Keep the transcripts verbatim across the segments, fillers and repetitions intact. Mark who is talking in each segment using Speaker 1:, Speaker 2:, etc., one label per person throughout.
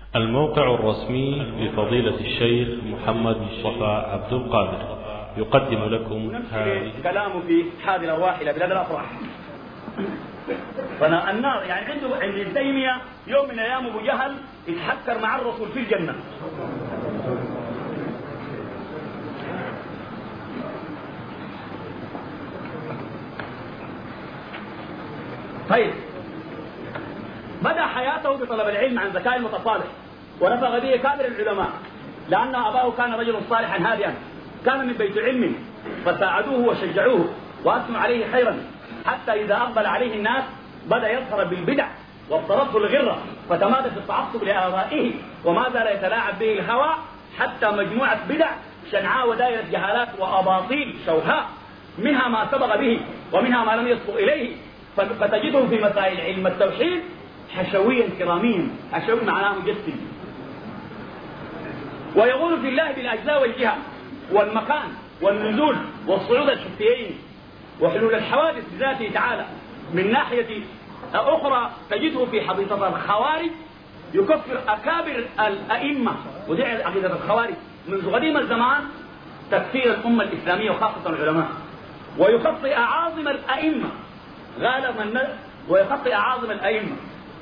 Speaker 1: الموقع الرسمي لفضيلة الشيخ محمد مصطفى عبد القادر يقدم لكم
Speaker 2: هذه كلام في اتحاد الأرواح إلى بلاد الأفراح. فالنار يعني عنده عند ابن تيمية يوم من أيام أبو جهل يتحكر مع الرسول في الجنة. طيب، بدأ حياته بطلب العلم عن ذكاء المتصالح، ورفق به كابر العلماء، لأن أباه كان رجلا صالحا هادئا، كان من بيت علم، فساعدوه وشجعوه وأثنوا عليه خيرا، حتى إذا أقبل عليه الناس بدأ يظهر بالبدع واضطرته الغرة، فتمادى في التعصب لآرائه، وما زال يتلاعب به الهوى، حتى مجموعة بدع شنعاء ودائرة جهالات وأباطيل شوهاء، منها ما سبق به ومنها ما لم يسبق إليه، فتجده في مسائل علم التوحيد حشويا كراميا. حشوي معناه مجسم، ويقول في الله بالأجزاء والجهة والمكان والنزول والصعود الحسيين وحلول الحوادث بذاته تعالى. من ناحية أخرى تجده في حديثة الخوارج يكفر أكابر الأئمة، ودي عقيدة الخوارج منذ قديم الزمان، تكفير الأمة الإسلامية وخاصة العلماء، ويخطئ أعاظم الأئمة غالبا من ويخطئ أعاظم الأئمة.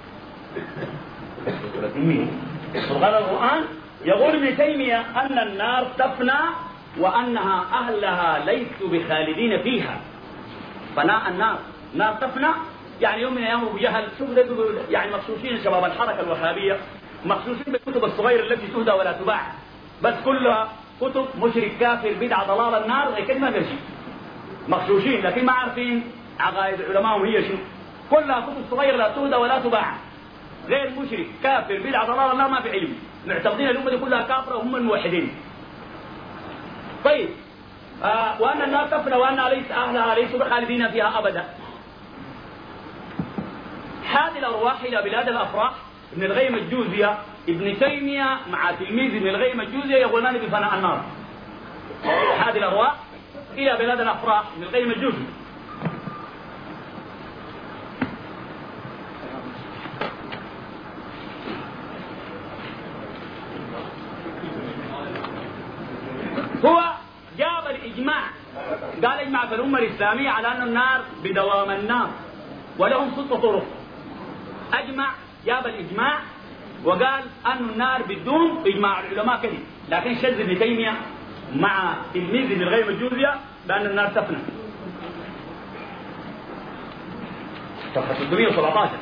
Speaker 2: وقال القرآن يقول ابن تيمية أن النار تفنى وأنها أهلها ليسوا بخالدين فيها. فناء النار نار تفنى، يعني يوم من أيام أبو جهل شوف يعني مخصوصين شباب الحركة الوهابية، مخصوصين بالكتب الصغيرة التي تهدى ولا تباع، بس كلها كتب مشرك كافر بدعة ضلال النار غير كلمة غير شيء، مخصوصين لكن ما عارفين عقائد علمائهم هي شنو، كلها كتب صغيرة لا تهدى ولا تباع، غير مشرك كافر بدعة ضلال النار، ما في علم، معتقدين الأمة دي كلها كافرة وهم الموحدين. طيب، آه وأن النار تفنى وأنها ليس أهلها ليسوا بخالدين فيها أبدا. حاد الأرواح إلى بلاد الأفراح. ابن القيم الجوزية ابن تيمية مع تلميذ ابن القيم الجوزية يقولان بفناء النار. حاد الأرواح إلى بلاد الأفراح ابن القيم الجوزي. هو جاب الإجماع، قال اجمع في الأمة الإسلامية على أن النار بدوام النار ولهم ست طرق. أجمع، جاب الإجماع وقال أن النار بدون إجماع العلماء كذب، لكن شذ ابن تيمية مع تلميذ ابن القيم الجوزية بأن النار تفنى. صفحة ستمائة وسبعة عشر.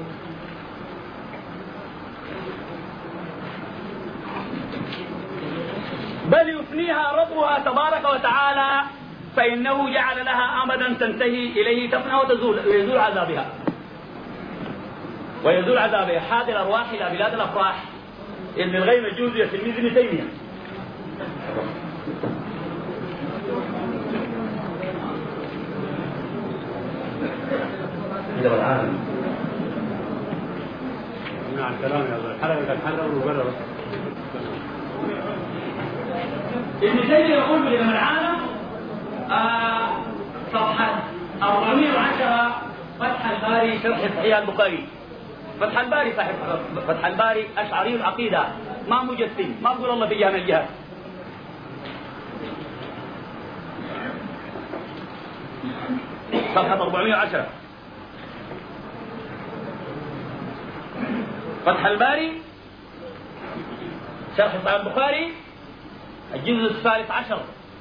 Speaker 2: بل يفنيها ربها تبارك وتعالى، فإنه جعل لها أمدا تنتهي إليه تفنى وتزول ويزول عذابها ويزول عذابها. حاد الأرواح إلى بلاد الأفراح ابن القيم الجوزي تلميذ ابن تيمية.
Speaker 3: مع الكلام يا الحلقة الحلقة وبرر.
Speaker 2: ابن تيمية يقول بلما العالم آه صفحة أربعمائة وعشرة فتح الباري شرح صحيح البخاري. فتح الباري صاحب فتح الباري أشعري العقيدة، ما مجسم، ما بقول الله في جهة من الجهات. صفحة أربعمائة وعشرة فتح الباري شرح صحيح البخاري الجزء الثالث عشر.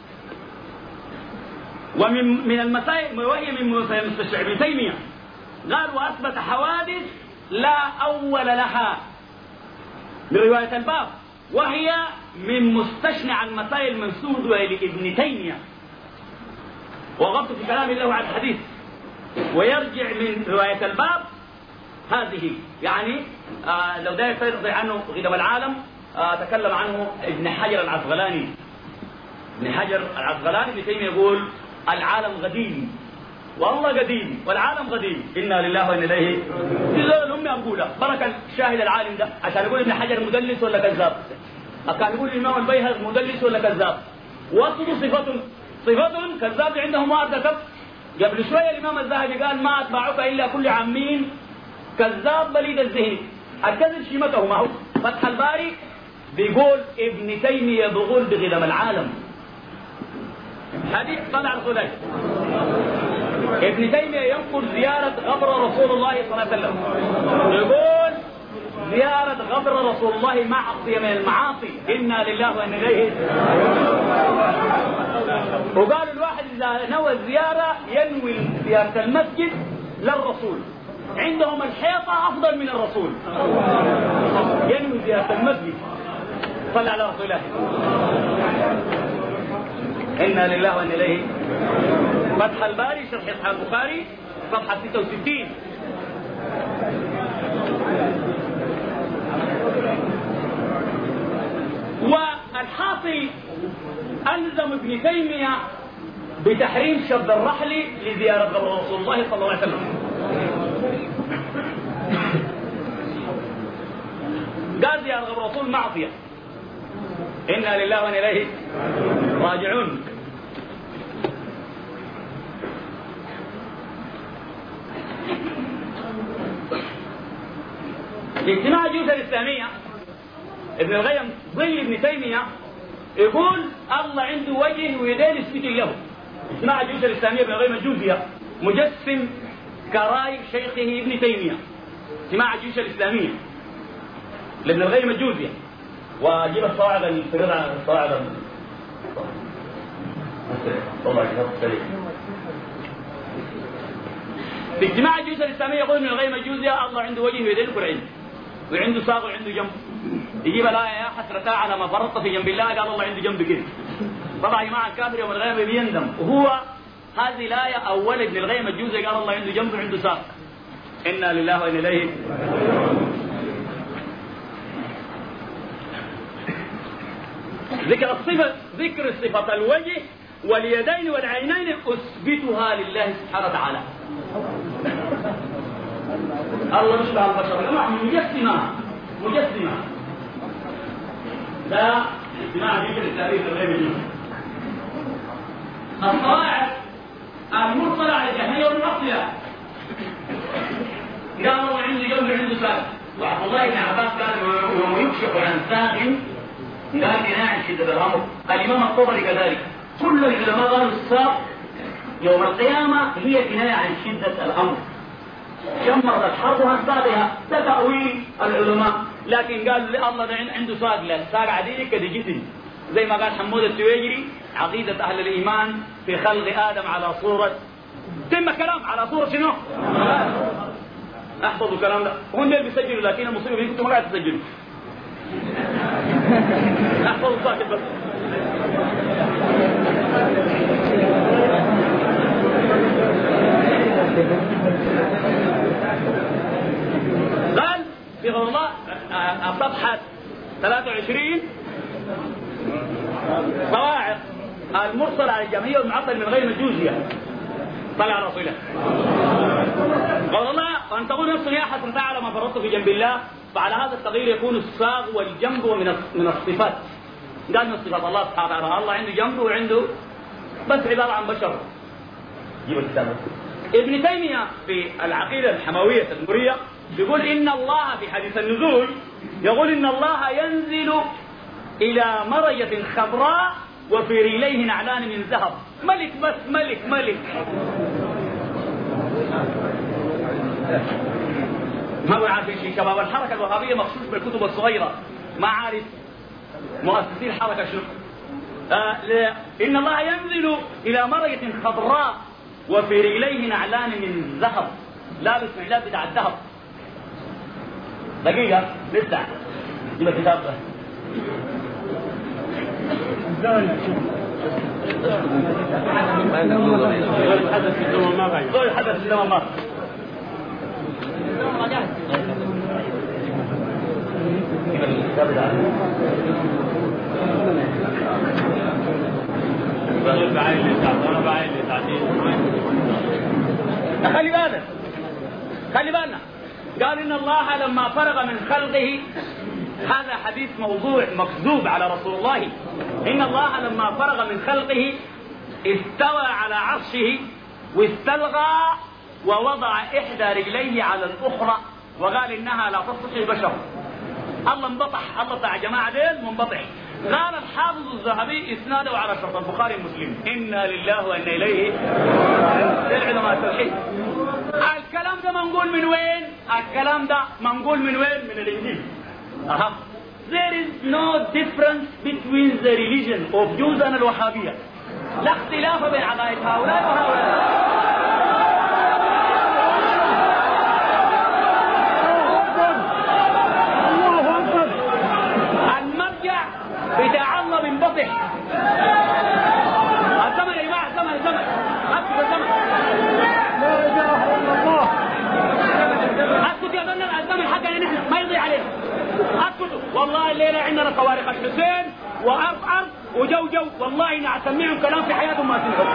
Speaker 2: ومن من المسائل وهي من مستشرع ابن تيمية قال وأثبت حوادث لا أول لها من رواية الباب، وهي من مستشنع المسائل المنسوبة لابن تيمية، وغلط في كلام الله عن الحديث، ويرجع من رواية الباب هذه. يعني آه لو داير يرضي عنه غضب العالم آه تكلم عنه ابن حجر العسقلاني. ابن حجر العسقلاني ابن تيمية يقول العالم قديم والله قديم والعالم قديم، إنا لله وإنا إليه راجعون. الأمي أقولها بركة الشاهد العالم ده عشان يقول ابن حجر مدلس ولا كذاب، كان يقول الإمام البيهقي مدلس ولا كذاب، وصفه صفة صفة كذاب عندهم ما ذكر. قبل شوية الإمام الذهبي قال ما أتبعك إلا كل عمين كذاب بليد الذهن، الكذب شيمته. ما هو فتح الباري بيقول ابن تيمية بيقول بغلم العالم. حديث طلع رسول الله ابن تيمية ينقل زيارة قبر رسول الله صلى الله عليه وسلم، يقول زيارة قبر رسول الله معصية من المعاصي، إنا لله وإنا إليه. وقالوا الواحد إذا نوى الزيارة ينوي زيارة المسجد للرسول، عندهم الحيطة أفضل من الرسول، ينوي زيارة المسجد. صلى على رسول الله. إنا لله وإنا إليه. فتح الباري شرح صحيح البخاري صفحة ستة وستين. والحاصل ألزم ابن تيمية بتحريم شد الرحل لزيارة قبر رسول الله صلى الله عليه وسلم. قال زيارة قبر الرسول معصية، إنا لله وإنا إليه راجعون. في اجتماع الجيوش الإسلامية ابن القيم ظل ابن تيمية يقول الله عنده وجه ويدين يثبت له. اجتماع الجيوش الإسلامية ابن القيم الجوزية مجسم كراي شيخه ابن تيمية. اجتماع الجيوش الإسلامية لابن القيم الجوزية، وجيب الصواعق الفريضة الصواعق في اجتماع الجيوش الإسلامية يقول ابن القيم الجوزية الله عنده وجه ويدين كرعين وعنده ساق وعنده جنب. يجيب الآية يا حسرة على ما فرطت في جنب الله، قال الله عنده جنب كده. طبعا يا جماعة الكافر يوم القيامة بيندم، وهو هذه الآية أول ابن القيم الجوزي قال الله عنده جنب وعنده ساق. إنا لله وإنا إليه. ذكر الصفة ذكر صفة الوجه واليدين والعينين أثبتها لله سبحانه وتعالى. الله يشبه البشر جماعة مجسمة مجسمة. لا اجتماع ذكر التاريخ الغيب الجنوب. الصواعق المرسلة على الجهمية والمعطلة قالوا عنده جنب عنده ساق. وعبد الله بن عباس قال يوم يكشف عن ساق قال بناء شدة الأمر. الإمام الطبري كذلك. كل العلماء قالوا الساق يوم القيامة هي كناية عن شدة الأمر، شمرت الحرب أسبابها. ده تأويل العلماء، لكن قال الله عنده ساق. لا، ساق عادية كجسم، زي ما قال حمود التويجري عقيدة أهل الإيمان في خلق آدم على صورة تم كلام على صورة شنو؟ احفظوا الكلام ده. هم اللي بيسجلوا، لكن المصيبة انتم ما قاعد تسجلوا. احفظوا ساكت بس. قال في قول الله صفحة ثلاثة وعشرين صواعق المرسل على الجمعية والمعطل من غير مجوزية. طلع على رسوله قال الله وأن تقول نفس يا حسن على ما فرطت في جنب الله، فعلى هذا التغيير يكون الساق والجنب من من الصفات. قال من صفات الله سبحانه وتعالى. الله عنده جنب وعنده بس عبارة عن بشر. جيب الكتاب. ابن تيمية في العقيدة الحموية التدمرية يقول إن الله في حديث النزول يقول إن الله ينزل إلى مرية خضراء وفي رجليه نعلان من ذهب. ملك بس ملك ملك. ما هو عارف شيء شباب الحركة الوهابية مخصوص بالكتب الصغيرة، ما عارف مؤسسين الحركة شنو. آه إن الله ينزل إلى مرية خضراء وفي رجليه نعلان من ذهب، لابس نعلان بتاع الذهب. دقيقة لسه جيب الكتاب ده.
Speaker 3: حدث في الزمن ما غير.
Speaker 2: غير حدث في الزمن ما. خلي بالك خلي بالنا. قال إن الله لما فرغ من خلقه، هذا حديث موضوع مكذوب على رسول الله. إن الله لما فرغ من خلقه استوى على عرشه واستلغى ووضع إحدى رجليه على الأخرى وقال إنها لا تصلح البشر. الله انبطح، الله بتاع جماعة ديل منبطح. قال الحافظ الذهبي اسناده على شرط البخاري ومسلم إنا لله وإنا إليه العلماء التوحيد. الكلام ده منقول من وين؟ الكلام ده منقول من وين؟ من الإنجيل. أها. There is no difference between the religion of Jews and الوهابية. لا اختلاف بين عقائد هؤلاء وهؤلاء. المرجع بتاع الله بينبطح. الزمن يا جماعة، الزمن الزمن أكتب الزمن. لا إله إلا الله. أكتب يا بنا الزمن حقنا نحن ما يضيع علينا. أكتب والله الليلة عندنا خوارق الحسين وأرض أرض وجو جو، والله نسمعهم كلام في حياتهم ما سمعوا.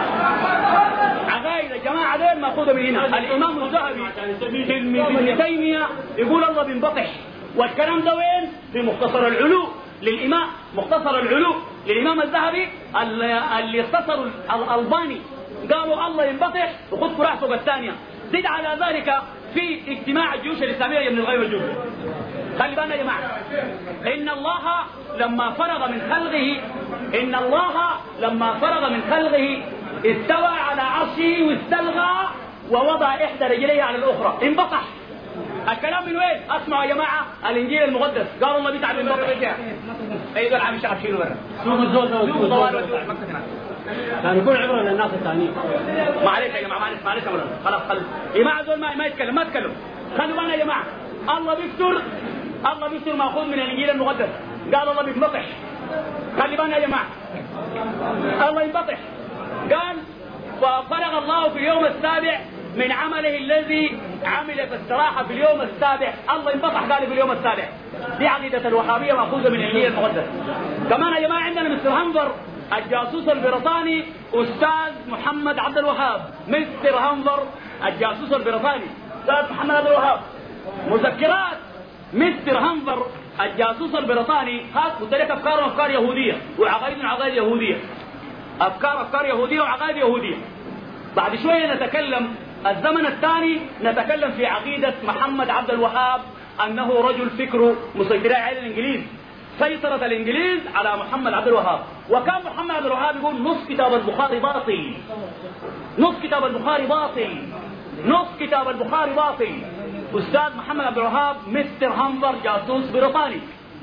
Speaker 2: عقائد الجماعة دين مأخوذة من هنا. الإمام الذهبي ابن تيمية يقول الله بينبطح، والكلام ده وين؟ في مختصر العلو للإمام، مختصر العلو للإمام الذهبي اللي اختصروا الألباني قالوا الله ينبطح وخذ كراع فوق الثانية. زد على ذلك في اجتماع الجيوش الإسلامية ابن الغيب الجوزي. خلي بالنا يا جماعة، إن الله لما فرغ من خلقه إن الله لما فرغ من خلقه استوى على عرشه واستلغى ووضع إحدى رجليه على الأخرى، انبطح. الكلام من وين؟ اسمعوا يا جماعة، الإنجيل المقدس قال الله بيتعب انبطح. أي دول عم يشعب شيلوا برا.
Speaker 3: سوق الزول سوق الزول. كان يكون عبرة للناس الثانيين.
Speaker 2: معلش يا جماعة، معلش معلش أولا، خلاص خلاص. يا جماعة دول ما ما يتكلم ما يتكلم. خلوا بالنا يا جماعة، الله بيستر، الله بيستر مأخوذ من الإنجيل المقدس. قال الله بينبطح. خلي بالنا يا جماعة، الله ينبطح. قال ففرغ الله في اليوم السابع من عمله الذي عمل في الصراحة في اليوم السابع. الله ينبطح قال في اليوم السابع. دي عقيدة الوهابية مأخوذة من الإنجيل المقدس. كمان يا جماعة عندنا مستر هنفر الجاسوس البريطاني أستاذ محمد عبد الوهاب. مستر هنفر الجاسوس البريطاني أستاذ محمد عبد الوهاب. مذكرات مستر هنفر الجاسوس البريطاني هات قلت لك أفكار أفكار يهودية وعقائد عقائد يهودية. أفكار أفكار يهودية وعقائد يهودية. بعد شوية نتكلم الزمن الثاني نتكلم في عقيدة محمد عبد الوهاب أنه رجل فكره مسيطر على الإنجليز. سيطرة الإنجليز على محمد عبد الوهاب، وكان محمد عبد الوهاب يقول نص كتاب البخاري باطل، نص كتاب البخاري باطل، نص كتاب البخاري باطل. أستاذ محمد عبد الوهاب مستر هنفر جاسوس بريطاني.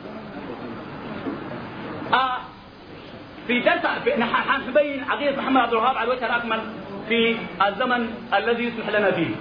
Speaker 2: آه في درس حنبين عقيدة محمد عبد الوهاب على الوجه الأكمل في الزمن الذي يسمح لنا فيه.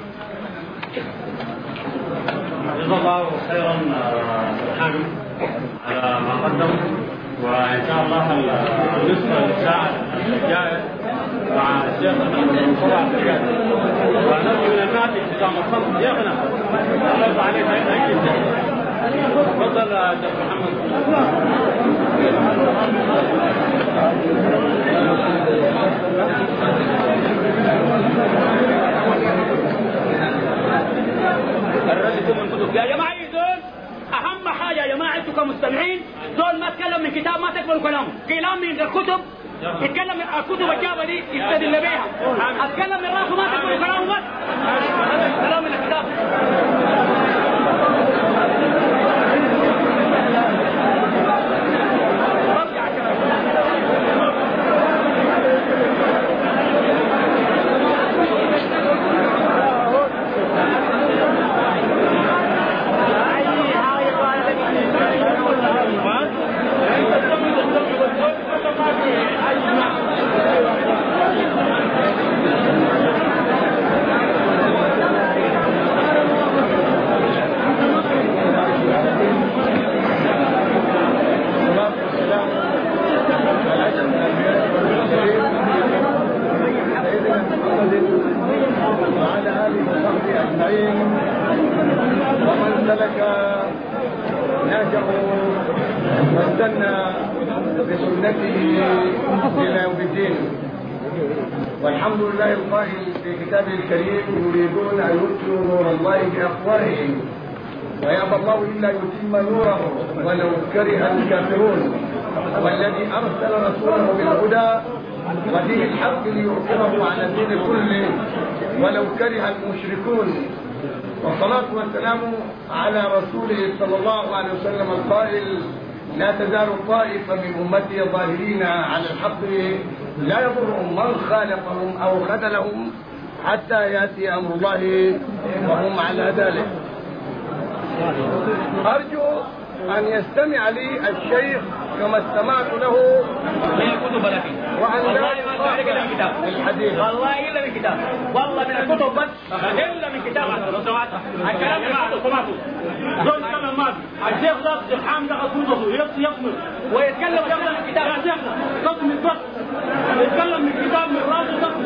Speaker 3: جزا الله خيرا الحاكم على ما قدم، وإن شاء الله بالنسبة للساعة الجاية مع شيخنا المنصور الحجاج ونرجو من الناتج إذا مصمت شيخنا الله عليه خير. تفضل يا شيخ محمد.
Speaker 2: يا جماعة دول أهم حاجة يا جماعة أنتم كمستمعين، دول ما تكلم من كتاب ما تقبلوا كلامه، كلام من الكتب يتكلم الكتب الجابة دي يستدل بيها. أتكلم من راسه ما تقبلوا كلامه بس كلام من الكتاب.
Speaker 4: والحمد لله القائل في كتابه الكريم يريدون ان يطفئوا نور الله بافواههم ويأبى الله الا يتم نوره ولو كره الكافرون، والذي ارسل رسوله بالهدى ودين الحق ليؤثره على الدين كله ولو كره المشركون. والصلاه والسلام على رسوله صلى الله عليه وسلم القائل: لا تزال طائفة من أمتي ظاهرين على الحق لا يضرهم من خالفهم أو خذلهم حتى يأتي أمر الله وهم على ذلك. أرجو أن يستمع لي الشيخ كما استمعت له
Speaker 2: من الكتب لكن
Speaker 4: وأن لا
Speaker 2: والله إلا من كتاب
Speaker 4: الحديث
Speaker 2: والله إلا من كتاب والله من الكتب بس إلا من كتاب لو سمعت الكلام اللي سمعته زول كلام ما في الشيخ ذات الشيخ حامد خطوطه يصمر ويتكلم يتكلم من كتاب يا شيخنا تصمم الضغط يتكلم من كتاب من راسه تصمم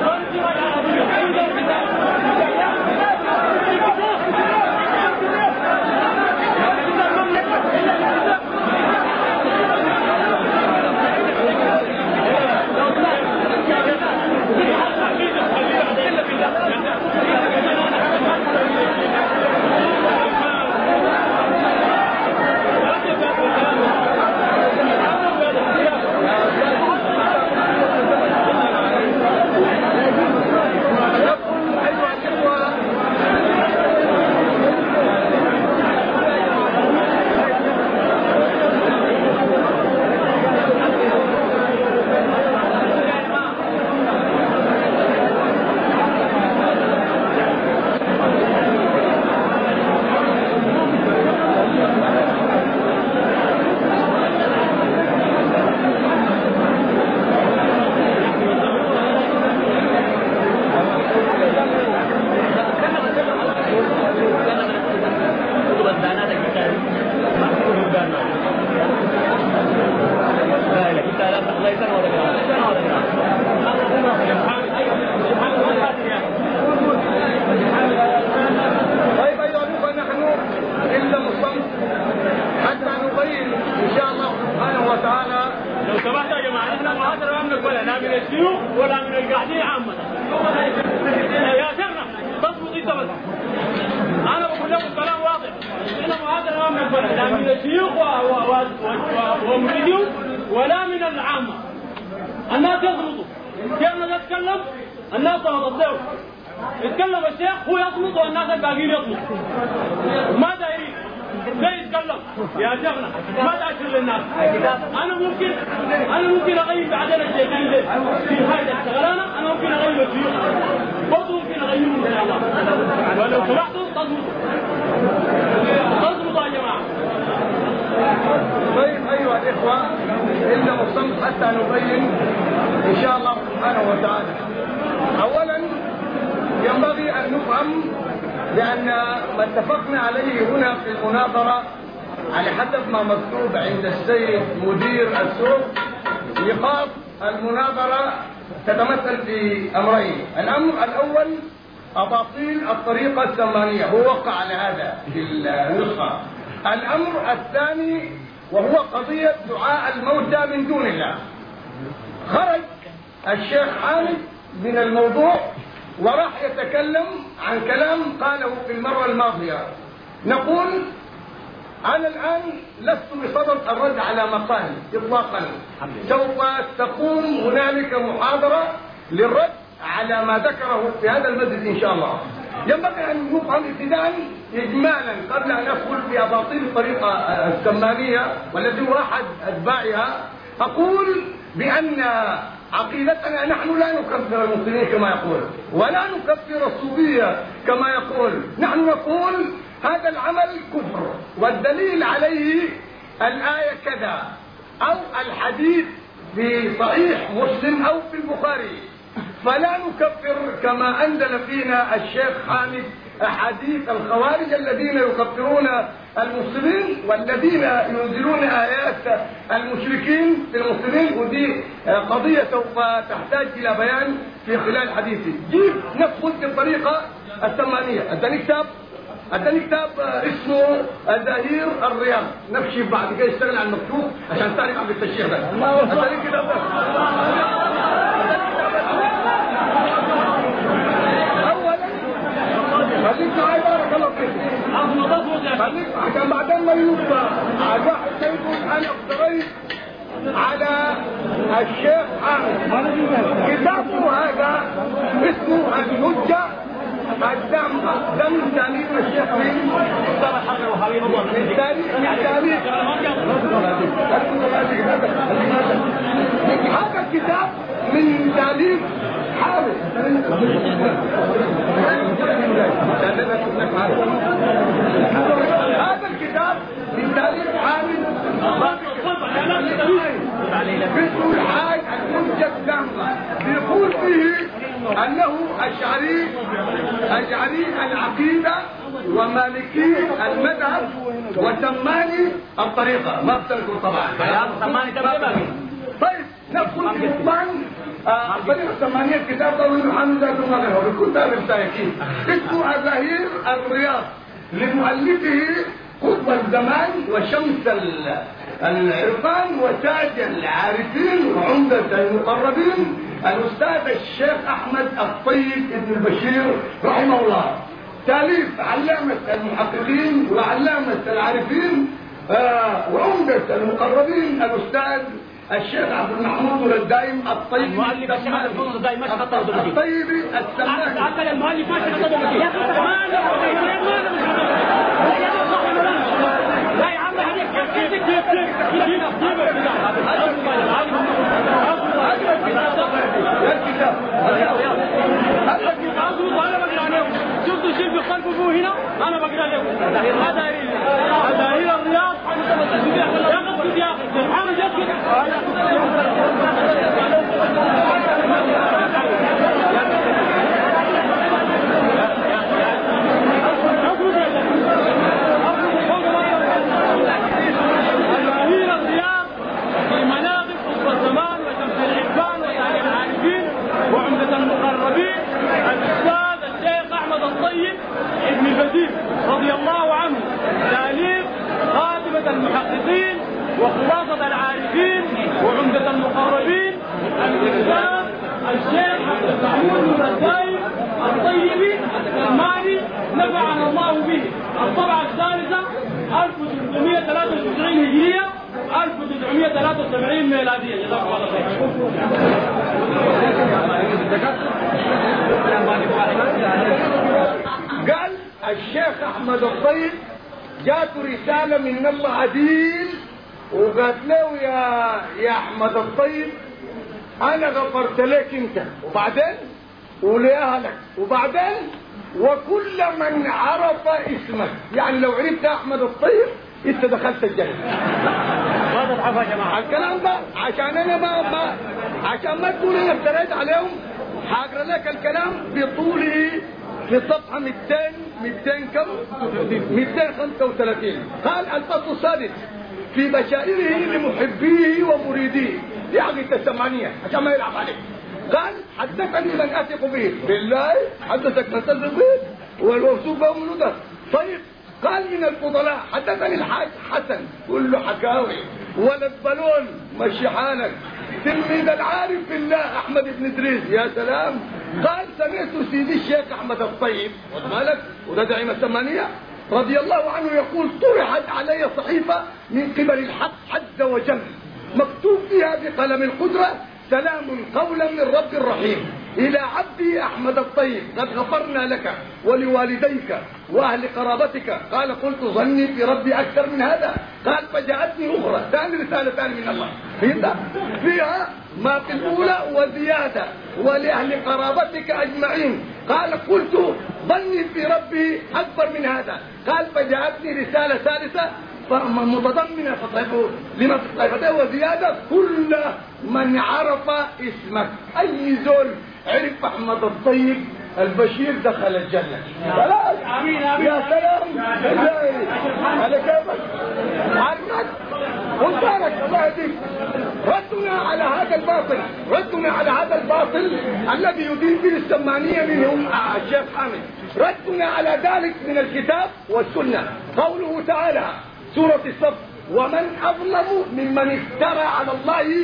Speaker 2: ولا من العامة. الناس يصمتوا كيف ما يتكلم الناس تغضبوا يتكلم الشيخ هو يصمت والناس الباقيين يصمتوا ماذا يريد؟ لا يتكلم يا شيخنا ما تأشر للناس. أنا ممكن أنا ممكن أغيب بعدين الشيخين ليه في هذا الشغلانة أنا ممكن أغيب الشيخ برضه ممكن أغيبهم إن شاء الله ولو سمحتوا تصمتوا تصمتوا يا جماعة.
Speaker 4: طيب أيها الإخوة إلا الصمت حتى نبين إن شاء الله سبحانه وتعالى. أولا ينبغي أن نفهم لأن ما اتفقنا عليه هنا في المناظرة على حسب ما مكتوب عند السيد مدير السوق نقاط المناظرة تتمثل في أمرين. الأمر الأول أباطيل الطريقة السمانية هو وقع على هذا في النسخة. الأمر الثاني وهو قضية دعاء الموتى من دون الله. خرج الشيخ حامد من الموضوع وراح يتكلم عن كلام قاله في المرة الماضية. نقول أنا الآن لست بصدد الرد على مقالي إطلاقا. سوف تقوم هنالك محاضرة للرد على ما ذكره في هذا المجلس إن شاء الله. ينبغي أن نفهم ابتداء إجمالا قبل أن ندخل في أباطيل الطريقة السمانية والتي هو أحد أتباعها. أقول بأن عقيدتنا نحن لا نكفر المسلمين كما يقول ولا نكفر الصوفية كما يقول. نحن نقول هذا العمل كفر والدليل عليه الآية كذا أو الحديث في صحيح مسلم أو في البخاري. فلا نكفر كما أنزل فينا الشيخ حامد أحاديث الخوارج الذين يكفرون المسلمين والذين ينزلون آيات المشركين في المسلمين. ودي قضية سوف تحتاج إلى بيان في خلال حديثي. جيب ندخل في الطريقة السمانية. أداني كتاب أداني كتاب اسمه الزهير الرياض نمشي بعد كده يشتغل على المكتوب عشان تعرف عن التشيخ ده. أداني كتاب ده خليك معايا بارك الله فيك. خليك عشان بعدين ما يوفى الواحد يقول انا افتريت على الشيخ حامد. كتابه هذا اسمه الحجة الدم ده من تاريخ الشيخ مين؟ من تاريخ من تاريخ هذا الكتاب من تاريخ حامد. هذا الكتاب من تاريخ حامد باسم الحاج المنجد دامغة، بيقول فيه انه اشعري اشعري العقيده ومالكي المذهب وسماني الطريقه. ما بتذكر طبعا
Speaker 2: سماني تماما.
Speaker 4: طيب ندخل في الطبعا الطريقه الثمانيه كتاب طويل محمد ذات المغرب بكل تعرف سايكين اسمه الظهير الرياض لمؤلفه قطب الزمان وشمس العرفان وتاج العارفين وعمدة المقربين الأستاذ الشيخ أحمد الطيب ابن البشير رحمه الله. تاليف علامة المحققين وعلامة العارفين آه وعمدة المقربين الأستاذ الشيخ عبد المحمود الدايم الطيب
Speaker 2: المؤلف الشيخ عبد المحمود الدايم ما خطر له
Speaker 4: الطيب السمان.
Speaker 2: عقل المؤلف ما خطر له يا لا يا عم هذيك كيف كيف كيف شفتوا شيء في قلب ابوه هنا انا بقرا له هذا هذا هي الرياض ياخذ يا اخي حامد يسكت رضي الله عنه. تأليف خاتمة المحققين وخلاصة العارفين وعمدة المقربين الأستاذ الشيخ عبد المحمود الدايم الطيبي السماني نفعنا الله به. الطبعة الثالثة ألف وتسعمائة وثلاثة وتسعين هجرية ألف وتسعمائة وثلاثة وسبعين ميلادية. جزاكم الله خير.
Speaker 4: قال الشيخ احمد الطيب جاته رساله من الله عديل وقالت له يا يا احمد الطيب انا غفرت لك انت وبعدين ولاهلك وبعدين وكل من عرف اسمك، يعني لو عرفت احمد الطيب انت دخلت الجنه.
Speaker 2: ما تضحكوا يا جماعه
Speaker 4: الكلام ده عشان انا ما, ما عشان ما تقول انا افتريت عليهم هقرا لك الكلام بطوله في صفحه مئتين مئتين كم؟ مئتين وخمسة وثلاثين. قال الفصل السادس في بشائره لمحبيه ومريديه، دي حقيقه الثمانيه عشان ما يلعب عليك. قال حدثني من اثق به، بالله حدثك من تثق به والموثوق به من ده. طيب قال من الفضلاء حدثني الحاج حسن كله حكاوي ولد بلون مشي حالك تلميذ العارف بالله احمد بن ادريس. يا سلام. قال سمعت سيدي الشيخ احمد الطيب مالك وده دعيم الثمانيه رضي الله عنه يقول طرحت علي صحيفه من قبل الحق عز وجل مكتوب فيها بقلم القدره سلام قولا من رب الرحيم الى عبدي احمد الطيب قد غفرنا لك ولوالديك واهل قرابتك. قال قلت ظني في ربي اكثر من هذا. قال فجاءتني اخرى ثاني رساله ثانيه من الله فهمت فيها ما في الاولى وزياده ولاهل قرابتك اجمعين. قال قلت ظني في ربي اكبر من هذا. قال فجاءتني رساله ثالثه متضمنه فطيبه لما في الطيبتين وزياده كل من عرف اسمك. اي زول عرف احمد الطيب البشير دخل الجنه. خلاص
Speaker 2: امين امين
Speaker 4: يا سلام على كيفك عرفت وانتارك الله يهديك. ردنا على هذا الباطل ردنا على هذا الباطل الذي يدين به السمانيه منهم الشيخ حامد. ردنا على ذلك من الكتاب والسنه. قوله تعالى سورة الصف ومن أظلم ممن افترى على الله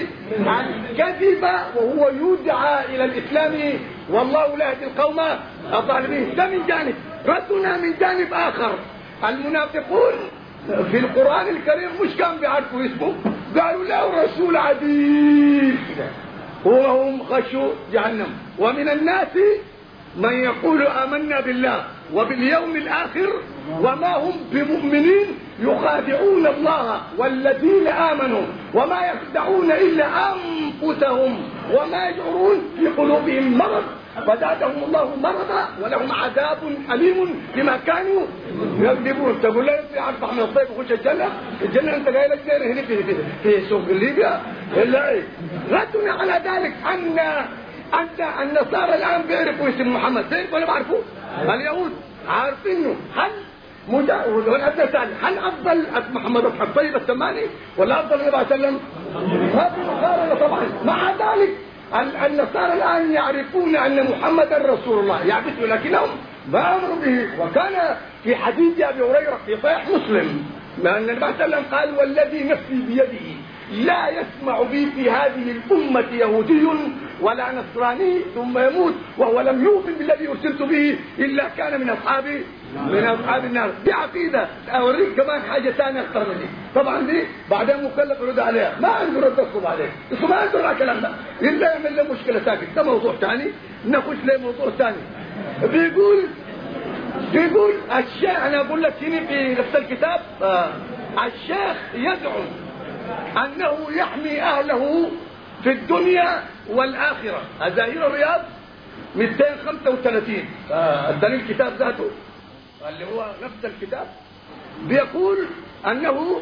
Speaker 4: الكذب وهو يدعى إلى الإسلام والله لا يهدي القوم الظالمين. ده من جانب. ردنا من جانب آخر المنافقون في القرآن الكريم مش كان بيعرفوا اسمه قالوا له رسول عديد وهم خشوا جهنم. ومن الناس من يقول آمنا بالله وباليوم الآخر وما هم بمؤمنين يخادعون الله والذين آمنوا وما يخدعون إلا أنفسهم وما يشعرون في قلوبهم مرض فزادهم الله مرضا ولهم عذاب أليم بما كانوا يكذبون. تقول له انت عارف احمد الطيب يخش الجنه؟ الجنه انت جاي لك هنا في في في سوق ليبيا؟ لا ايه؟ ردنا على ذلك ان انت النصارى الان بيعرفوا اسم محمد زين ولا ما عرفوه؟ اليهود عارفينه. هل مجاوز ولا ثاني هل افضل محمد الطيب السماني ولا افضل النبي صلى الله عليه وسلم؟ ما في مقارنه طبعا. مع ذلك النصارى الآن يعرفون أن محمدا رسول الله يعبثوا لكنهم ما أمروا به. وكان في حديث أبي هريرة في صحيح مسلم أن النبي صلى الله عليه وسلم قال والذي نفسي بيده لا يسمع بي في هذه الأمة يهودي ولا نصراني ثم يموت وهو لم يؤمن بالذي أرسلت به إلا كان من أصحابي من أصحاب النار. دي عقيدة. أوريك كمان حاجة ثانية أكثر من دي. طبعا دي بعدين مكلف يرد عليها ما عنده رد أصله عليه بس ما عنده الكلام ده إلا يعمل له مشكلة ساكت. ده موضوع ثاني نخش له موضوع ثاني. بيقول بيقول الشيخ أنا أقول لك هنا في نفس الكتاب آه. الشيخ يدعو أنه يحمي أهله في الدنيا والآخرة. أزاهير الرياض مئتين وخمسة وثلاثين الدليل الكتاب ذاته اللي هو نفس الكتاب بيقول أنه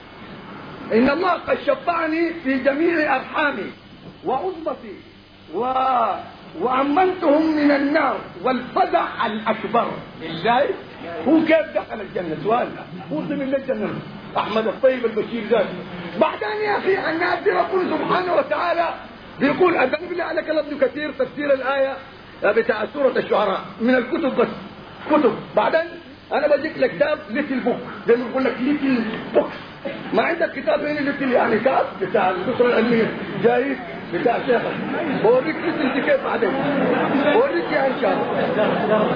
Speaker 4: إن الله قد شفعني في جميع أرحامي وعظمتي و... وأمنتهم من النار والفزع الأكبر. إزاي؟ هو كيف دخل الجنة؟ سؤال هو من الجنة أحمد الطيب البشير ذاته. بعدين يا أخي الناس ربنا سبحانه وتعالى بيقول أدن بالله عليك ابن كثير تفسير الآية بتاع سورة الشعراء من الكتب بس كتب. بعدين أنا بجيك لك كتاب ليتل بوك زي ما بقول لك ليتل بوكس. ما عندك كتاب هنا ليتل يعني كتاب بتاع الأسرة العلمية جاي بتاع شيخك بوريك ليتل كيف بعدين بوريك يا إن شاء الله.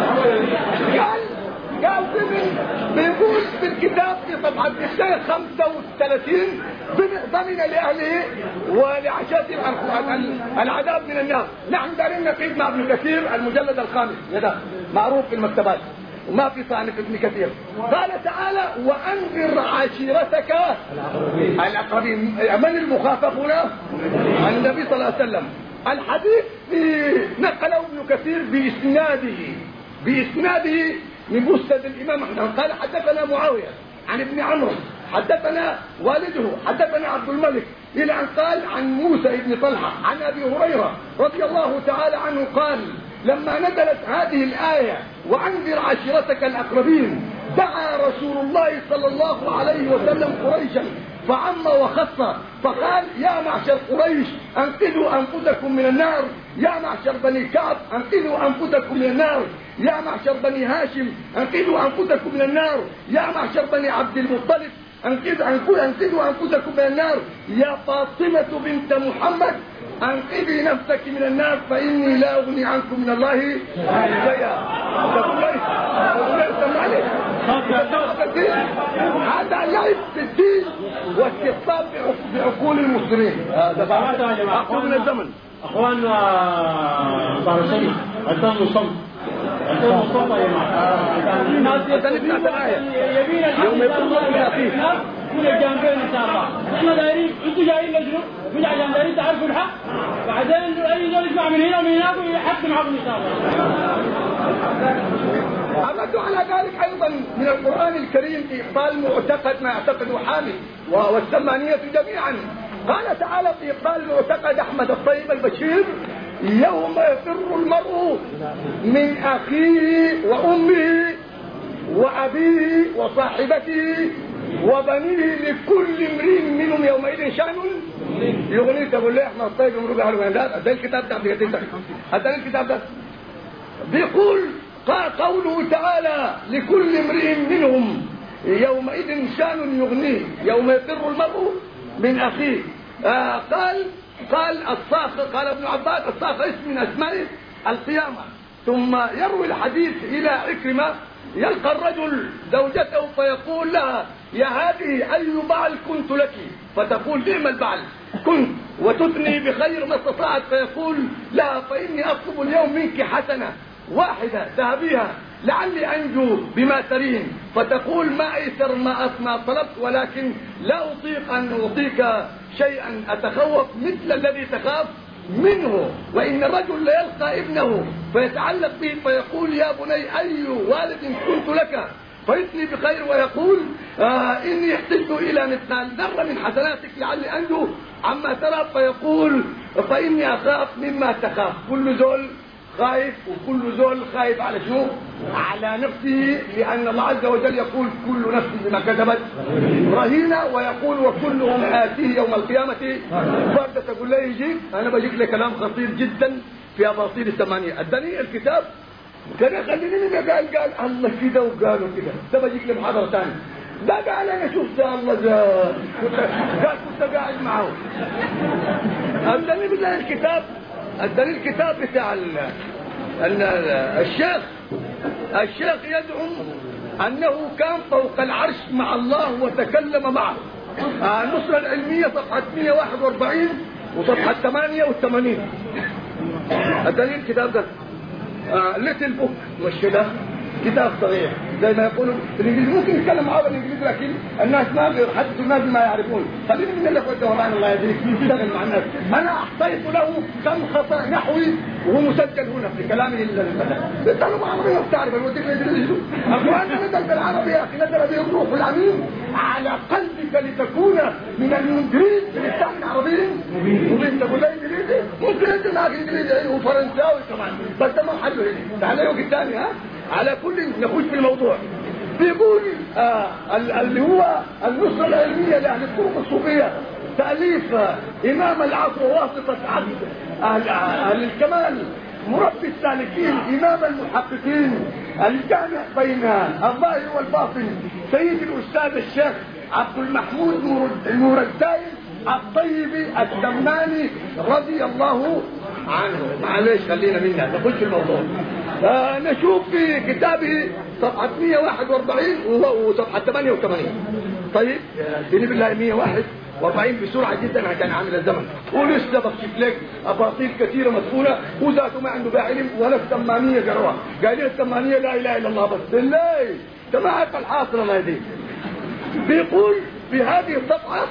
Speaker 4: قال قال بيقول في الكتاب في صفحة مئتين وخمسة وثلاثين ضمن لأهله ولعشاته العذاب من النار. نحن دارين نقيد مع ابن كثير المجلد الخامس هذا معروف في المكتبات وما في صانف ابن كثير. قال تعالى وأنذر عشيرتك الأقربين. من المخاطب هنا؟ النبي صلى الله عليه وسلم. الحديث نقله ابن كثير بإسناده بإسناده من مسند الإمام أحمد قال حدثنا معاوية عن ابن عمرو حدثنا والده حدثنا عبد الملك إلى أن قال عن موسى بن طلحة عن أبي هريرة رضي الله تعالى عنه قال لما نزلت هذه الآية وأنذر عشيرتك الأقربين دعا رسول الله صلى الله عليه وسلم قريشا فعم وخص فقال يا معشر قريش انقذوا انفسكم من النار يا معشر بني كعب انقذوا انفسكم من النار يا معشر بني هاشم انقذوا انفسكم من النار يا معشر بني عبد المطلب انقذوا انقذوا انفسكم من النار يا فاطمة بنت محمد انقذي نفسك من النار فاني لا اغني عنكم من الله شيئا. هذا لعب في الدين واستخفاف بعقول المسلمين. هذا اقول من الزمن
Speaker 3: اخواننا صار شيء الدم مصمم الدم مصمم يا جماعه
Speaker 4: يوم يكون في اخيه
Speaker 3: كل الجانبين ان شاء الله. احنا دايرين انتوا جايين لجنوا مش عشان دايرين تعرفوا الحق بعدين اي زول يسمع من هنا ومن هناك ويحكم معكم ان شاء الله.
Speaker 4: عمدوا على ذلك ايضا من القرآن الكريم في ابطال معتقد ما يعتقده حامد والسمانية جميعا. قال تعالى في ابطال معتقد احمد الطيب البشير يوم يفر المرء من اخيه وامه وابيه وصاحبته وبنيه لكل امرئ منهم يومئذ شأن يغنيه. تقول لي احمد الطيب يمرق على الولاد ده الكتاب ده هذا الكتاب ده بيقول قال قوله تعالى لكل امرئ منهم يومئذ شأن يغنيه يوم يفر المرء من اخيه. آه قال قال الصاخر قال ابن عباس الصاخر اسم من اسماء القيامة. ثم يروي الحديث الى عكرمة يلقى الرجل زوجته فيقول لها يا هذه اي بعل كنت لك فتقول نعم البعل كنت وتثني بخير ما استطاعت فيقول لها فاني اطلب اليوم منك حسنة واحدة ذهبيها لعلي أنجو بما ترين، فتقول ما أيسر ما ما طلبت، ولكن لا أطيق أن أعطيك شيئا أتخوف مثل الذي تخاف منه. وإن الرجل لا يلقى ابنه فيتعلق به فيقول يا بني أي والد كنت لك فيثني بخير، ويقول آه إني احتجت إلى مثقال ذرة من حسناتك لعلي أنجو عما ترى، فيقول فإني أخاف مما تخاف. كل زول خايف، وكل زول خايف على شو؟ على نفسه، لأن الله عز وجل يقول كل نفس بما كسبت رهينة، ويقول وكلهم آتيه يوم القيامة فردا. تقول لي يجيك أنا بجيك لك كلام خطير جدا في أباطيل الثمانية. اداني الكتاب كان خليني قال قال الله كده وقالوا كده، ده بجيك لمحاضرة ثانية. ده قال أنا شفت الله زاد قال كنت قاعد معه. اداني بالله الكتاب، اداني الكتاب بتاع الشيخ الشيخ يزعم أنه كان فوق العرش مع الله وتكلم معه. النصرة العلمية صفحة مئة وواحد وأربعين وصفحة ثمانية وثمانين. اداني الكتاب ده ليتل بوك، مش كده؟ كتاب صغير زي ما يقولوا بالانجليزي. ممكن نتكلم معاه بالانجليزي لكن الناس ما بيحدثوا الناس بما يعرفون. خليني من لك وانت والله الله يهديك تشتغل مع الناس. انا احصيت له كم خطا نحوي وهو مسجل هنا في كلامي للفتاه. انت لو عربي بتعرف الوديك الانجليزي اقول انا نزل بالعربي يا اخي، نزل به الروح الامين على قلبك لتكون من المنذرين باللسان العربي مبين. تقول لي انجليزي ممكن انت معك انجليزي وفرنساوي كمان، بس ده ما حلو هنا. تعالى وقت ثاني. ها على كل نخش في الموضوع. بيقول آه اللي هو النصرة العلمية لأهل الطرق الصوفية، تأليف إمام العصر واسطة عبد أهل, أهل الكمال مربي السالكين إمام المحققين الجامع بين الظاهر والباطن سيد الأستاذ الشيخ عبد المحمود نور الدين الطيبي الدماني رضي الله عنه. معلش خلينا منها نخش في الموضوع. آه نشوف في كتابه صفحة مئة وواحد وأربعين وصفحة ثمانية وثمانين. طيب بني بالله مئة وواحد وأربعين بسرعة جدا عشان عامل الزمن، ولسه بكشف لك أباطيل كثيرة مدفونة وذاته ما عنده بها علم ولا الثمانية قروها. قال لي الثمانية لا إله إلا الله بس بالله سمعت الحاصل الله يهديك. بيقول في هذه الصفحة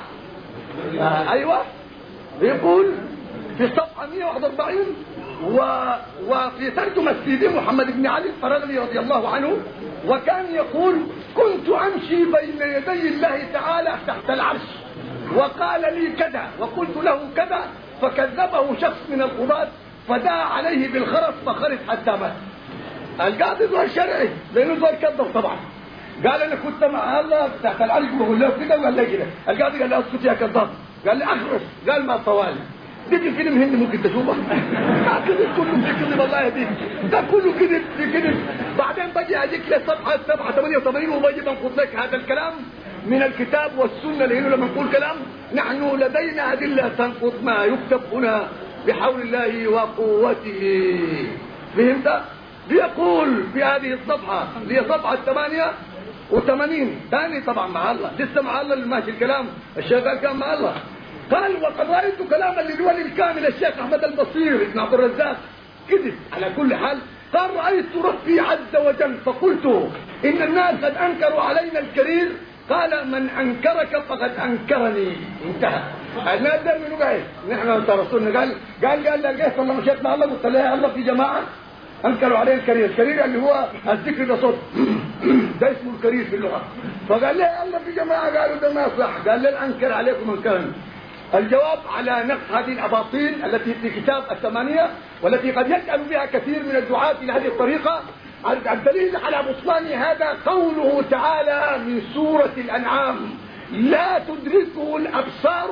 Speaker 4: آه أيوة بيقول في الصفحة مئة وواحد وأربعين و... وفي ترجمة سيدي محمد بن علي الفرغلي رضي الله عنه، وكان يقول كنت أمشي بين يدي الله تعالى تحت العرش وقال لي كذا وقلت له كذا، فكذبه شخص من القضاة فدعا عليه بالخرس فخرج حتى مات. القاضي ظهر شرعي لأنه ظهر كذب طبعا. قال أنا كنت مع الله تحت العرش بقول له كذا وقال لي كذا. القاضي قال له اسكت يا كذاب. قال لي أخرس. قال ما طوالي دي فيلم هندي ممكن تشوفه. كذب كله في كذب الله يهديك، ده كله كذب في كذب. بعدين بجي اجيك للصفحه سبعة ثمانية وثمانين وبجي بنقض لك هذا الكلام من الكتاب والسنه، لانه لما نقول كلام نحن لدينا ادله تنقض ما يكتب هنا بحول الله وقوته. فهمت؟ بيقول في هذه الصفحه اللي هي صفحه ثمانية وثمانين ثاني طبعا مع الله، لسه مع الله اللي ماشي الكلام، الشيخ كان مع الله. قال وقد رأيت كلاما للولي الكامل الشيخ أحمد البصير ابن عبد الرزاق كذب. على كل حال قال رأيت ربي عز وجل فقلت إن الناس قد أنكروا علينا الكرير، قال من أنكرك فقد أنكرني. انتهى. الناس ده منو قاعد؟ نحن انت رسولنا قال قال قال لقيت الله مشيت مع الله قلت له الله في جماعة أنكروا عليه الكرير. الكرير اللي هو الذكر ده صوت ده اسمه الكرير في اللغة. فقال له الله في جماعة قالوا ده ما صح. قال له أنكر عليكم أنكرني. الجواب على نقص هذه الأباطيل التي في كتاب الثمانية والتي قد يسأل بها كثير من الدعاة إلى هذه الطريقة، الدليل على بطلان هذا قوله تعالى من سورة الأنعام لا تدركه الأبصار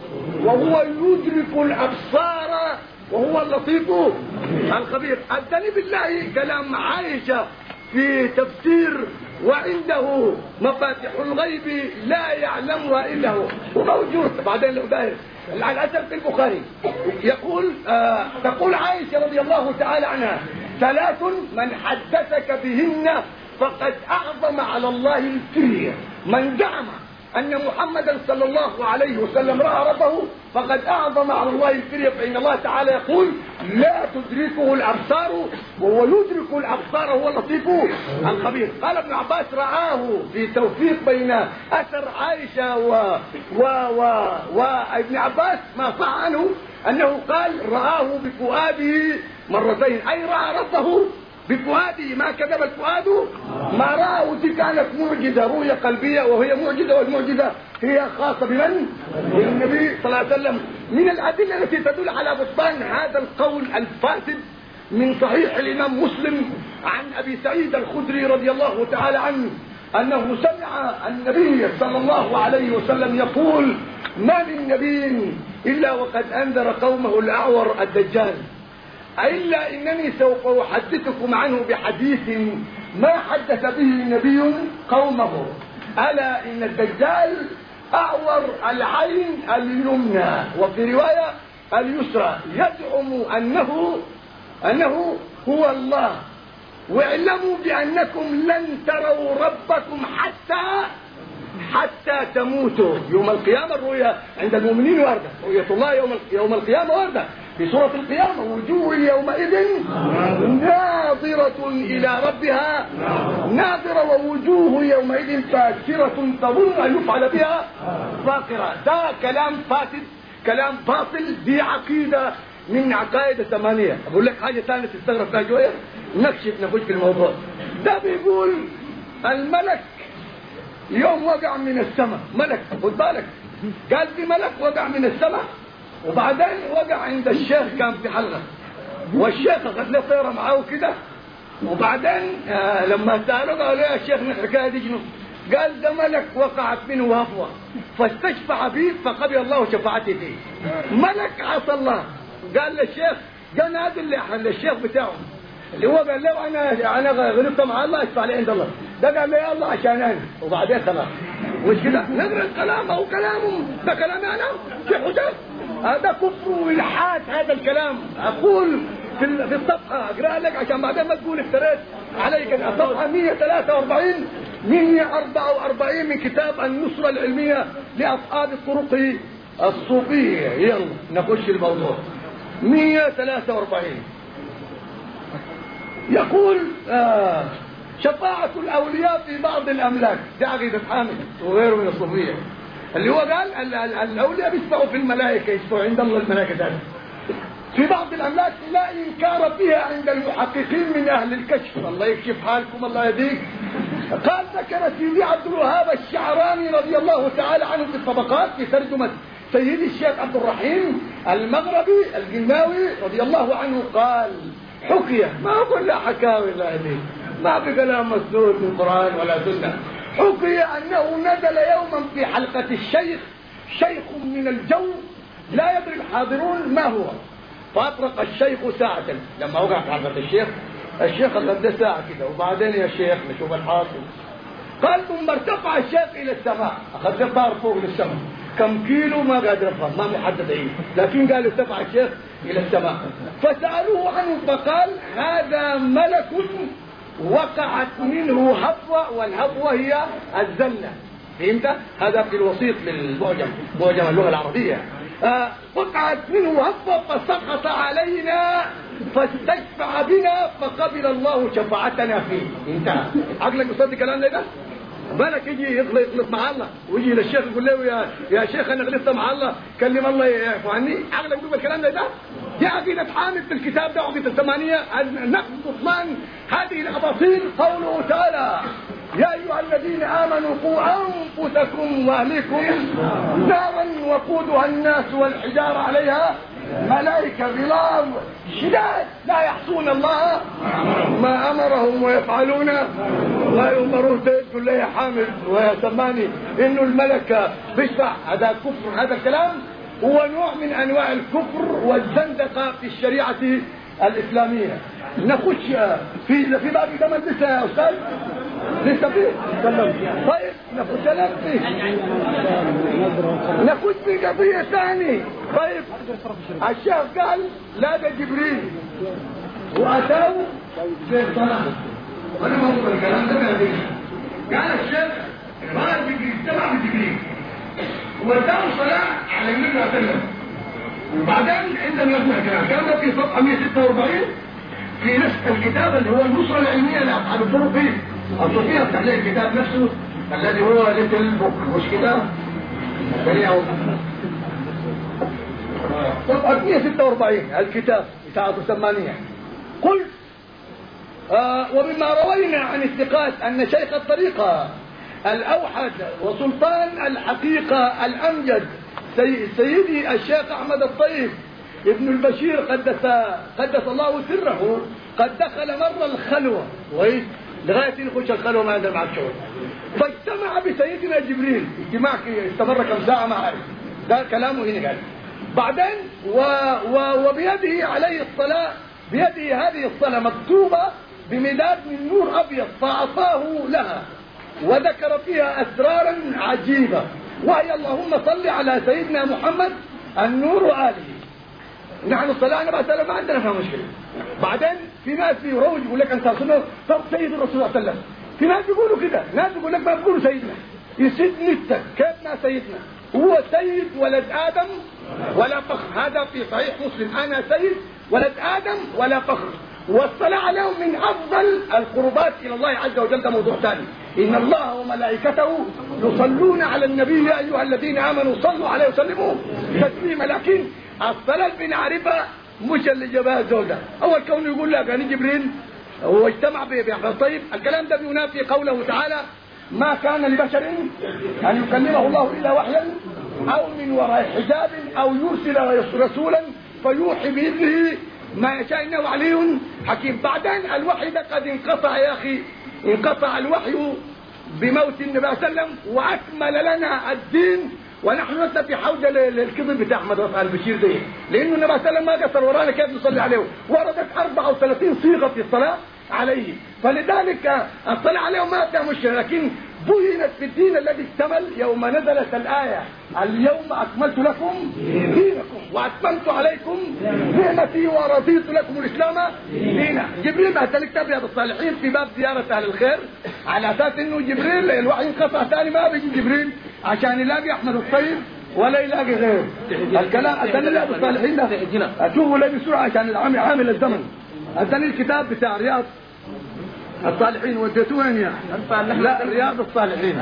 Speaker 4: وهو يدرك الأبصار وهو اللطيف الخبير. الدليل بالله كلام عائشة في تفسير وعنده مفاتيح الغيب لا يعلمها إلا هو، وموجود بعدين لو داير على الأثر في البخاري يقول آه تقول عائشة رضي الله تعالى عنها ثلاث من حدثك بهن فقد أعظم على الله الكرير، من زعم أن محمدا صلى الله عليه وسلم رأى ربه فقد أعظم على الله الكريم، فإن الله تعالى يقول لا تدركه الأبصار وهو يدرك الأبصار وهو اللطيف الخبير. قال ابن عباس رآه في توفيق بين أثر عائشة و و و وابن عباس ما صح عنه أنه قال رآه بفؤاده مرتين، أي رأى ربه بفؤاده، ما كذب الفؤاد ما رأى. ودي كانت معجزة رؤية قلبية، وهي معجزة، والمعجزة هي خاصة بمن؟ بالنبي صلى الله عليه وسلم. من الأدلة التي تدل على بطلان هذا القول الفاسد من صحيح الإمام مسلم عن أبي سعيد الخدري رضي الله تعالى عنه أنه سمع النبي صلى الله عليه وسلم يقول ما من نبي إلا وقد أنذر قومه الأعور الدجال، إلا إنني سوف أحدثكم عنه بحديث ما حدث به نبي قومه، ألا إن الدجال أعور العين اليمنى وفي رواية اليسرى، يزعم أنه أنه هو الله، واعلموا بأنكم لن تروا ربكم حتى حتى تموتوا. يوم القيامة الرؤيا عند المؤمنين واردة، رؤية الله يوم يوم القيامة واردة في سورة القيامة، وجوه يومئذ ناظرة إلى ربها ناظرة، ووجوه يومئذ باسرة تظن أن يفعل بها فاقرة. ده كلام فاسد، كلام باطل، دي عقيدة من عقائد الثمانية. أقول لك حاجة ثانية تستغرب فيها شوية، نكشف نخش في الموضوع ده. بيقول الملك يوم وقع من السماء، ملك، خد بالك، قال في ملك وقع من السماء، وبعدين وقع عند الشيخ كان في حلقة، والشيخ أخذ له طيرة معاه كده، وبعدين آه لما سألوا قالوا يا شيخ من الحكاية دي شنو؟ قال ده ملك وقعت منه هفوة فاستشفع فيه فقبل الله شفاعته فيه. ملك عصى الله، قال للشيخ، قال نادي للشيخ بتاعه اللي هو قال له انا انا غلطت مع الله اشفع لي عند الله، ده قال لي يا الله عشان انا، وبعدين خلاص مش كده نقرا الكلام او كلامه ده كلامي انا في حجج، هذا كفر والحاد هذا الكلام. اقول في في الصفحه اقرا لك عشان بعدين ما تقول افتريت عليك. الصفحه مئة وثلاثة وأربعين مئة وأربعة وأربعين من كتاب النصرة العلمية لأصحاب الطرق الصوفية. يلا نخش الموضوع. مئة وثلاثة وأربعين يقول آه شفاعة الأولياء في بعض الأملاك، ده عقيدة حامد وغيره من الصوفية، اللي هو قال الأولياء بيشفعوا في الملائكة، يشفعوا عند الله الملائكة ذلك في بعض الأملاك لا إنكار فيها عند المحققين من أهل الكشف. الله يكشف حالكم الله يهديك. قال ذكر سيدي عبد الوهاب الشعراني رضي الله تعالى عنه في الطبقات في ترجمة سيدي الشيخ عبد الرحيم المغربي الجناوي رضي الله عنه، قال حكية، ما أقول لا حكاوي الله يهديك، ما في كلام مسنود من القرآن ولا سنة، حكي أنه نزل يوما في حلقة الشيخ شيخ من الجو لا يدري الحاضرون ما هو، فأطرق الشيخ ساعة. لما وقع في حلقة الشيخ الشيخ أخذ ساعة كده، وبعدين يا شيخ نشوف الحاصل. قال ثم ارتفع الشيخ إلى السماء، أخذ طار فوق للسماء كم كيلو ما قادر أفهم، ما محدد أيه، لكن قال ارتفع الشيخ إلى السماء. فسألوه عنه فقال هذا ملك وقعت منه هفوة، والهفوة هي الزلة، فهمت؟ هذا في الوسيط للمعجم، معجم اللغة العربية. آه وقعت منه هفوة فسقط علينا فاستشفع بنا فقبل الله شفاعتنا فيه. انتهى. عقلك يصدق الكلام ده؟ بالك يجي يغلط يغلط مع الله ويجي للشيخ يقول له يا يا شيخ انا غلطت مع الله كلم الله يعفو عني. عقلك يقول الكلام ده؟ دي عقيدة حامد في الكتاب ده عقيدة الثمانية نقد بطلان هذه الاباطيل. قوله تعالى يا ايها الذين امنوا قوا انفسكم واهليكم نارا وقودها الناس والحجاره عليها ملائكه غلاظ شداد لا يعصون الله ما امرهم ويفعلون ما يؤمرون. تقول لي يا حامد ويا سماني انه الملكه بيشفع، هذا كفر. هذا الكلام هو نوع من انواع الكفر والزندقه في الشريعه الاسلاميه. نخش في في باب الجمل لسه يا استاذ، لسه فيه. طيب نخش فيه، نخش في قضيه ثانيه. طيب الشيخ قال لا ده جبريل واتاه في الصلاه، وانا ما اقول الكلام ده. قال الشيخ ما جبريل اجتمع بجبريل واداهم صلاه على النبي صلى الله عليه وسلم. وبعدين عندما يسمع الكلام كان ده في صفحه مئة وستة وأربعين في نفس الكتاب اللي هو النصره العلميه لاصحاب الطرق الصوفيه بتاع الكتاب نفسه الذي هو ليتل بوك مش كده؟ صفحه مئة وستة وأربعين الكتاب بتاع الثمانيه. قل آه ومما روينا عن الثقات ان شيخ الطريقه الاوحد وسلطان الحقيقه الامجد سي سيدي الشيخ احمد الطيب ابن البشير قدس قدس الله سره قد دخل مره الخلوه كويس لغايه يخش الخلوه ما عنده معك شغل، فاجتمع بسيدنا جبريل اجتماع استمر كم ساعه ما عارف ده كلامه هنا قال. بعدين و و وبيده عليه الصلاه بيده هذه الصلاه مكتوبه بمداد من نور ابيض فاعطاه لها وذكر فيها اسرارا عجيبه وهي اللهم صل على سيدنا محمد النور واله. نحن صلاه بعد سلام ما عندنا فيها مشكله. بعدين في ناس بيروج يقول لك انت صلاه طب سيد الرسول صلى الله عليه وسلم، في ناس يقولوا كده، ناس يقول لك ما بيقولوا سيدنا يسيد نتك كيف ما سيدنا هو سيد ولد ادم ولا فخر. هذا في صحيح مسلم انا سيد ولد ادم ولا فخر. والصلاة عليهم من أفضل القربات إلى الله عز وجل. ده موضوع ثاني. إن الله وملائكته يصلون على النبي يا أيها الذين آمنوا صلوا عليه وسلموا تسليما. لكن الصلاة اللي بنعرفها مش اللي جابها زوجة. أول كونه يقول لك أنا جبريل هو اجتمع بأحمد طيب، الكلام ده بينافي قوله تعالى ما كان لبشر أن يكلمه الله إلا وحيا أو من وراء حجاب أو يرسل رسولا فيوحي بإذنه ما يشاء انه علي حكيم. بعدين الوحي ده قد انقطع يا اخي، انقطع الوحي بموت النبي صلى الله عليه وسلم واكمل لنا الدين ونحن لسه في حوجه للكذب بتاع احمد رفع البشير ده، لانه النبي صلى الله عليه وسلم ما قصر ورانا كيف نصلي عليه. وردت أربعة وثلاثين صيغه في الصلاه عليه، فلذلك الصلاه عليه ما فيها مشكله. لكن بينت في الدين الذي اكتمل يوم نزلت الآية اليوم أكملت لكم دينكم وأتممت عليكم نعمتي ورضيت لكم الإسلام دينا. جبريل بعث الكتاب رياض الصالحين في باب زيارة أهل الخير على أساس إنه جبريل الوحي انقطع ثاني ما بيجي جبريل عشان يلاقي أحمد الطيب ولا يلاقي غيره. الكلام عشان رياض الصالحين ده أشوفه لا بسرعة عشان عامل الزمن. أتاني الكتاب بتاع رياض الصالحين وديتوه وين يا لا رياض الصالحين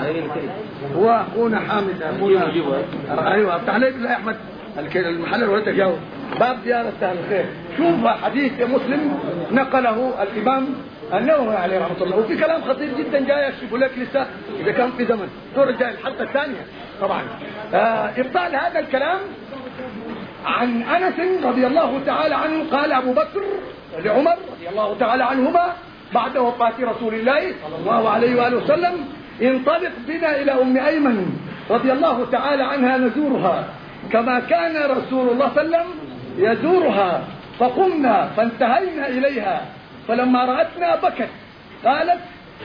Speaker 4: هو اخونا حامد اخونا ايوه افتح لي بالله يا احمد المحل اللي ولدت جاوب باب زياره اهل الخير. شوف حديث مسلم نقله الامام النووي عليه رحمه الله وفي كلام خطير جدا جاي يكشف لك لسه اذا كان في زمن ترجع الحلقه الثانيه طبعا. آه ابطال هذا الكلام عن انس رضي الله تعالى عنه قال ابو بكر لعمر رضي الله تعالى عنهما بعد وفاة رسول الله صلى الله عليه وآله وسلم انطلق بنا إلى أم أيمن رضي الله تعالى عنها نزورها كما كان رسول الله صلى الله عليه وسلم يزورها. فقمنا فانتهينا إليها فلما رأتنا بكت قالت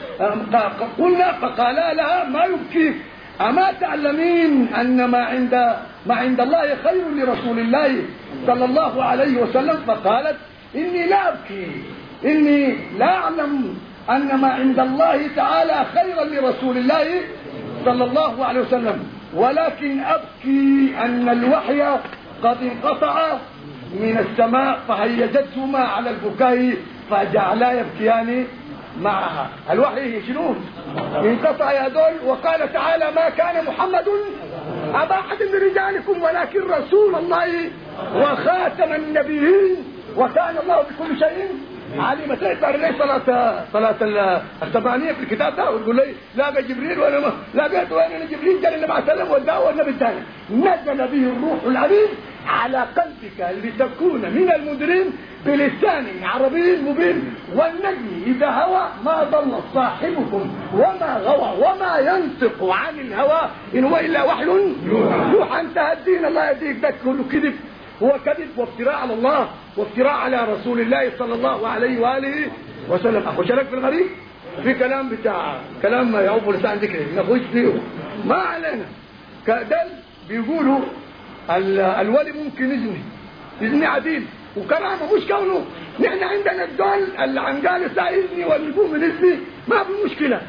Speaker 4: قلنا فقالا لها ما يبكيك أما تعلمين أن ما عند ما عند الله خير لرسول الله صلى الله عليه وسلم؟ فقالت إني لا أبكي إني لا أعلم أن ما عند الله تعالى خيرا لرسول الله صلى الله عليه وسلم ولكن أبكي أن الوحي قد انقطع من السماء فهيجتهما على البكاء فجعلا يبكيان معها. الوحي شنو انقطع يا دول. وقال تعالى ما كان محمد أبا أحد من رجالكم ولكن رسول الله وخاتم النبيين وكان الله بكل شيء علي. تقدر لي صلاة صلاة الثمانية في الكتاب ده وتقول لي لاقى جبريل وانا ما لقيت وين جبريل جاء النبي عليه السلام وداه والنبي الثاني نزل به الروح العظيم على قلبك لتكون من المنذرين بلسان عربي مبين والنجم إذا هوى ما ضل صاحبكم وما غوى وما ينطق عن الهوى إن هو إلا وحي يوحى. انتهى الدين الله يهديك ده كله كذب، هو كذب وافتراء على الله وافتراء على رسول الله صلى الله عليه وآله وسلم. أخو شارك في الغريب في كلام بتاع كلام يعوب لسان ذكري نخش فيه ما علينا. كدل بيقولوا الولي ممكن يزني يزني عديل وكرامه مش كونه نحن عندنا الدول اللي عن قال يزني والنجوم يزني ما في مشكله.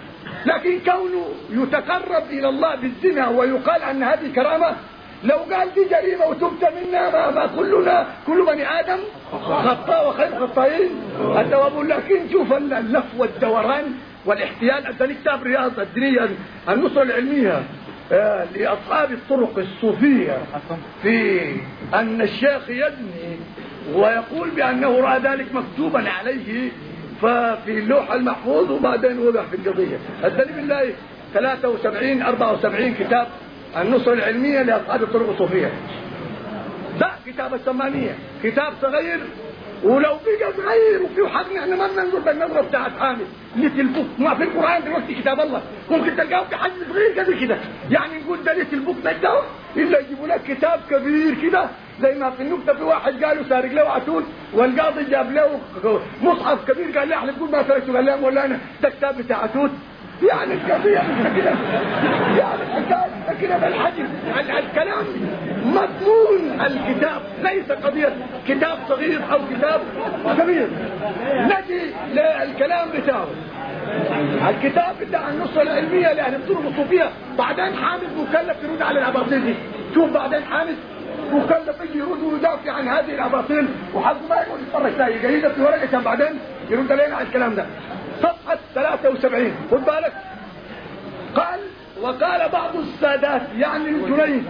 Speaker 4: لكن كونه يتقرب إلى الله بالزنا ويقال أن هذه كرامة، لو قال دي جريمة وتبت منا ما, ما كلنا كل بني آدم خطاء وخير خطائين التواب. لكن شوف اللف والدوران والاحتيال. أدني كتاب رياض الدينية النصرة العلمية آه لأصحاب الطرق الصوفية في أن الشيخ يزني ويقول بأنه رأى ذلك مكتوبا عليه ففي اللوح المحفوظ وبعدين وضع في القضية. الدليل بالله ثلاثة وسبعين أربعة وسبعين كتاب النصرة العلمية لأصحاب الطرق الصوفية. ده كتاب الثمانية، كتاب صغير ولو بقى صغير وفي حقنا احنا ما بننظر بالنظرة بتاعت حامد ليتل بوك. ما في القرآن دلوقتي كتاب الله ممكن تلقاه في حجم صغير قد كده، يعني نقول ده ليتل بوك ده إلا يجيبوا لك كتاب كبير كده زي ما في النكتة في واحد قالوا سارق له عتول والقاضي جاب له مصحف كبير قال له احنا نقول ما سرقته قال له ولا انا ده كتاب بتاع عتول. يعني القضية كده يعني الحكاية كده بالحجم. الكلام مضمون الكتاب ليس قضية كتاب صغير أو كتاب كبير. نجي للكلام بتاعه. الكتاب بتاع النصرة العلمية لأهل الطرق الصوفية. بعدين حامد مكلف يرد على الأباطيل دي. شوف بعدين حامد مكلف يجي يرد ويدافع عن هذه الأباطيل وحظه ما يقول يتفرج تاني جيدة في ورقة بعدين يرد علينا على الكلام ده. صفحة ثلاثة وسبعين خد بالك. قال وقال بعض السادات يعني الجنيد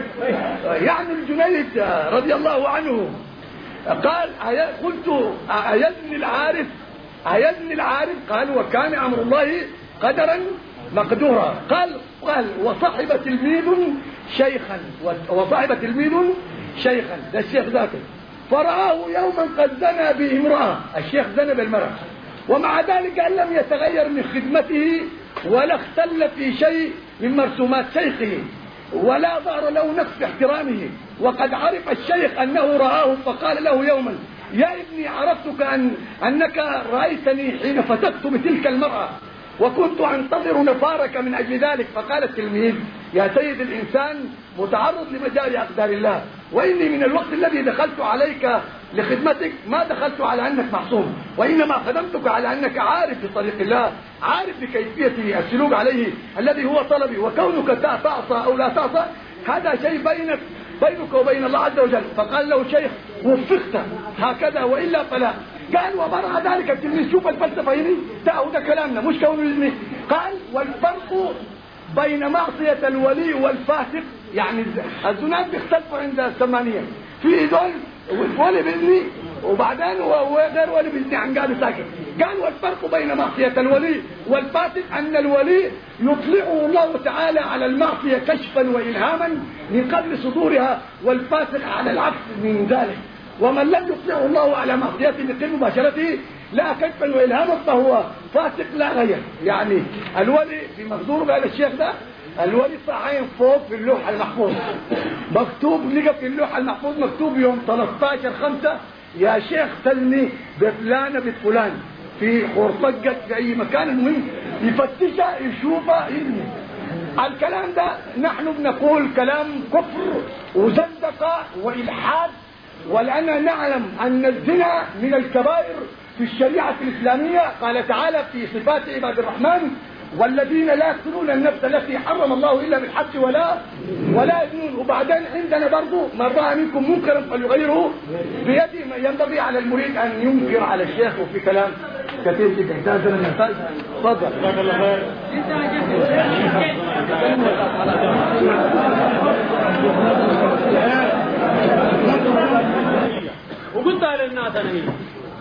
Speaker 4: يعني الجنيد رضي الله عنه قال قلت أيزني العارف أيزني العارف قال وكان أمر الله قدرا مقدورا. قال قال وصحب تلميذ شيخا وصحب تلميذ شيخا ده الشيخ ذاته فرآه يوما قد زنى بامرأة. الشيخ زنى بالمرأة ومع ذلك أن لم يتغير من خدمته ولا اختل في شيء من مرسومات شيخه ولا ظهر له نقص في احترامه. وقد عرف الشيخ أنه رآه فقال له يوما يا ابني عرفتك أن أنك رأيتني حين فتكت بتلك المرأة وكنت أنتظر نفارك من أجل ذلك. فقال التلميذ يا سيد الإنسان متعرض لمجاري أقدار الله وإني من الوقت الذي دخلت عليك لخدمتك ما دخلت على أنك معصوم وإنما خدمتك على أنك عارف بطريق الله عارف بكيفية السلوك عليه الذي هو طلبي وكونك تعصى أو لا تعصى هذا شيء بينك بينك وبين الله عز وجل. فقال له الشيخ وفقت هكذا وإلا فلا. قال وبرع ذلك التلميذ شوف الفلسفة هنا تعود كلامنا مش كونه الإذن. قال والفرق بين معصية الولي والفاسق يعني الزناد بيختلفوا عند الثمانية في دول ولي بإذني وبعدين وغير ولي بإذني عن قال ساكت. قال والفرق بين معصية الولي والفاسق أن الولي يطلعه الله تعالى على المعصية كشفا وإلهاما من قبل صدورها والفاسق على العكس من ذلك. ومن لم يطلعه الله على معصيته من قبل مباشرته لا كشفا وإلهاما فهو فاسق لا غير. يعني الولي في مقدور قال الشيخ ده الولي صحيح فوق في اللوح المحفوظ مكتوب لقى في اللوح المحفوظ مكتوب يوم ثلاثة عشر خمسة يا شيخ سلني بفلانة بفلان في خرطقك في أي مكان المهم يفتشها يشوفها يرمي. الكلام ده نحن بنقول كلام كفر وزندقة وإلحاد ولأننا نعلم أن الزنا من الكبائر في الشريعة الإسلامية. قال تعالى في صفات عباد الرحمن والذين لا يقتلون النفس التي حرم الله إلا بالحق ولا ولا يزنون. وبعدين عندنا برضو من رأى منكم منكرا فليغيره بيده. ينبغي على المريد أن ينكر على الشيخ وفي كلام كثير جدا. احتاجنا نحتاج تفضل.
Speaker 2: وقلت للناس أنا هنا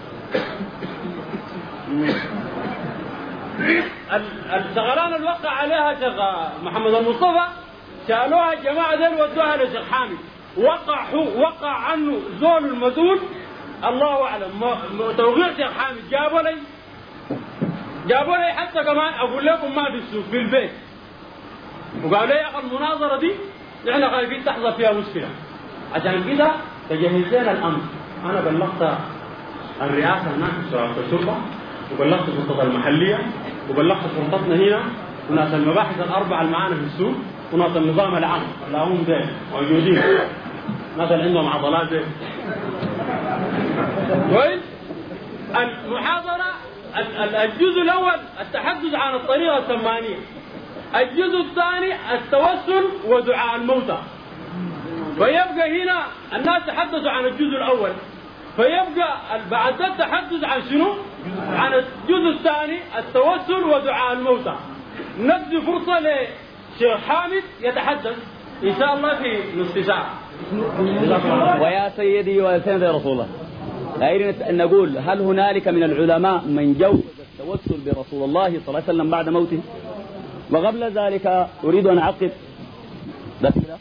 Speaker 2: الشغلانة اللي وقع عليها شيخ محمد المصطفى شالوها الجماعة دول ودوها لشيخ حامد وقع وقع عنه زول المدون الله أعلم توقيع شيخ حامد جابوا لي جابوا لي حتى كمان أقول لكم ما في السوق في البيت وقالوا لي يا أخي المناظرة دي نحن خايفين تحصل فيها مشكلة عشان كده تجهزنا الأمر. أنا بلغت الرئاسة هناك في الشرطة وبلغت السلطة المحلية وبلغت شرطتنا هنا وناس المباحث الأربعة اللي معانا في السوق وناس النظام العام اللي هم ده موجودين ناس اللي عندهم عضلات ده. كويس. المحاضرة
Speaker 3: الجزء الأول التحدث عن الطريقة الثمانية، الجزء الثاني التوسل ودعاء الموتى. فيبقى هنا الناس تحدثوا عن الجزء الأول، فيبقى بعد التحدث عن شنو؟ عن الجزء الثاني التوسل ودعاء الموتى. ندي فرصة لشيخ حامد يتحدث إن شاء الله في نصف ساعة.
Speaker 2: ويا سيدي ويا سيدي رسول الله، أين نقول هل هنالك من العلماء من جوز التوسل برسول الله صلى الله عليه وسلم بعد موته؟ وقبل ذلك أريد أن أعقب بس كده.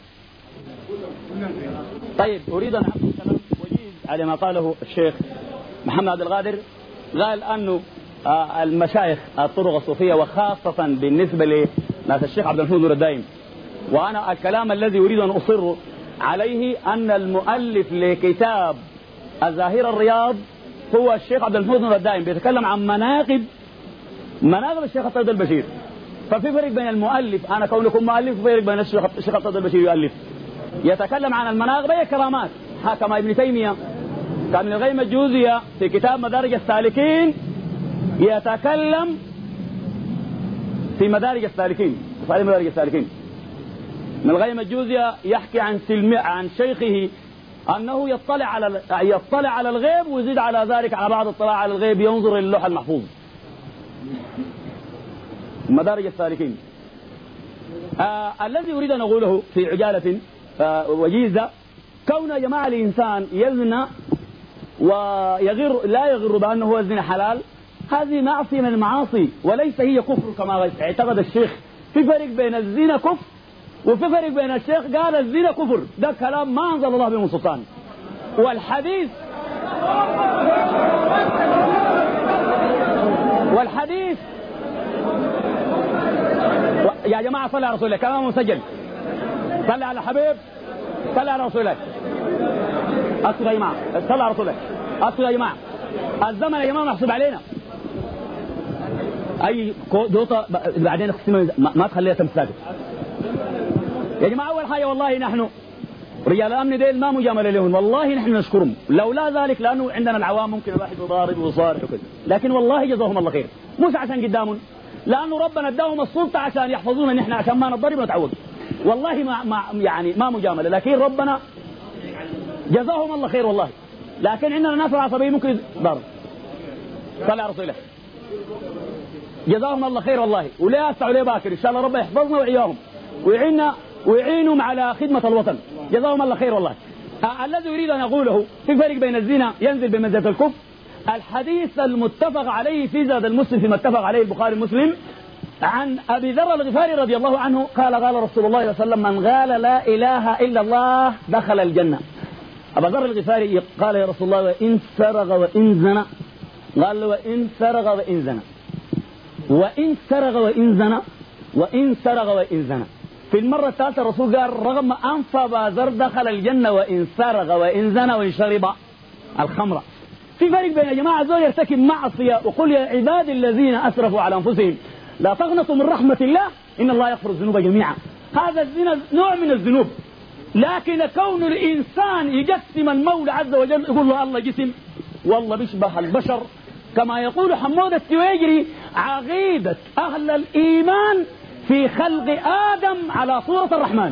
Speaker 2: طيب أريد أن أعقب كلام وجيز على ما قاله الشيخ محمد عبد القادر. قال أنه المشايخ الطرق الصوفية وخاصة بالنسبة لناس الشيخ عبد المحمود نور الدايم، وأنا الكلام الذي أريد أن أصر عليه أن المؤلف لكتاب الظاهرة الرياض هو الشيخ عبد المحمود نور الدايم، بيتكلم عن مناقب مناقب الشيخ الطيب البشير. ففي فرق بين المؤلف، أنا كونكم مؤلف، فرق بين الشيخ الطيب البشير يؤلف يتكلم عن المناقب هي كرامات، كما ابن تيمية كان ابن القيم الجوزية في كتاب مدارج السالكين يتكلم في مدارج السالكين في مدارج السالكين ابن القيم الجوزية يحكي عن سلم عن شيخه أنه يطلع على يطلع على الغيب ويزيد على ذلك على بعض الاطلاع على الغيب ينظر إلى اللوح المحفوظ. مدارج السالكين. آه الذي أريد أن أقوله في عجالة آه وجيزة، كون يا جماعة الإنسان يزنى ويغر لا يغر بأنه هو الزنا حلال، هذه معصية من المعاصي وليس هي كفر كما اعتقد الشيخ. في فرق بين الزنا كفر وفي فرق بين الشيخ قال الزنا كفر، ده كلام ما أنزل الله به من سلطان. والحديث والحديث يا جماعة صلى على رسول الله، كلام مسجل. صلى على حبيب، صلى على رسول الله. أكتب يا جماعة، صلى على رسول الله. أكتب يا جماعة، الزمن يا جماعة محسوب علينا. أي دوطة بعدين اختم ما تخليها تمساك. يا جماعة أول حاجة والله نحن رجال الأمن ديل ما مجاملة لهم، والله نحن نشكرهم، لولا ذلك لأنه عندنا العوام ممكن الواحد يضارب ويصارع وكذا، لكن والله جزاهم الله خير، مش عشان قدامهم، لأنه ربنا اداهم السلطة عشان يحفظونا نحن عشان ما نضرب ونتعود. والله ما, ما يعني ما مجاملة، لكن ربنا جزاهم الله خير والله. لكن عندنا ناس عصبيين ممكن ضرب. صلى على رسول الله. جزاهم الله خير والله، ولا أسعوا ليه باكر إن شاء الله ربنا يحفظنا وإياهم ويعيننا ويعينهم على خدمة الوطن. جزاهم الله خير والله. آه الذي يريد أن أقوله في فرق بين الزنا ينزل بمنزلة الكفر. الحديث المتفق عليه في زاد المسلم فيما اتفق عليه البخاري ومسلم عن أبي ذر الغفاري رضي الله عنه قال قال رسول الله صلى الله عليه وسلم من قال لا إله إلا الله دخل الجنة. أبو ذر الغفاري قال يا رسول الله وإن سرق وإن زنى، قال له وإن سرق وإن زنى وإن سرق وإن زنى وإن سرق وإن زنى. في المرة الثالثة الرسول قال رغم أنف أبا ذر دخل الجنة وإن سرق وإن زنى وإن شرب الخمر. في فرق بين يا جماعة زول يرتكب معصية وقل يا عبادي الذين أسرفوا على أنفسهم لا تقنطوا من رحمة الله إن الله يغفر الذنوب جميعا، هذا الزنا نوع من الذنوب. لكن كون الإنسان يجسم المولى عز وجل يقول له الله جسم والله بيشبه البشر، كما يقول حمود التويجري عقيدة أهل الإيمان في خلق آدم على صورة الرحمن.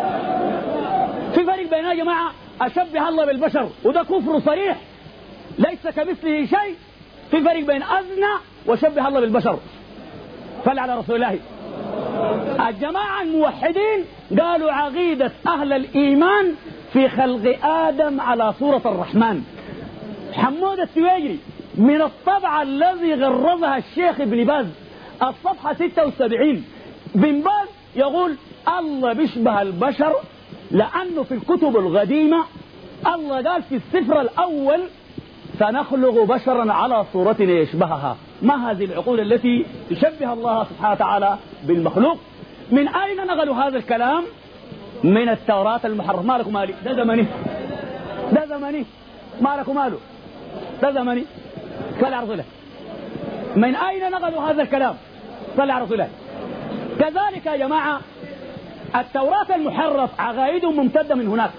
Speaker 2: في فرق بين يا جماعة أشبه الله بالبشر وده كفر صريح ليس كمثله شيء. في فرق بين أزنى وشبه الله بالبشر. فل على رسول الله. الجماعة الموحدين قالوا عقيدة أهل الإيمان في خلق آدم على صورة الرحمن. حمود التويجري من الطبعة الذي غرزها الشيخ ابن باز الصفحة ستة وسبعين بن باز يقول الله بيشبه البشر لأنه في الكتب القديمة الله قال في السفر الأول سنخلق بشرا على صورتنا يشبهها. ما هذه العقول التي تشبه الله سبحانه وتعالى بالمخلوق؟ من أين نقلوا هذا الكلام؟ من التوراة المحرفة. ما لكم مالي ده زمني ده زمني ما لكم ماله ده زمني. صلى على رسول الله. من أين نقلوا هذا الكلام؟ صلى على رسول الله. كذلك يا جماعة التوراة المحرف عقائدهم ممتدة من هناك،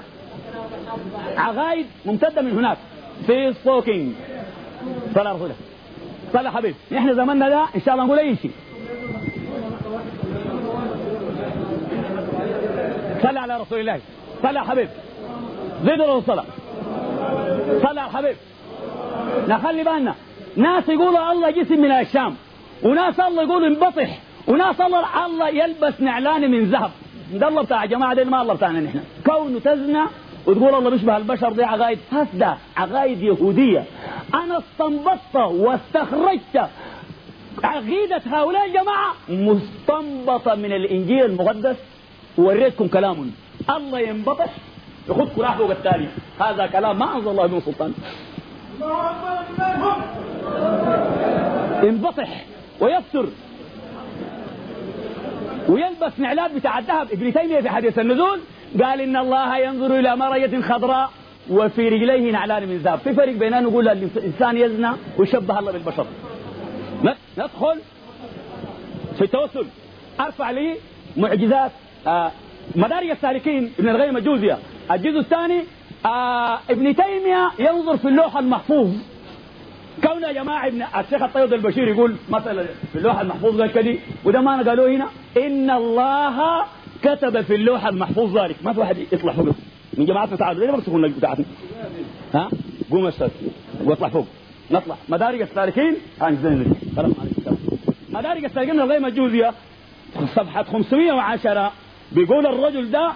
Speaker 2: عقائد ممتدة من هناك في الصوكينج. صلى على رسول الله. صلى حبيب. نحن زماننا ده ان شاء الله نقول اي شيء. صلى على رسول الله. صلى يا حبيب. زيدوا له الصلاة. صلى على الحبيب. نخلي بالنا، ناس يقولوا الله جسم من الشام، وناس الله يقولوا انبطح، وناس الله الله يلبس نعلان من ذهب. ده الله بتاع جماعة دي، ما الله بتاعنا نحن. كونه تزنى وتقول الله بيشبه البشر، دي عقائد فاسدة، عقائد يهودية. أنا استنبطت واستخرجت عقيدة هؤلاء الجماعة مستنبطة من الإنجيل المقدس، ووريتكم كلام الله ينبطش يخذ كراح فوق التالي. هذا كلام ما أنزل الله من سلطان. ينبطح ويستر ويلبس نعلات بتاع الذهب. ابن تيمية في حديث النزول قال إن الله ينظر إلى مرية خضراء وفي رجليه نعلان من ذهب. في فرق بين أن نقول الإنسان يزنى ويشبه الله بالبشر. ندخل في التوسل. أرفع لي معجزات آه مدارج السالكين ابن القيم الجوزية الجزء الثاني. آه ابن تيمية ينظر في اللوح المحفوظ. كون يا جماعة ابن الشيخ الطيب البشير يقول مثلا في اللوح المحفوظ قال كذي، وده ما أنا قالوه هنا إن الله كتب في اللوح المحفوظ ذلك. ما في واحد يطلع فوق من جماعة تعالوا ليه ما بتسكون بتاعتنا؟ ها قوم أستاذ واطلع فوق. نطلع مدارج السالكين عن زين مدارج السالكين ابن القيم الجوزية صفحة خمسمائة وعشرة بيقول الرجل ده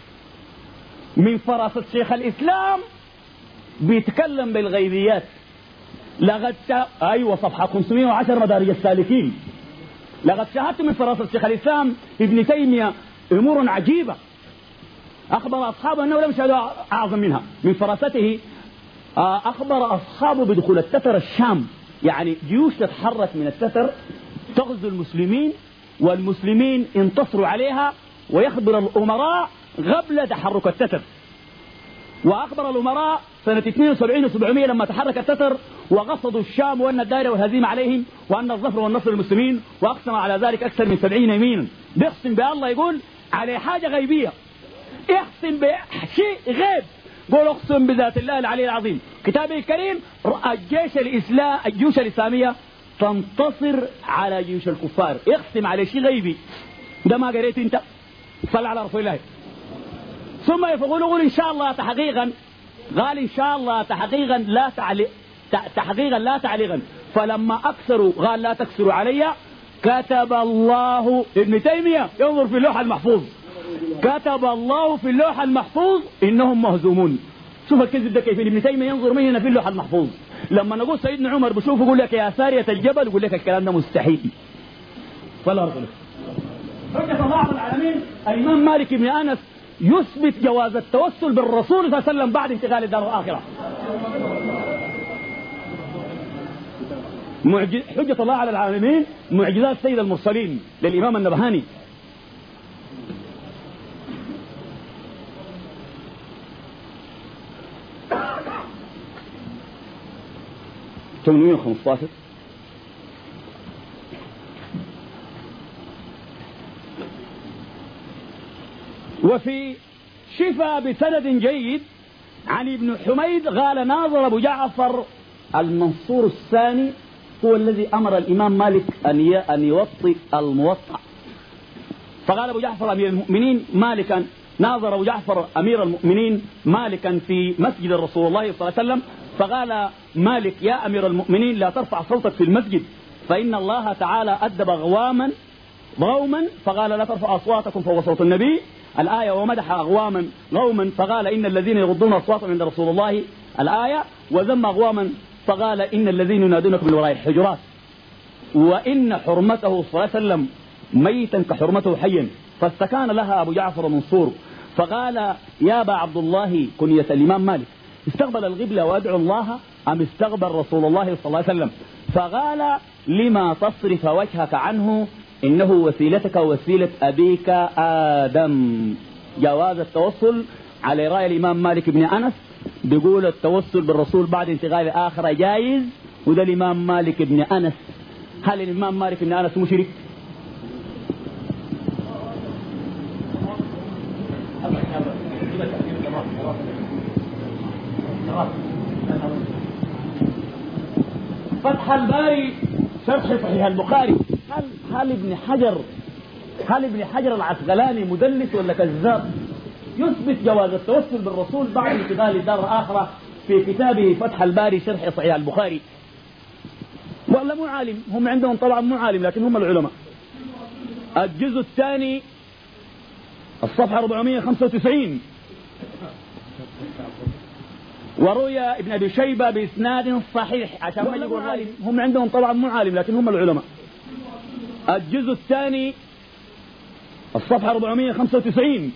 Speaker 2: من فراسة شيخ الإسلام بيتكلم بالغيبيات. لقد شا... أيوة صفحة خمسمائة وعشرة مدارج السالكين. لقد شاهدت من فراسة شيخ الإسلام ابن تيمية أمور عجيبة أخبر أصحابه أنه لم يشهدوا أعظم منها. من فراسته أخبر أصحابه بدخول التتر الشام، يعني جيوش تتحرك من التتر تغزو المسلمين، والمسلمين انتصروا عليها، ويخبر الأمراء قبل تحرك التتر. وأخبر الأمراء سنة اثنين وسبعين وسبعمائة لما تحرك التتر وغصدوا الشام وأن الدائرة والهزيمة عليهم وأن الظفر والنصر للمسلمين، وأقسم على ذلك أكثر من سبعين يمينا. بيقسم بالله يقول على حاجة غيبية، يقسم بشيء غيب، قول اقسم بذات الله العلي العظيم. كتابه الكريم الجيش الإسلام الجيوش الإسلامية تنتصر على جيوش الكفار، يقسم على شيء غيبي. ده ما قريت انت؟ صلى على رسول الله. ثم يقول يقول إن شاء الله تحقيقا، قال إن شاء الله تحقيقا لا تعلي تحقيقا لا تعليقا، فلما أكثروا قال لا تكسروا علي. كتب الله ابن تيمية ينظر في اللوح المحفوظ، كتب الله في اللوح المحفوظ إنهم مهزومون. شوف الكذب ده كيف ابن تيمية ينظر من هنا في اللوح المحفوظ. لما نقول سيدنا عمر بشوفه يقول لك يا سارية الجبل، يقول لك الكلام ده مستحيل. فلا رسول حجة الله على العالمين. الإمام مالك بن أنس يثبت جواز التوسل بالرسول صلى الله عليه وسلم بعد انتقال الدار الآخرة. معجز حجة الله على العالمين معجزات سيد المرسلين للإمام النبهاني. ثمانمائة وخمسة عشر وفي شفا بسند جيد عن ابن حميد قال ناظر أبو جعفر المنصور الثاني هو الذي أمر الإمام مالك أن أن يوطئ الموطأ. فقال أبو جعفر أمير المؤمنين مالكا ناظر أبو جعفر أمير المؤمنين مالكا في مسجد الرسول الله صلى الله عليه وسلم، فقال مالك يا أمير المؤمنين لا ترفع صوتك في المسجد فإن الله تعالى أدب غواما غوما، فقال لا ترفع أصواتكم فوق صوت النبي الآية، ومدح أغواما غوما فقال إن الذين يغضون أصواتهم عند رسول الله الآية، وذم أغواما فقال إن الذين ينادونكم من وراء الحجرات، وإن حرمته صلى الله عليه وسلم ميتا كحرمته حيا. فاستكان لها أبو جعفر منصور فقال يا أبا عبد الله كنية الإمام مالك استقبل القبلة وأدعو الله أم استقبل رسول الله صلى الله عليه وسلم؟ فقال لما تصرف وجهك عنه إنه وسيلتك ووسيلة أبيك آدم. جواز التوصل على رأي الإمام مالك بن أنس بيقول التوصل بالرسول بعد انتقال الآخرة جائز، وده الإمام مالك بن أنس. هل الإمام مالك بن أنس مشرك؟ فتح الباري شرح صحيح البخاري هل هل ابن حجر هل ابن حجر العسقلاني مدلس ولا كذاب؟ يثبت جواز التوسل بالرسول بعد انتقال الدار الآخرة في كتابه فتح الباري شرح صحيح البخاري. ولا مو عالم، هم عندهم طبعا مو عالم لكن هم العلماء. الجزء الثاني الصفحة أربعمائة وخمسة وتسعين. وروي ابن أبي شيبة بإسناد صحيح عشان ما يقول عالم، هم عندهم طبعا مو عالم لكن هم العلماء. الجزء الثاني الصفحة أربعمائة وخمسة وتسعين.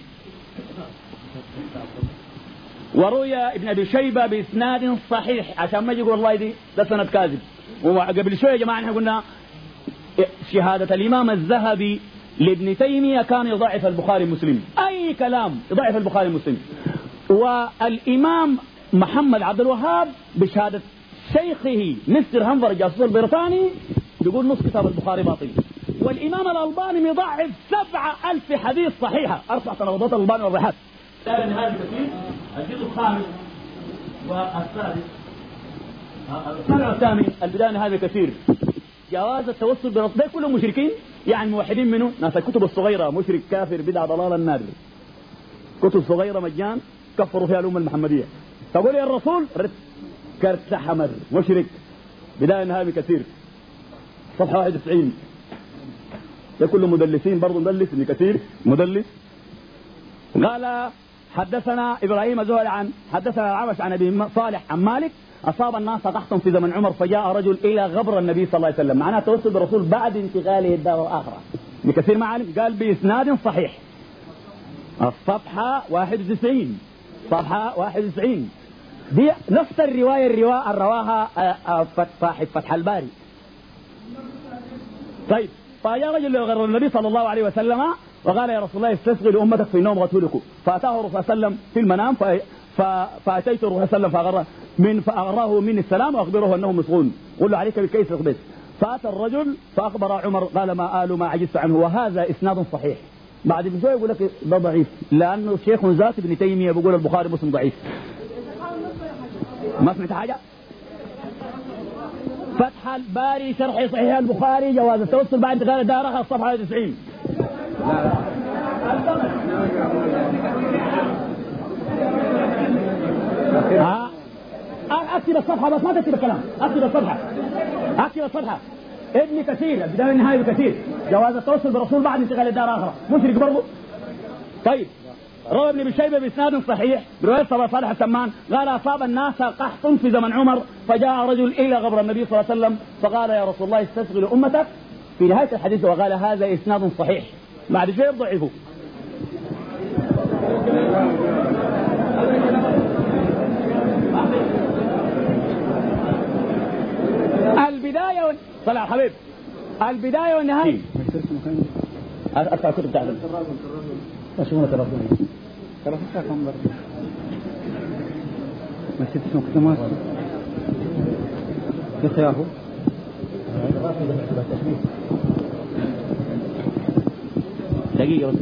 Speaker 2: وروي ابن أبي شيبة بإسناد صحيح عشان ما يقول والله دي ده سند كاذب. وقبل شوية يا جماعة احنا قلنا شهادة الإمام الذهبي لابن تيمية كان يضعف البخاري مسلم، أي كلام يضعف البخاري مسلم. والإمام محمد عبد الوهاب بشهادة شيخه مستر هنفر الجاسوس البريطاني بيقول نص كتاب البخاري باطل. والإمام الألباني يضعف سبعة ألف حديث صحيحة، أربع تناوضات الألباني والرحات. هذا النهاية الكثير الجزء الخامس والسادس السابع والثامن البداية هذا كثير. جواز التوسل برسول ده كلهم مشركين يعني موحدين منه. ناس الكتب الصغيرة مشرك كافر بدع ضلال النار، كتب صغيرة مجان كفروا فيها الأمة المحمدية. تقول يا الرسول كرت حمر مشرك بداية نهاية كثير صفحة واحد وتسعين. ده كله مدلسين برضو، مدلس ابن كثير مدلس. قال حدثنا إبراهيم الزهري عن حدثنا العمش عن أبي صالح عن مالك أصاب الناس قحط في زمن عمر فجاء رجل إلى غبر النبي صلى الله عليه وسلم، معناه توسل بالرسول بعد انتقاله الدار الآخرة. ابن كثير معلم قال بإسناد صحيح. الصفحة واحد وتسعين صفحة واحد وتسعين دي نفس الرواية الرواية رواها صاحب فتح الباري. طيب فجاء رجل لغبر النبي صلى الله عليه وسلم وقال يا رسول الله استسقي لأمتك في النوم غسولكم. فأتاه الرسول صلى الله عليه وسلم في المنام فأتيت الرسول صلى الله عليه وسلم فأغره من فأغراه مني السلام وأخبره أنه مسغون، قل له عليك بالكيس اقبس. فأتى الرجل فأخبر عمر قال ما آل ما عجزت عنه، وهذا إسناد صحيح. بعد بشوية يقول لك ده ضعيف لأنه شيخ ذات ابن تيمية بيقول البخاري مسلم ضعيف. ما سمعت حاجة؟ فتح الباري شرح صحيح البخاري جواز التوسل بعد انتقال الدار الصفحة تسعين. ها اكتب الصفحة بس ما تكتب الكلام، اكتب الصفحة اكتب الصفحة. ابن كثير البداية والنهاية بكثير جواز التوسل بالرسول بعد انتقال الدار الآخرة مشرك برضه. طيب روى ابن ابي شيبه باسناد صحيح بروايه صالح السمان قال اصاب الناس قحط في زمن عمر فجاء رجل الى غبر النبي صلى الله عليه وسلم فقال يا رسول الله استسقي لامتك في نهايه الحديث وقال هذا اسناد صحيح. بعد شيء ضعفه. البدايه و... طلع حبيب البدايه والنهايه. ارفع الكتب تعالى شو ترى ترى فيها كم برضه ما شفت اسمه كتماس كيف ياهو دقيقة بس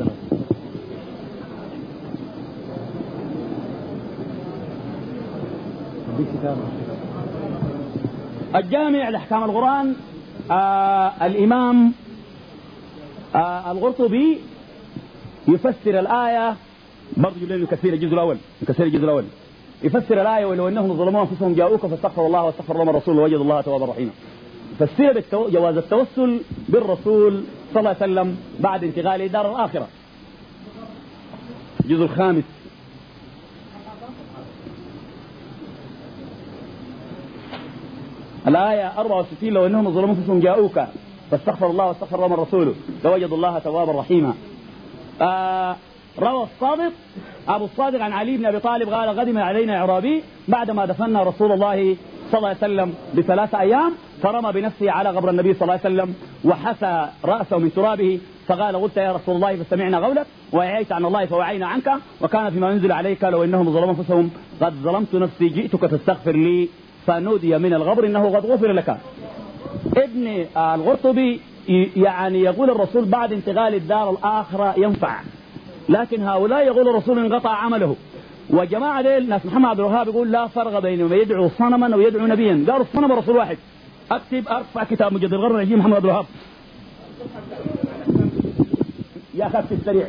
Speaker 2: الجامع لأحكام القرآن. آه الإمام آه القرطبي يفسر الآية برضه يقول لنا كثير الجزء الأول كثير الجزء الأول يفسر الآية ولو أنهم ظلموا أنفسهم جاءوك فاستغفروا الله واستغفر لهم الرسول ووجدوا الله توابا رحيما. فسر بالتو... جواز التوسل بالرسول صلى الله عليه وسلم بعد انتقاله دار الآخرة. الجزء الخامس الآية أربعة وستين لو أنهم ظلموا أنفسهم جاءوك فاستغفر الله واستغفر لهم الرسول لوجدوا الله توابا رحيما. آه روى الصادق أبو الصادق عن علي بن أبي طالب قال قدم علينا إعرابي بعدما دفنا رسول الله صلى الله عليه وسلم بثلاثة أيام فرمى بنفسه على قبر النبي صلى الله عليه وسلم وحسى رأسه من ترابه فقال قلت يا رسول الله فاستمعنا قولك ووعيت عن الله فوعينا عنك وكان فيما ينزل عليك لو إنهم ظلموا أنفسهم قد ظلمت نفسي جئتك تستغفر لي فنودي من الغبر إنه قد غفر لك. ابن القرطبي يعني يقول الرسول بعد انتقال الدار الآخرة ينفع، لكن هؤلاء يقول الرسول انقطع عمله. وجماعة ديل ناس محمد عبد الوهاب يقول لا فرق بين ما يدعو صنما أو يدعو نبيا، قالوا الصنم رسول واحد اكتب ارفع كتاب مجد الغرب العجيب محمد عبد الوهاب يا اخي اكتب سريع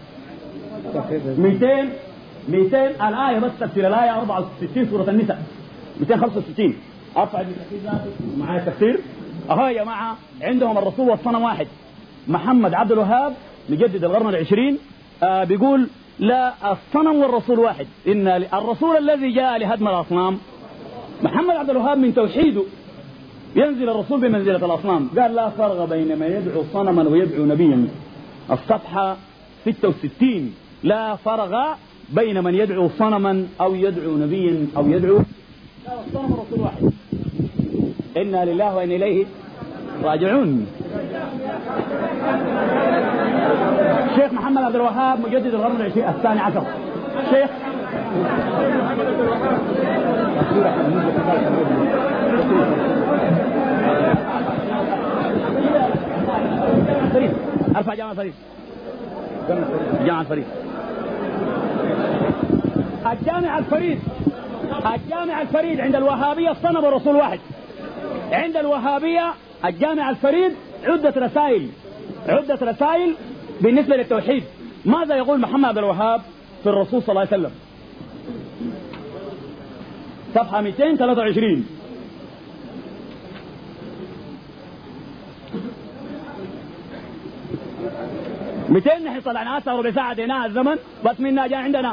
Speaker 2: مئتين مئتين الآية بس تفسير الآية أربعة وستين سورة النساء مئتين وخمسة وستين ارفع معايا التفسير اهو يا جماعه عندهم الرسول والصنم واحد. محمد عبد الوهاب مجدد القرن العشرين آه بيقول لا الصنم والرسول واحد، ان الرسول الذي جاء لهدم الاصنام. محمد عبد الوهاب من توحيده ينزل الرسول بمنزله الاصنام، قال لا فرق بين من يدعو صنما ويدعو نبيا. الصفحه ستة وستين لا فرق بين من يدعو صنما او يدعو نبيا او يدعو لا الصنم والرسول واحد. إنا لله وإنا إليه راجعون. الشيخ محمد عبد الوهاب مجدد القرن العشرين الثاني عشر. شيخ فريد ارفع جامع فريد جامع الفريد الجامع الفريد الجامع الفريد عند الوهابية الصنم والرسول واحد. عند الوهابية الجامع الفريد عدة رسائل عدة رسائل بالنسبة للتوحيد. ماذا يقول محمد عبد الوهاب في الرسول صلى الله عليه وسلم؟ صفحة مئتين وثلاثة وعشرين مئتين نحن طلعناها ربع ساعة ديناها الزمن بس منا جاء عندنا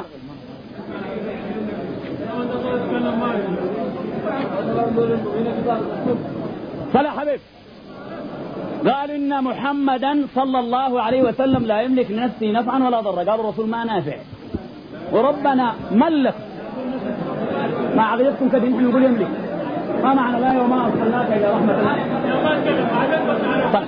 Speaker 2: صلى حبيب. قال إن محمدا صلى الله عليه وسلم لا يملك لنفسه نفعا ولا ضرا. قال الرسول ما نافع وربنا ملك ما عقيدتكم كده نحن نقول يملك ما معنى لا وما أرسلناك إلى رحمة الله. طيب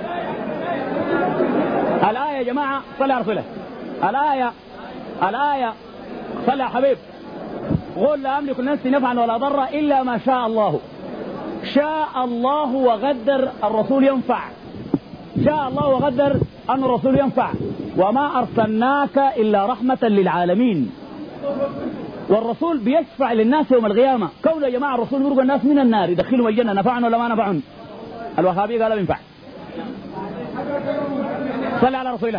Speaker 2: الآية يا جماعة صلى على رسوله الآية الآية صلى يا حبيب قل لا أملك لنفسي نفعا ولا ضرا إلا ما شاء الله. شاء الله وقدر الرسول ينفع. شاء الله وقدر أن الرسول ينفع وما أرسلناك إلا رحمة للعالمين. والرسول بيشفع للناس يوم القيامة. كون يا جماعة الرسول يرقى الناس من النار يدخلهم الجنة نفعا ولا ما نفعا؟ الوهابي قال بينفع. صلى على رسول الله.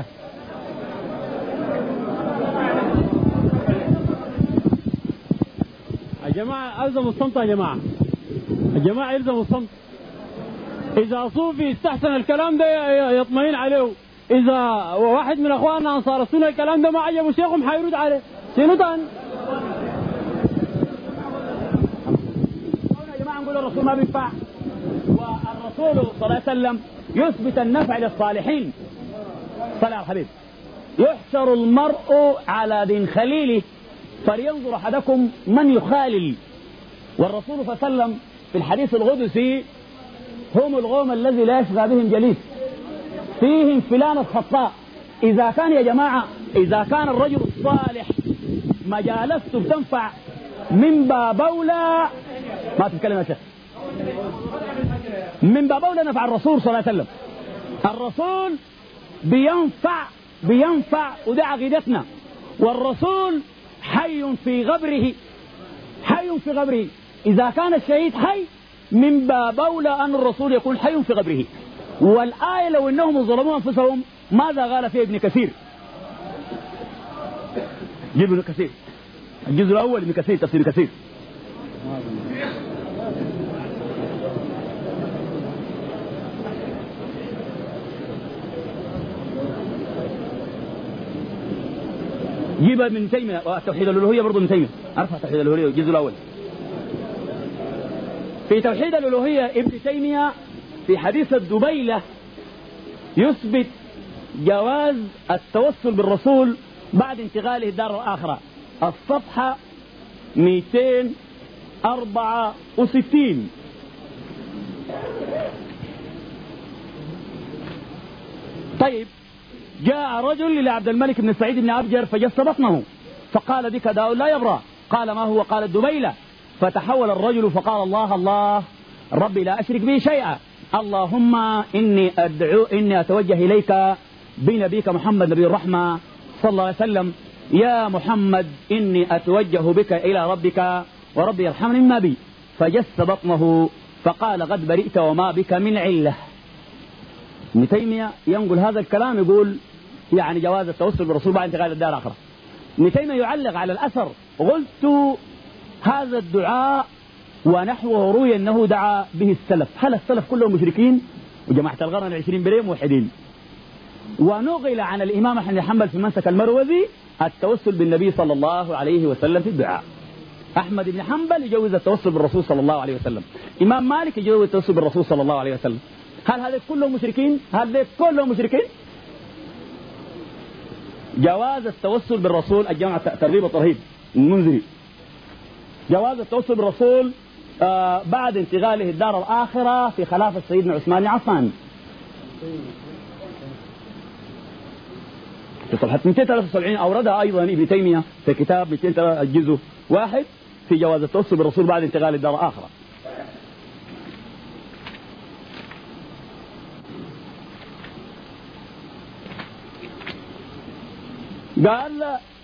Speaker 3: يا جماعة ألزموا الصمت يا جماعة يا جماعة يلزموا الصمت. إذا صوفي استحسن الكلام ده يطمئن عليه، إذا واحد من أخواننا أنصار السنة الكلام ده ما عجبه شيخهم حيرد عليه شنو تاني؟
Speaker 2: يا جماعة نقول الرسول ما بينفع والرسول صلى الله عليه وسلم يثبت النفع للصالحين. صلى على الحبيب. يحشر المرء على دين خليله فلينظر أحدكم من يخالل. والرسول صلى الله عليه وسلم في الحديث القدسي هم القوم الذي لا يشغى بهم جليس فيهم فلان الخطاء. إذا كان يا جماعة إذا كان الرجل الصالح مجالسته بتنفع من باب أولى ما تتكلم يا شيخ من باب أولى نفع الرسول صلى الله عليه وسلم. الرسول بينفع بينفع وده عقيدتنا. والرسول حي في غبره حي في غبره. إذا كان الشهيد حي من باب أولى أن الرسول يكون حي في غبره. والآية لو إنهم ظلموا أنفسهم ماذا قال فيه ابن كثير؟ جيب ابن كثير الجزء الأول من كثير تفسير كثير. جيب من تيمية توحيد الألوهية برضو من تيمية أرفع توحيد الألوهية الجزء الأول. في توحيد الألوهية ابن تيمية في حديث الدبيلة يثبت جواز التوسل بالرسول بعد انتقاله الدار الآخرة. الصفحة مئتين وأربعة وستين. طيب جاء رجل إلى عبد الملك بن سعيد بن أبجر فجس بطنه فقال بك داء لا يبرأ. قال ما هو؟ قال الدبيلة. فتحول الرجل فقال الله الله ربي لا أشرك به شيئا اللهم إني أدعو إني أتوجه إليك بنبيك محمد نبي الرحمة صلى الله عليه وسلم يا محمد إني أتوجه بك إلى ربك وربي يرحمني ما بي. فجس بطنه فقال قد برئت وما بك من علة. ابن تيمية ينقل هذا الكلام يقول يعني جواز التوسل بالرسول بعد انتقال الدار الآخرة. ابن تيمية يعلق على الأثر قلت هذا الدعاء ونحوه روي أنه دعا به السلف. هل السلف كلهم مشركين وجماعة القرن العشرين بريم موحدين؟ ونقل عن الإمام أحمد بن حنبل في منسك المروزي التوسل بالنبي صلى الله عليه وسلم في الدعاء. أحمد بن حنبل يجوز التوسل بالرسول صلى الله عليه وسلم، إمام مالك يجوز التوسل بالرسول صلى الله عليه وسلم. هل هذا كلهم مشركين؟ هل كلهم مشركين؟ جواز التوسل بالرسول الجامع ترغيب وترهيب المنذري، جواز التوسل بالرسول آه بعد انتقاله الدار الآخرة في خلافة سيدنا عثمان بن عفان في صفحة مئتين وثلاثة وسبعين. أوردها أيضا ابن تيمية في كتاب مئتين الجزء واحد في جواز التوسل بالرسول بعد انتقال الدار الآخرة. قال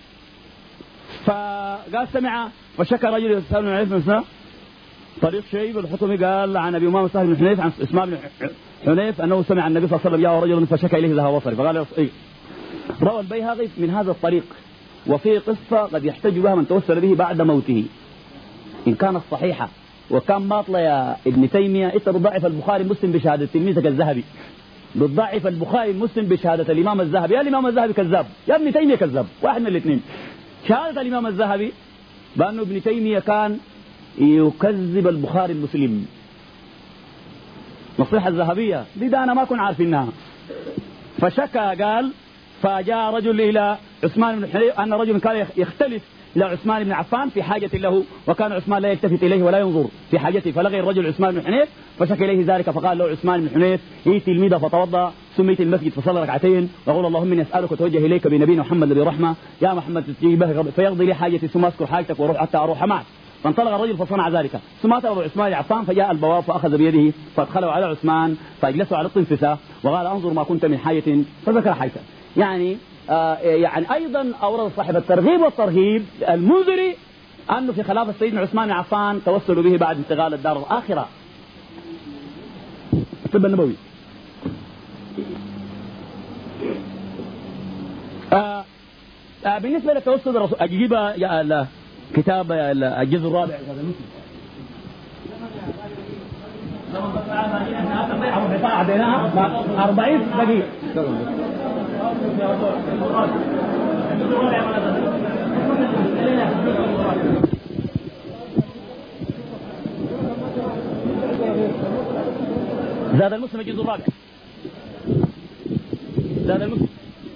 Speaker 2: فقال سمع فشكى رجل يسأل من حنيف طريق شيب الحطمي قال عن ابي امامه سهل بن حنيف عن اسماء بن حنيف انه سمع النبي صلى الله عليه وسلم جاء رجل فشكى اليه ذهب بصري فقال إيه؟ روى البيهقي من هذا الطريق وفيه قصه قد يحتج بها من توسل به بعد موته ان كانت صحيحه وكان باطله يا ابن تيميه. انت بتضعف البخاري مسلم بشهاده تلميذك الذهبي، بتضعف البخاري مسلم بشهاده الامام الذهبي. يا الامام الذهبي كذاب يا ابن تيميه كذاب، واحد من الاثنين. شهاده الامام الذهبي بانه ابن تيميه كان يكذب البخاري المسلم. نصيحة الذهبية دي ده أنا ما كنت عارفينها. فشكى قال فجاء رجل إلى عثمان بن حنيف أن رجل كان يختلف إلى عثمان بن عفان في حاجة له وكان عثمان لا يلتفت إليه ولا ينظر في حاجته، فلقي الرجل عثمان بن حنيف فشكى إليه ذلك فقال له عثمان بن حنيف ائت الميدة فتوضأ سميت المسجد فصلى ركعتين وقال اللهم إني أسألك وتوجه إليك بنبينا محمد الذي رحمة يا محمد تجيبه فيقضي لي حاجتي ثم أذكر حاجتك وأروح حتى أروح معك. فانطلق الرجل فصنع ذلك ثم أتى أبو عثمان بن عفان فجاء البواب فأخذ بيده فادخلوا على عثمان فاجلسوا على الطنفسة وقال انظر ما كنت من حاجة فذكر حاجة. يعني آه يعني أيضا أورد صاحب الترغيب والترهيب المنذري أنه في خلافة سيدنا عثمان بن عفان توسلوا به بعد انتقال الدار الآخرة. الطب النبوي آه آه بالنسبة للتوسل بالرسول أجيبها يا كتاب الجزء الرابع أربعين دقيقة زاد المسلم الجزء الرابع زاد المسلم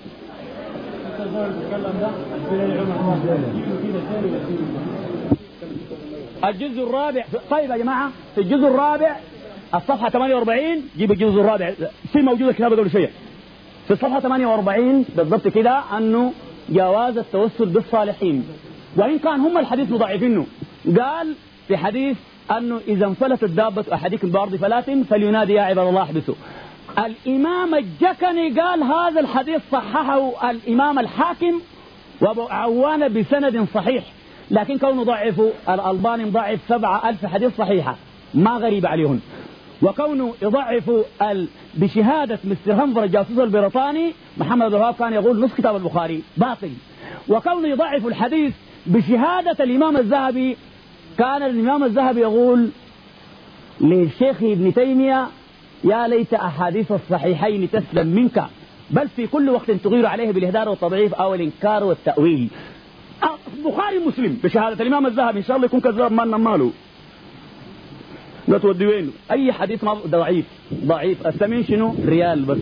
Speaker 2: الجزء الرابع. طيب يا جماعة في الجزء الرابع الصفحة ثمانية وأربعين جيب الجزء الرابع في موجودة كتابة قبل شوية في الصفحة ثمانية وأربعين بالضبط كده أنه جواز التوسل بالصالحين وإن كان هم الحديث مضاعفينه. قال في حديث أنه إذا انفلت الدابة أحدكم بأرض فلات فلينادي يا عباد الله احبسوا. الإمام الجكني قال هذا الحديث صححه الإمام الحاكم وأبو عوان بسند صحيح، لكن كونه ضعف الألباني مضعف سبعة ألف حديث صحيحة ما غريب عليهم، وكونه يضعف ال... بشهادة مستر هنفر الجاسوس البريطاني محمد الوهاب كان يقول نص كتاب البخاري باطل، وكونه يضعف الحديث بشهادة الإمام الذهبي كان الإمام الذهبي يقول للشيخ ابن تيمية يا ليت أحاديث الصحيحين تسلم منك بل في كل وقت تغير عليه بالإهدار والتضعيف أو الإنكار والتأويل. بخاري مسلم بشهادة الإمام الذهبي إن شاء الله يكون كذاب ما ماله لا تودي وين أي حديث ما ضعيف ضعيف الثمين شنو ريال بس.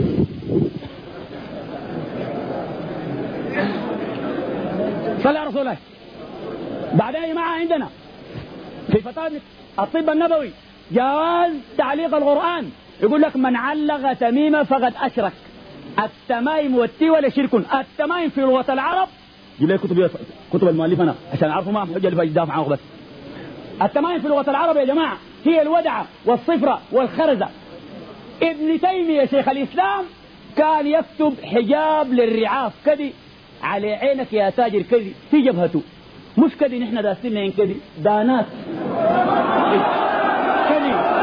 Speaker 2: صلى على رسول الله. بعدين يا جماعة عندنا في فتاوى الطب النبوي جواز تعليق القرآن، يقول لك من علق تميمة فقد أشرك. التمايم والتيولة شرك. التمايم في لغة العرب جيب لي كتب كتب المؤلف أنا عشان أعرفوا ما حجة اللي يدافع عنه بس. التمايم في لغة العرب يا جماعة هي الودعة والصفرة والخرزة. ابن تيمية شيخ الإسلام كان يكتب حجاب للرعاف كدي على عينك يا تاجر كدي في جبهته، مش كدي نحن داسين كدي دانات كدي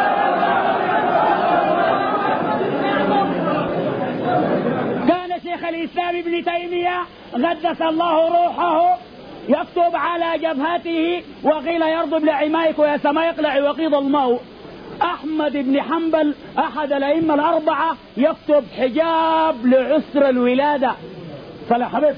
Speaker 2: الإسلام ابن تيمية قدس الله روحه يكتب على جبهته وقيل يرضب لعمائك ويا سماء يقلع وقيض الماء. أحمد بن حنبل أحد الأئمة الأربعة يكتب حجاب لعسر الولادة. صلى حبيب.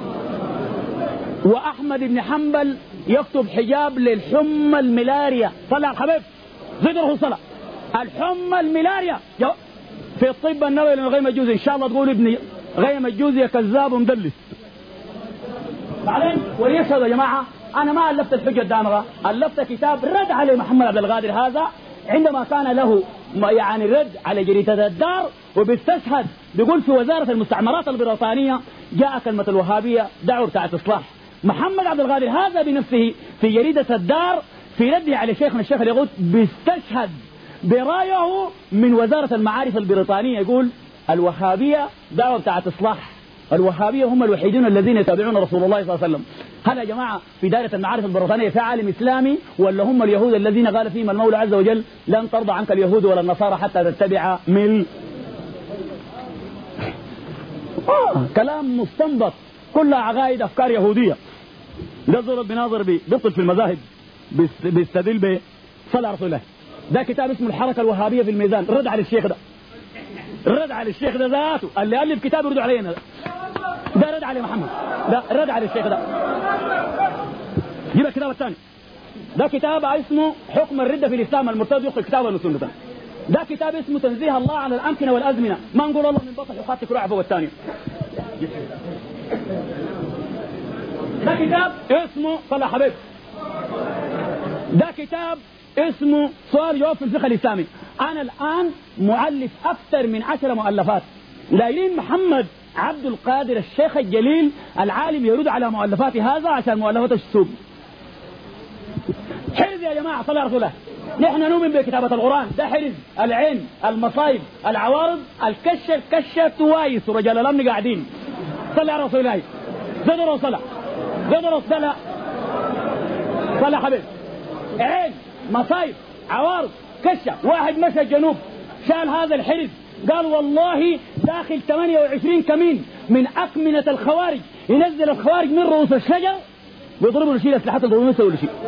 Speaker 2: وأحمد بن حنبل يكتب حجاب للحمى الملاريا. صلى الحبيب. ذكره صلى الحمى الملاريا في الطب النبوي لغيم الجوزي. إن شاء الله تقول ابن غيم الجوزي كذاب ومدلس. بعدين وليشهد يا جماعة أنا ما ألفت الحجة الدامغة، ألفت كتاب رد على محمد عبد القادر هذا عندما كان له يعني رد على جريدة الدار، وبيستشهد بيقول في وزارة المستعمرات البريطانية جاء كلمة الوهابية دعوة بتاعت إصلاح. محمد عبد القادر هذا بنفسه في جريدة الدار في رده على شيخنا الشيخ اليهود بيستشهد برايه من وزارة المعارف البريطانية، يقول الوهابية دعوة بتاعت إصلاح، الوهابية هم الوحيدون الذين يتابعون رسول الله صلى الله عليه وسلم. هل يا جماعة في دائرة المعارف البريطانية في عالم إسلامي ولا هم اليهود الذين قال فيهم المولى عز وجل لن ترضى عنك اليهود ولا النصارى حتى تتبع مل آه كلام مستنبط كلها عقائد أفكار يهودية. ده زور بناظر بي بيطل في المذاهب بيستدل به صلى رسول الله. ده كتاب اسمه الحركة الوهابية في الميزان، رد على الشيخ ده، رد على الشيخ ده ذاته اللي ألف كتاب يرد علينا ده. ده رد على محمد، ده رد على الشيخ ده. جيب الكتاب الثاني، ده كتاب اسمه حكم الردة في الإسلام المرتد يخطئ كتاب والسنة. ده كتاب اسمه تنزيه الله عن الأمكنة والأزمنة، ما نقول الله من بطل يخاطك رعب والثاني. ده كتاب اسمه صلى حبيب، ده كتاب اسمه سؤال جواب في الفقه الإسلامي. أنا الآن مؤلف أكثر من عشر مؤلفات، لايلين محمد عبد القادر الشيخ الجليل العالم يرد على مؤلفاتي هذا عشان مؤلفات السوق. حرز يا جماعة صلى رسول الله، نحن نؤمن بكتابة القرآن، ده حرز العين المصايب العوارض الكشة كشة توايس ورجال الأمن قاعدين. صلى على رسول الله، زدروا صلى زدروا صلى صلى حبيب. عين مصايب عوارض كشة، واحد مشى الجنوب شال هذا الحرز قال والله داخل ثمانية وعشرين كمين من أكمنة الخوارج، ينزل الخوارج من رؤوس الشجر بيضربوا لشيء أسلحة الضرورية ما يسوي شيء.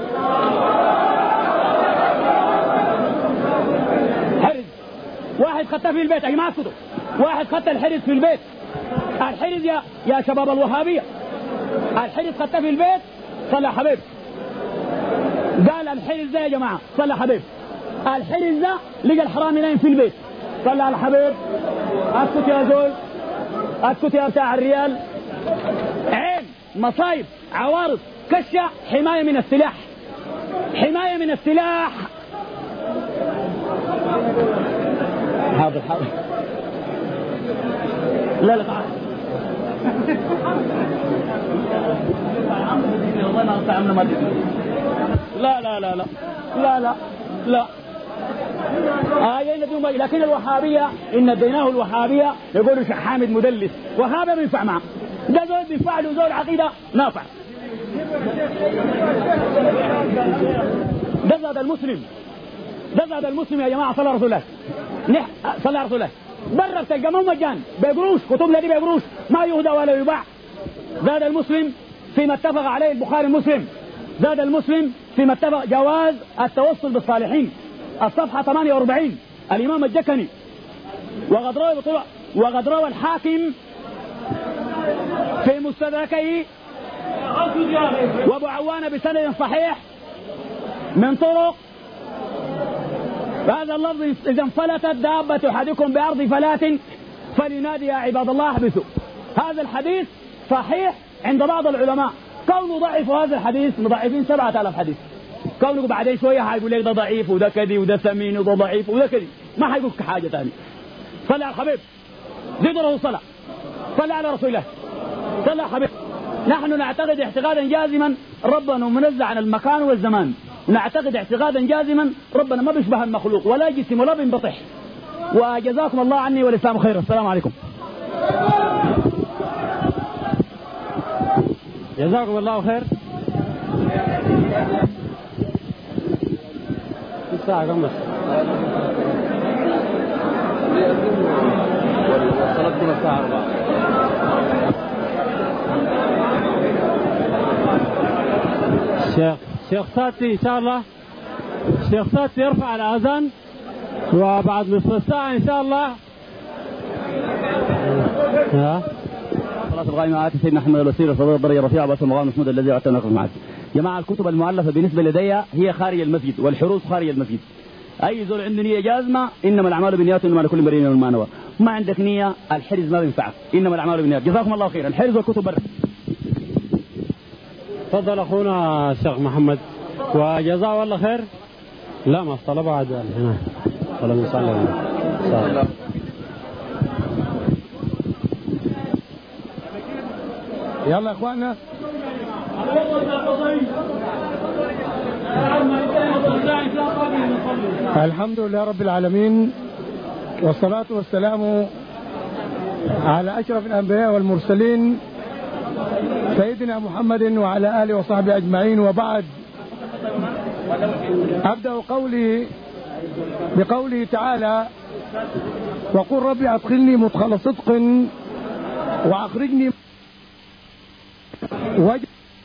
Speaker 2: حرز واحد خدته في البيت، يا جماعة اسكتوا، واحد خدت الحرز في البيت. الحرز يا يا شباب الوهابية، الحرز خدته في البيت. صلى حبيب قال الحرز ده يا جماعة صلى حبيب، الحرز ده لقى الحرامي نايم في البيت. صلى على الحبيب، اسكت يا زول، اسكت يا بتاع الريال. عين مصايب عوارض كشة، حماية من السلاح، حماية من السلاح. حاضر حاضر لا لا تعال لا لا لا لا لا لا لا آه لكن الوهابية إن اديناه الوهابية يقولوا شيخ حامد مدلس، وهذا بينفع معه، ده زول بينفع له زول عقيدة نافع. ده زاد المسلم، ده زاد المسلم يا جماعة صلى رسول الله، نح صلى رسول الله برا بتلقى مو مجان بقروش، كتب لدي بقروش ما يهدى ولا يباع. زاد المسلم فيما اتفق عليه البخاري مسلم، زاد المسلم فيما اتفق جواز التوصل بالصالحين، الصفحة ثمانية وأربعين الإمام الجكني. وقد روى وقد روى الحاكم في مستدركه وابو عوانة بسند صحيح من طرق هذا اللفظ: إذا انفلتت دابة أحدكم بأرض فلات فلينادي يا عباد الله احبسوا. هذا الحديث صحيح عند بعض العلماء، كونوا ضعفوا هذا الحديث مضاعفين سبعة آلاف حديث، كونوا بعدين شوية هيقول لك ده ضعيف وده كذي وده ثمين وده ضعيف وده كذي، ما هيقول حاجة ثانية. صلى على الحبيب، زدره صلاة، صلى على رسول الله، صلى على الحبيب. نحن نعتقد اعتقادا جازما ربنا منزه عن المكان والزمان، نعتقد اعتقادا جازما ربنا ما بيشبه المخلوق ولا جسم ولا بينبطح. وجزاكم الله عني والإسلام خيرا. السلام عليكم.
Speaker 3: جزاكم الله خير. الساعة كم بس؟ وصلتنا الساعة أربعة. شيخ شيخ ساتي إن شاء الله. شيخ ساتي يرفع الأذان وبعد نصف ساعة إن شاء الله. ها
Speaker 2: صلاة القائمة آتي سيدنا محمد الوسيلة والفضيلة الدرجة الرفيعة وبأس المقام المحمود الذي أعطى نقل معك. جماعة الكتب المؤلفة بالنسبة لدي هي خارج المسجد والحروس خارج المسجد. أي زول عنده نية جازمة إنما الأعمال بالنيات وإنما لكل امرئ ما نوى. ما عندك نية الحرز ما بينفعك، إنما الأعمال بالنيات. جزاكم الله خيرا. الحرز والكتب برا.
Speaker 3: تفضل أخونا الشيخ محمد وجزاه الله خير. لا ما الصلاة بعد هنا ولا نصلي.
Speaker 5: يلا يا اخوانا الحمد لله رب العالمين والصلاة والسلام على أشرف الأنبياء والمرسلين سيدنا محمد وعلى آله وصحبه أجمعين. وبعد أبدأ قولي بقوله تعالى وقل ربي أدخلني مدخل صدق وأخرجني وجه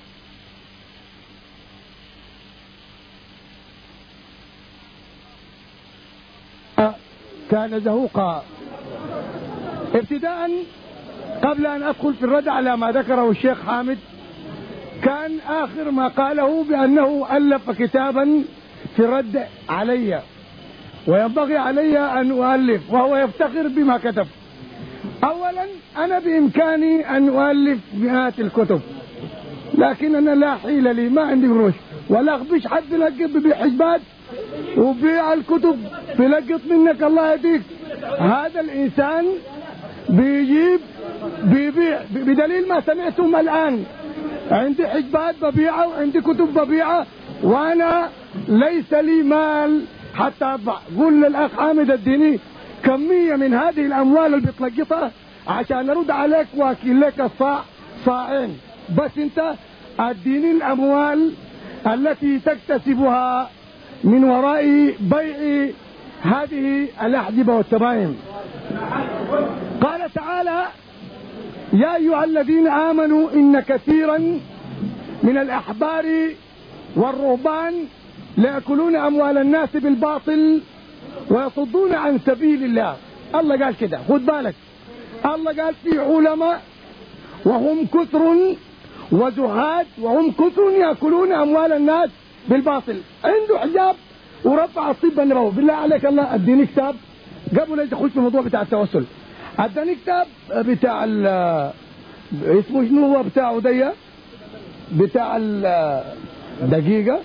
Speaker 5: كان زهوقا. ابتداء قبل أن أدخل في الرد على ما ذكره الشيخ حامد، كان آخر ما قاله بأنه ألف كتابا في الرد علي وينبغي علي أن أؤلف، وهو يفتخر بما كتب. أولا أنا بإمكاني أن أؤلف مئات الكتب، لكن أنا لا حيل لي، ما عندي قروش ولا أخبش حد يلقط بحجبات وبيع الكتب بيلقط منك الله يهديك. هذا الإنسان بيجيب بيبيع بدليل ما سمعتم الآن. عندي حجبات ببيعها وعندي كتب ببيعها وأنا ليس لي مال حتى أطبع. قول للأخ حامد اديني كمية من هذه الأموال اللي بتلقطها عشان أرد عليك وأكل لك الصاع صاعين، بس أنت اديني الأموال التي تكتسبها من وراء بيع هذه الأحجبة والتمائم. قال تعالى يا أيها الذين آمنوا إن كثيرا من الأحبار والرهبان ليأكلون أموال الناس بالباطل ويصدون عن سبيل الله. الله قال كده، خد بالك، الله قال في علماء وهم كثر وزهاد وهم كثر يأكلون أموال الناس بالباطل. عنده حجاب ورفع الطب النبوي. بالله عليك الله اديني كتاب قبل لا تخش في الموضوع بتاع التوسل. اداني كتاب بتاع ال اسمه شنو هو بتاعه دي بتاع الدقيقة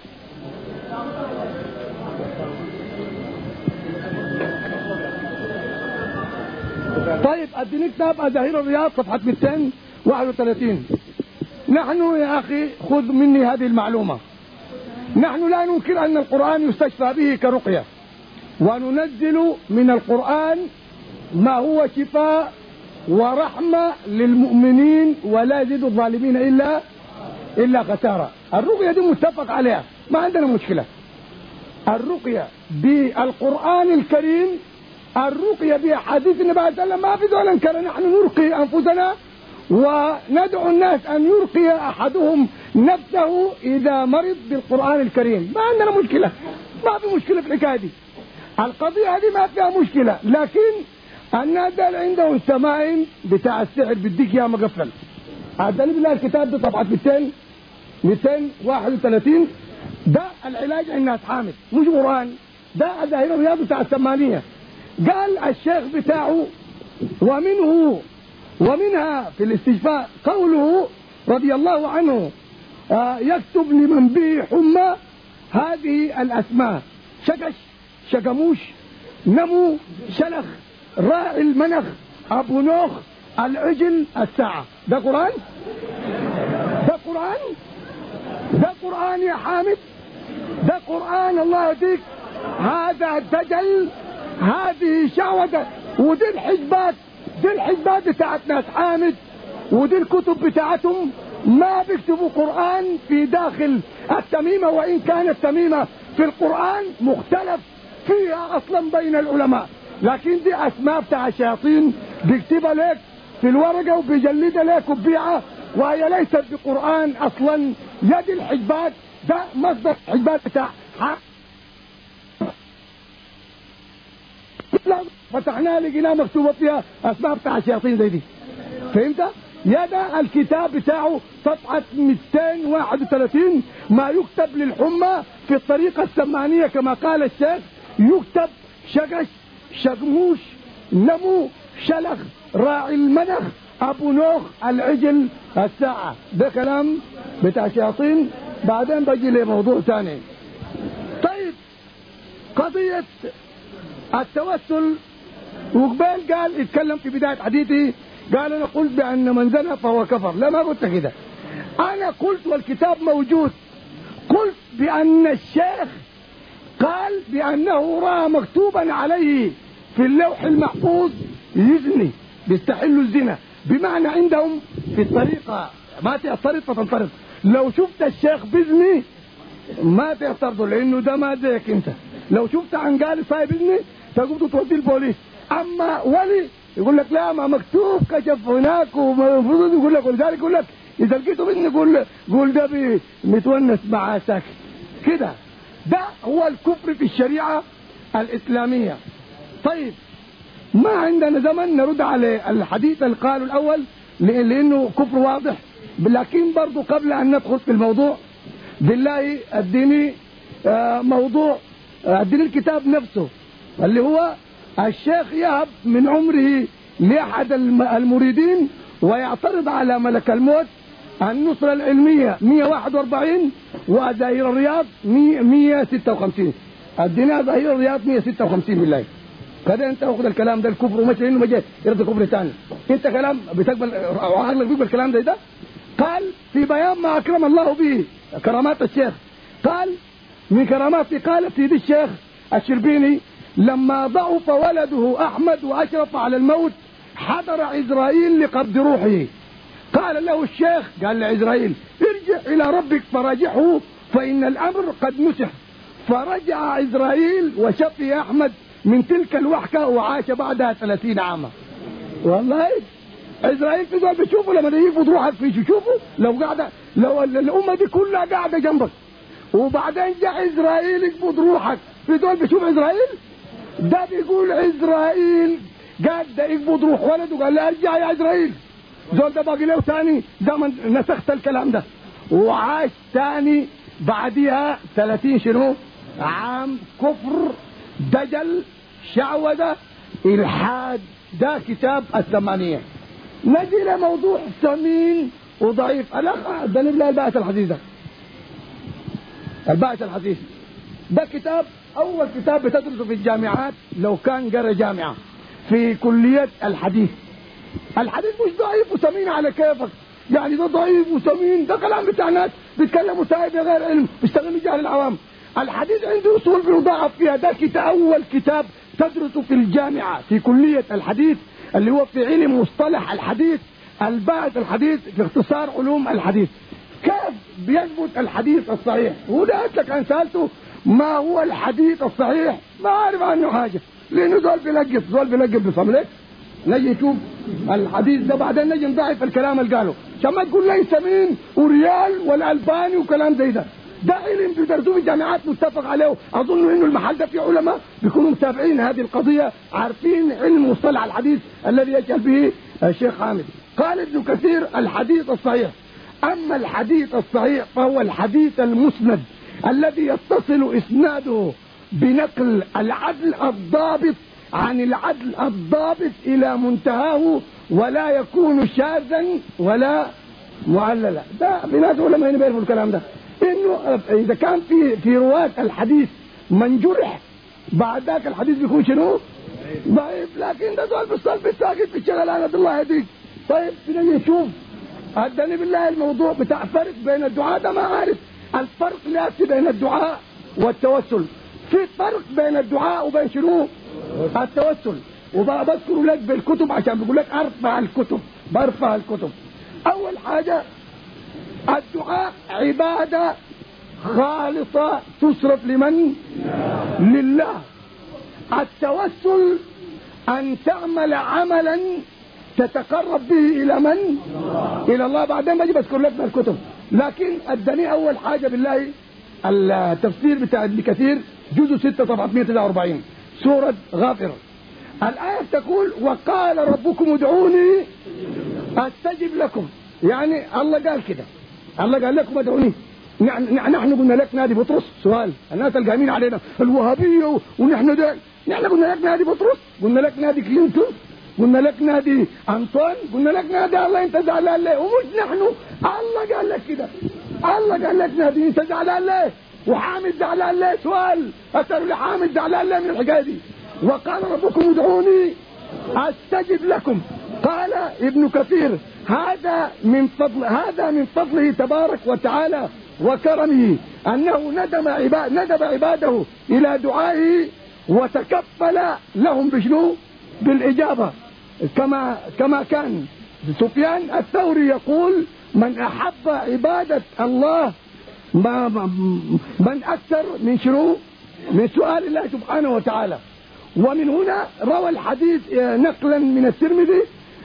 Speaker 5: طيب اديني كتاب أزاهير الرياض صفحة مئتين وواحد وثلاثين. نحن يا أخي خذ مني هذه المعلومة، نحن لا ننكر أن القرآن يستشفى به كرقية، وننزل من القرآن ما هو شفاء ورحمة للمؤمنين ولا يزيد الظالمين إلا إلا خسارة. الرقية دي متفق عليها، ما عندنا مشكلة. الرقية بالقرآن الكريم، الرقية بأحاديث النبي صلى الله عليه وسلم، ما في ذول انكر. نحن نرقي أنفسنا وندعو الناس أن يرقي أحدهم نفسه إذا مرض بالقرآن الكريم، ما عندنا مشكلة، ما في مشكلة في الحكاية دي. القضية هذه ما فيها مشكلة، لكن الناس اللي عندهم التمائم بتاع السحر بديك يا مقفل. عدني بالله الكتاب ده طبعا مئتين مئتين وواحد وثلاثين. ده العلاج عند ناس حامد مش قرآن، ده أزاهير الرياض بتاع الثمانية. قال الشيخ بتاعه ومنه ومنها في الاستشفاء قوله رضي الله عنه آه يكتب لمن به حمى هذه الأسماء: شكش، شكموش، نمو، شلخ، راعي المنخ، أبو نوخ، العجل، الساعة. ده قرآن؟ ده قرآن؟ ده قرآن يا حامد؟ ده قرآن الله يهديك. هذا دجل، هذه شعوذة. ودي الحجبات، دي الحجبات بتاعت ناس حامد، ودي الكتب بتاعتهم ما بيكتبوا قرآن في داخل التميمة، وإن كانت التميمة في القرآن مختلف فيها أصلا بين العلماء، لكن دي أسماء بتاع الشياطين بيكتبها لك في الورقة وبيجلدها لك وبيعها، وهي ليست بقرآن أصلا. يد الحجبات ده مصدر حجبات بتاع فتحناه لقيناه مكتوبه فيها اسماء بتاع الشياطين زي دي. فهمت؟ يا ده الكتاب بتاعه صفحه مئتين وواحد وثلاثين، ما يكتب للحمى في الطريقه السمانيه كما قال الشيخ، يكتب شقش شقموش نمو شلخ راعي المنخ ابو نوخ العجل الساعه. ده كلام بتاع الشياطين. بعدين بجي لموضوع ثاني. طيب قضيه التوسل، وقبال قال اتكلم في بدايه حديثي قال انا قلت بان من زنى فهو كفر. لا ما قلت كده، انا قلت والكتاب موجود، قلت بان الشيخ قال بانه راى مكتوبا عليه في اللوح المحفوظ يزني، بيستحلوا الزنا، بمعنى عندهم في الطريقه ما تعترض فتنطرد. لو شفت الشيخ بيزني ما تعترضوا لانه ده ما زيك انت. لو شفت عنقالي صايب بيزني تقوم توديه البوليس. اما ولي يقول لك لا ما مكتوب كشف هناك، ومفروض يقول لك، ولذلك يقول لك اذا لقيته بيزني قول قول ده متونس مع ساكت كده. ده هو الكفر في الشريعه الاسلاميه. طيب ما عندنا زمن نرد على الحديث اللي قاله الاول لانه كفر واضح، لكن برضه قبل ان ندخل في الموضوع بالله اديني موضوع، اديني الكتاب نفسه اللي هو الشيخ يهب من عمره لاحد المريدين ويعترض على ملك الموت النصرة العلمية مئة وواحد وأربعين وظاهر الرياض مئة وستة وخمسين. ادينا ظاهر الرياض مئة وستة وخمسين بالله. كده انت واخد الكلام ده الكفر وماشي انه ما جاي يرد كفر ثاني. انت كلام بتقبل عقلك بيقبل الكلام ده ده؟ قال في بيان ما اكرم الله به كرامات الشيخ، قال من كرامات قال سيدي الشيخ الشربيني لما ضعف ولده احمد واشرف على الموت حضر عزرائيل لقبض روحه. قال له الشيخ قال لعزرائيل ارجع الى ربك فراجعه فان الامر قد نسح. فرجع عزرائيل وشفي احمد من تلك الوحكه وعاش بعدها ثلاثين عاما. والله عزرائيل في دول بتشوفوا لما يفض روحك في شوفوا لو قاعده لو الامه دي كلها قاعده جنبك وبعدين جاء عزرائيل يقبض روحك في دول بتشوف عزرائيل. ده بيقول عزرائيل قاعد ده يقبض روح ولده قال له ارجع يا عزرائيل. زول ده باقي له ثاني زمن نسخت الكلام ده وعاش ثاني بعديها ثلاثين شنو عام كفر دجل شعوذه الحاد. ده كتاب الثمانيه. نجي لموضوع ثمين وضعيف. الاخ اداني بالله الباعث الحديث ده الباعث الحديث ده كتاب اول كتاب بتدرسه في الجامعات لو كان قرا جامعه في كليه الحديث. الحديث مش ضعيف وثمين على كيفك، يعني ده ضعيف وثمين ده كلام بتاع ناس بيتكلموا سايب بغير علم بيشتغلوا جهل العوام. الحديث عنده اصول بيضاعف فيها. ده كتاب اول كتاب تدرسه في الجامعه في كليه الحديث اللي هو في علم مصطلح الحديث الباعث الحديث في اختصار علوم الحديث. كيف بيثبت الحديث الصحيح؟ وده لك ان سالته ما هو الحديث الصحيح ما عارف عنه حاجه لانه زول بيلقف زول بيلقف بصملك. نجي نشوف الحديث ده بعدين نجي نضعف الكلام اللي قاله عشان ما تقول لي سمين وريال والالباني وكلام زي ده. ده علم بيدرسوه في الجامعات متفق عليه. اظن انه المحل ده فيه علماء بيكونوا متابعين هذه القضيه عارفين علم مصطلح الحديث الذي يجهل به الشيخ حامد. قال ابن كثير الحديث الصحيح. اما الحديث الصحيح فهو الحديث المسند الذي يتصل اسناده بنقل العدل الضابط عن العدل الضابط الى منتهاه ولا يكون شاذا ولا معللا. ده بناس علماء بيعرفوا الكلام ده انه اذا كان في في رواه الحديث من جرح بعد ذاك الحديث بيكون شنو؟ ضعيف. لكن ده سؤال بالصلب الساكت في الشغلانه الله يهديك. طيب بدنا نشوف اداني بالله الموضوع بتاع فرق بين الدعاء ده ما عارف الفرق لاتي بين الدعاء والتوسل. في فرق بين الدعاء وبين شنو؟ التوسل. وبذكر لك بالكتب عشان بقول لك ارفع الكتب برفع الكتب. اول حاجه الدعاء عباده خالصه تصرف لمن؟ لله. التوسل ان تعمل عملا تتقرب به الى من؟ الى الله. بعدين بجي بذكر لك بالكتب. لكن اداني اول حاجه بالله التفسير بتاع ابن كثير جزء ستة صفحة مئة وتسعة وأربعين سورة غافر. الآية تقول وقال ربكم ادعوني أستجب لكم. يعني الله قال كده، الله قال لكم ادعوني. نحن قلنا لك نادي بطرس؟ سؤال، الناس القايمين علينا الوهابية ونحن ده، نحن قلنا لك نادي بطرس؟ قلنا لك نادي كلينتون؟ قلنا لك نادي أنطون؟ قلنا لك نادي الله انت زعلان ليه؟ ومش نحن، الله قال لك كده، الله قال لك نادي انت زعلان ليه؟ وحامد زعلان ليه؟ سؤال أسأل لحامد زعلان ليه من الحكاية دي؟ وقال ربكم ادعوني أستجب لكم. قال ابن كثير هذا من فضل هذا من فضله تبارك وتعالى وكرمه أنه ندم عباد ندب عباده إلى دعائه وتكفل لهم بشنو؟ بالإجابة. كما كما كان سفيان الثوري يقول من أحب عبادة الله ما من أكثر من شنو؟ من سؤال الله سبحانه وتعالى. ومن هنا روى الحديث نقلا من الترمذي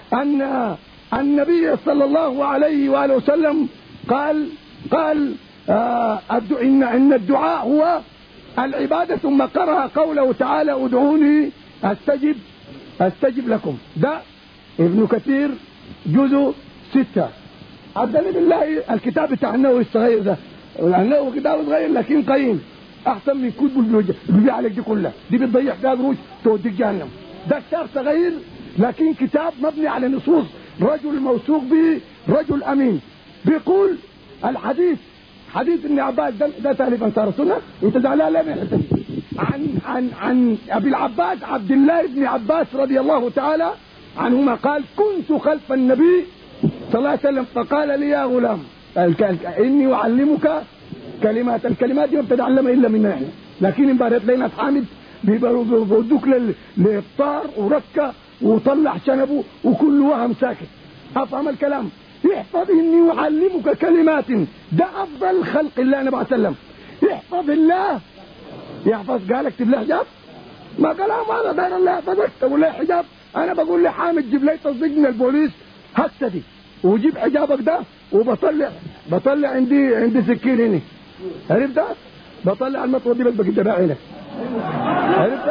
Speaker 5: أن النبي صلى الله عليه وآله وسلم قال قال آه إن إن الدعاء هو العبادة، ثم قرأ قوله تعالى ادعوني أستجب أستجب لكم. ده ابن كثير جزء ستة. عبدالله بالله الكتاب بتاع النووي الصغير ده، النووي كتاب صغير لكن قيم، أحسن من كتب اللي عليك دي كلها، دي بتضيع فيها قروش توديك جهنم. ده كتاب صغير لكن كتاب مبني على نصوص رجل موثوق به، رجل أمين. بيقول الحديث حديث ابن عباس ده, ده تاليف أنصار السنة، أنت زعلان ليه من الحته دي؟ عن عن عن أبي العباس عبد الله بن عباس رضي الله تعالى عنهما قال كنت خلف النبي صلى الله عليه وسلم فقال لي يا غلام إني أعلمك كلمات. الكلمات دي ما بتتعلمها إلا منا احنا، لكن امبارح لقينا حامد بيودوك للإفطار وركة وطلع شنبه وكل وهم ساكت. أفهم الكلام؟ احفظ إني أعلمك كلمات، ده أفضل خلق الله النبي صلى الله عليه وسلم. احفظ الله يحفظ. قال اكتب له حجاب؟ ما قال ما انا داير الله يحفظك تقول لي حجاب. انا بقول لحامد جيب لي تصديق من البوليس هسه دي وجيب حجابك ده، وبطلع بطلع عندي عندي سكين هنا، عرفت؟ بطلع المطوه دي بس بقدرها هنا، عرفت؟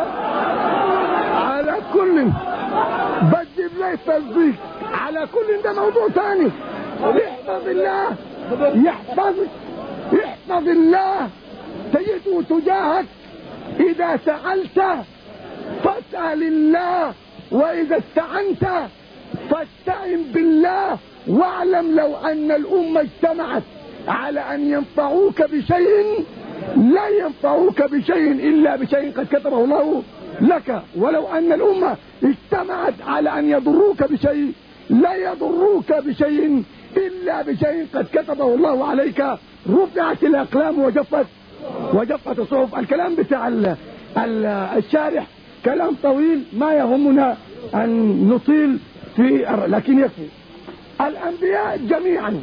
Speaker 5: على كل بجيب لي تصديق على كل، ده موضوع ثاني. يحفظ الله يحفظك، يحفظ الله تجده تجاهك. إذا سألت فاسأل الله، وإذا استعنت فاستعن بالله. واعلم لو أن الأمة اجتمعت على أن ينفعوك بشيء لا ينفعوك بشيء إلا بشيء قد كتبه الله لك، ولو أن الأمة اجتمعت على أن يضروك بشيء لا يضروك بشيء إلا بشيء قد كتبه الله عليك. رفعت الأقلام وجفت وجفت الصحف. الكلام بتاع ال ال الشارح كلام طويل ما يهمنا أن نطيل في، لكن يكفي. الأنبياء جميعا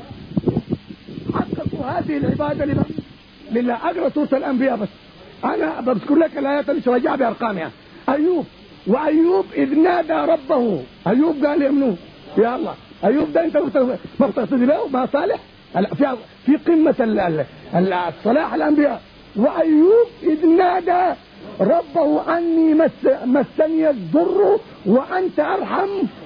Speaker 5: حققوا هذه العبادة لمن؟ لله. أقرأ سورة الأنبياء بس، أنا بذكر لك الآيات اللي راجع بأرقامها. أيوب، وأيوب إذ نادى ربه، أيوب قال يمنوه يا الله. أيوب ده أنت ما بتقصد له ما صالح في في قمة الصلاح الأنبياء. وأيوب إذ نادى ربه أني مس مسني الضر وأنت أرحم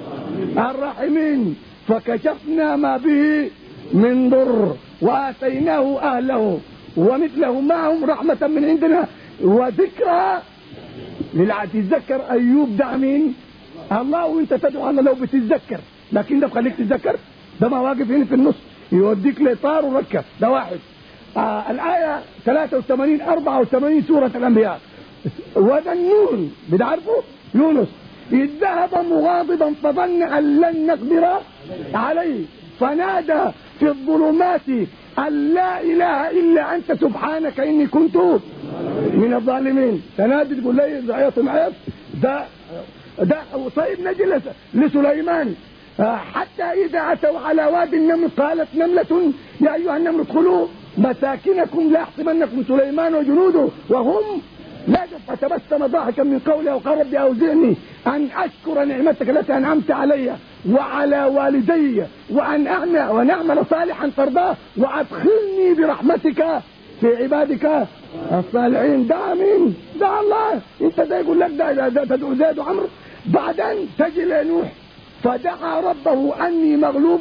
Speaker 5: الراحمين فكشفنا ما به من ضر وآتيناه أهله ومثله معهم رحمة من عندنا وذكرى للعبد. تتذكر أيوب ده مين؟ الله. وانت تدعو الله لو بتتذكر، لكن ده بخليك تتذكر، ده ما واقف هنا في النص يوديك لإطار وركب. ده واحد. آه الآية ثلاثة وثمانين أربعة وثمانين سورة الأنبياء. وذنون بتعرفوا يونس إذ ذهب مغاضبا فظن أن لن نقدر عليه فنادى في الظلمات أن لا إله إلا أنت سبحانك إني كنت من الظالمين. تنادي تقول لي زعيط معيط. ده ده طيب نجي لسليمان حتى إذا أتوا على وادي النمل قالت نملة يا أيها النمل ادخلوا مساكنكم لا يحطمنكم سليمان وجنوده وهم لا. فتبسم ضاحكا من قوله وقال رب أوزعني أن أشكر نعمتك التي أنعمت علي وعلى والدي وأن أعمل ونعمل صالحا ترضاه وأدخلني برحمتك في عبادك الصالحين. دعا مين؟ دعا الله. انت ده يقول لك ده تدعو زيد وعمرو. بعدين تجي لنوح فدعا ربه أني مغلوب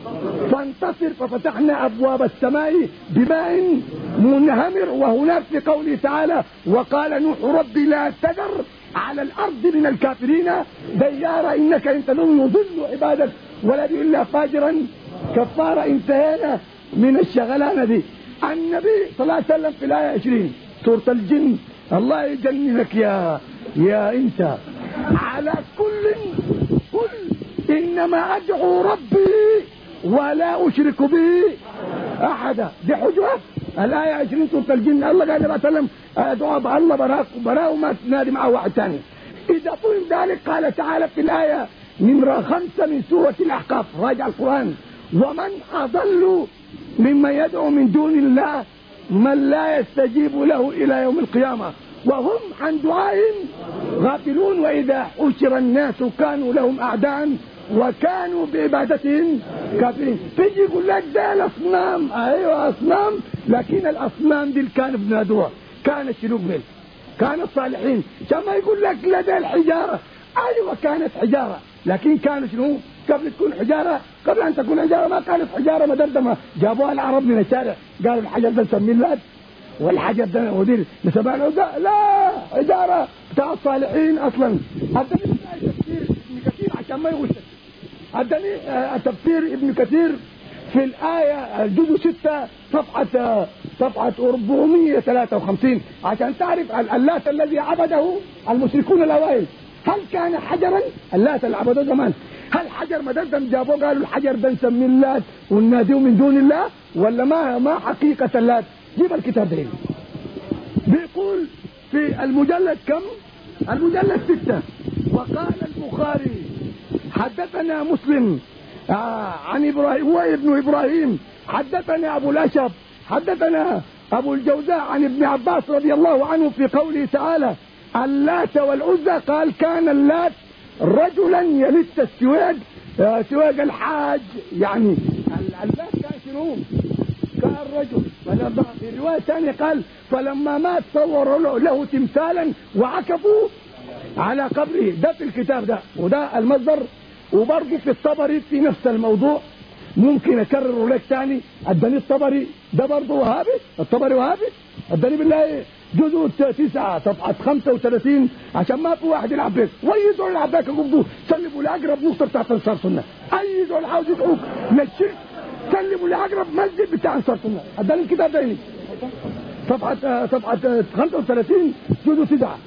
Speaker 5: فانتصر ففتحنا أبواب السماء بماء منهمر. وهناك في قوله تعالى وقال نوح ربي لا تذر على الأرض من الكافرين ديارا إنك إن تذرهم يضل عبادك ولا إلا فاجرا كفارا. انتهينا من الشغلانة دي. النبي صلى الله عليه وسلم في الآية عشرين سورة الجن الله يجننك يا يا انت على كل قل انما ادعو ربي ولا اشرك به احدا. دي حجه الآية عشرين سورة الجن. الله قال النبي صلى الله عليه وسلم ادعو الله براك براء وما تنادي معه واحد ثاني. اذا فهم ذلك قال تعالى في الآية نمرة خمسة من سورة الأحقاف راجع القرآن ومن أضل ممن يدعو من دون الله من لا يستجيب له إلى يوم القيامة وهم عن دعائهم غافلون وإذا حشر الناس كانوا لهم أعداء وكانوا بعبادتهم كافرين. تيجي يقول لك ده الأصنام. أيوة أصنام لكن الأصنام دي كانوا بنادوها كانت شنو قبل كانت صالحين. كما يقول لك لا ده الحجارة. أيوة كانت حجارة لكن كانوا شنو قبل تكون حجارة. قبل أن تكون حجارة ما كانت حجارة مدردمة جابوها العرب من الشارع قالوا الحجر ده نسميه اللات والحجر ده ودير نسميه له. لا حجارة بتاع الصالحين أصلا. أدني تفسير ابن كثير عشان ما يغش. أدني تفسير ابن كثير في الآية الجزء ستة صفحة صفحة أربعمائة وثلاثة وخمسين عشان تعرف اللات الذي عبده المشركون الأوائل هل كان حجرا؟ اللات اللي عبدوه زمان هل حجر مدردم جابوه قالوا الحجر ده نسميه اللات ونناديه من دون الله ولا ما ما حقيقة اللات؟ جيب الكتاب ده. بيقول في المجلد كم؟ المجلد ستة. وقال البخاري حدثنا مسلم آه عن ابراهيم هو ابن ابراهيم حدثنا ابو الاشب حدثنا ابو الجوزاء عن ابن عباس رضي الله عنه في قوله تعالى اللات والعزى قال كان اللات رجلا يلت السواق آه سواق الحاج يعني اللات كان شنو؟ كان رجل. فلما في الروايه الثانيه قال فلما مات صوروا له تمثالا وعكفوا على قبره. ده في الكتاب ده وده المصدر. وبرضه في الطبري في نفس الموضوع ممكن اكرره لك ثاني. اداني الطبري ده برضه وهابي. الطبري وهابي اداني بالله جزء تسعة صفحة خمسة وثلاثين عشان ما في واحد يلعب بيك ويدعوا يلعب بيك يقبضوه سلموا لاقرب نقطه بتاعت انصار سنه. اي يدعوا عاوز يدعوك للشرك سلموا لاقرب مسجد بتاع انصار سنه. اداني الكتاب ده صفحه صفحه خمسة وثلاثين جزء تسعة.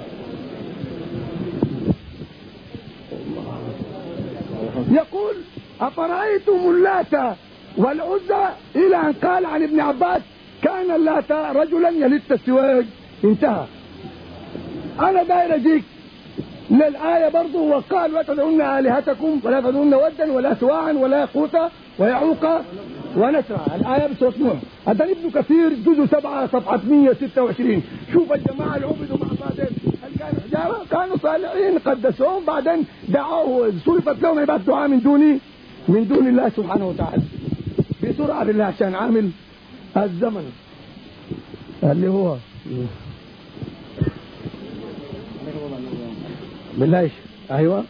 Speaker 5: يقول أفرأيتم اللات والعزى إلى أن قال عن ابن عباس كان اللات رجلا يلت السواج. انتهى. أنا داير أجيك للآية برضو وقال لا تدعون آلهتكم ولا تدعون ودا ولا سواعا ولا يغوث ويعوق ونسرا. الآية بسورة نوح. هذا ابن كثير جزء سبعة صفحة مئة وستة وعشرين. شوف الجماعة اللي عبدوا مع بعضهم هل كانوا حجارة؟ كانوا صالحين قدسوهم بعدين دعوه صرفت لهم عبادة دعاء من دون من دون الله سبحانه وتعالى. بسرعة بالله عشان عامل الزمن اللي هو بالله. ايوه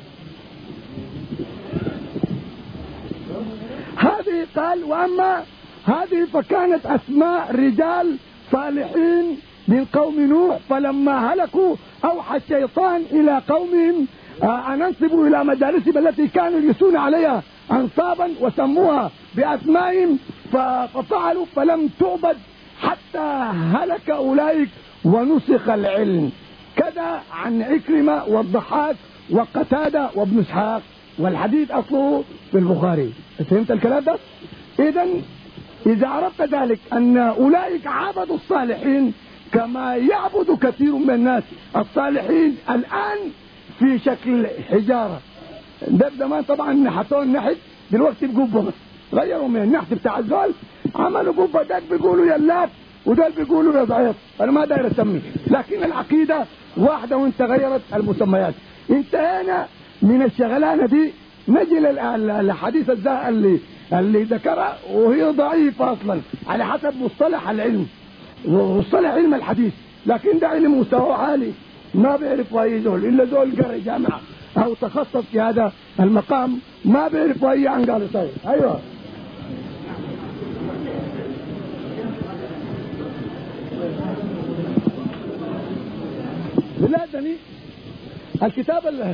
Speaker 5: هذه قال واما هذه فكانت اسماء رجال صالحين من قوم نوح فلما هلكوا اوحى الشيطان الى قومهم ان انصبوا الى مجالسهم التي كانوا يجلسون عليها انصابا وسموها باسمائهم ففعلوا فلم تعبد حتى هلك اولئك ونسخ العلم. كذا عن عكرمة والضحاك وقتادة وابن اسحاق والحديث اصله في البخاري. فهمت الكلام ده؟ اذا اذا عرفت ذلك ان اولئك عبدوا الصالحين كما يعبد كثير من الناس الصالحين الان في شكل حجارة. ده زمان طبعا حطوا النحت دلوقتي بقبة بس غيروا من النحت بتاع الزول عملوا قبة. ده بيقولوا يا اللات ودول بيقولوا يا ضعيف. انا ما داير اسمي لكن العقيدة واحدة وانت غيرت المسميات. انتهينا من الشغلانة دي. نجي للحديث اللي اللي ذكرها وهي ضعيفة أصلا على حسب مصطلح العلم ومصطلح علم الحديث، لكن ده علم مستوى عالي ما بيعرف أي زول إلا زول قرأ جامعة أو تخصص في هذا المقام، ما بيعرف أي عن قال صحيح. أيوه بالله ادني الكتاب ال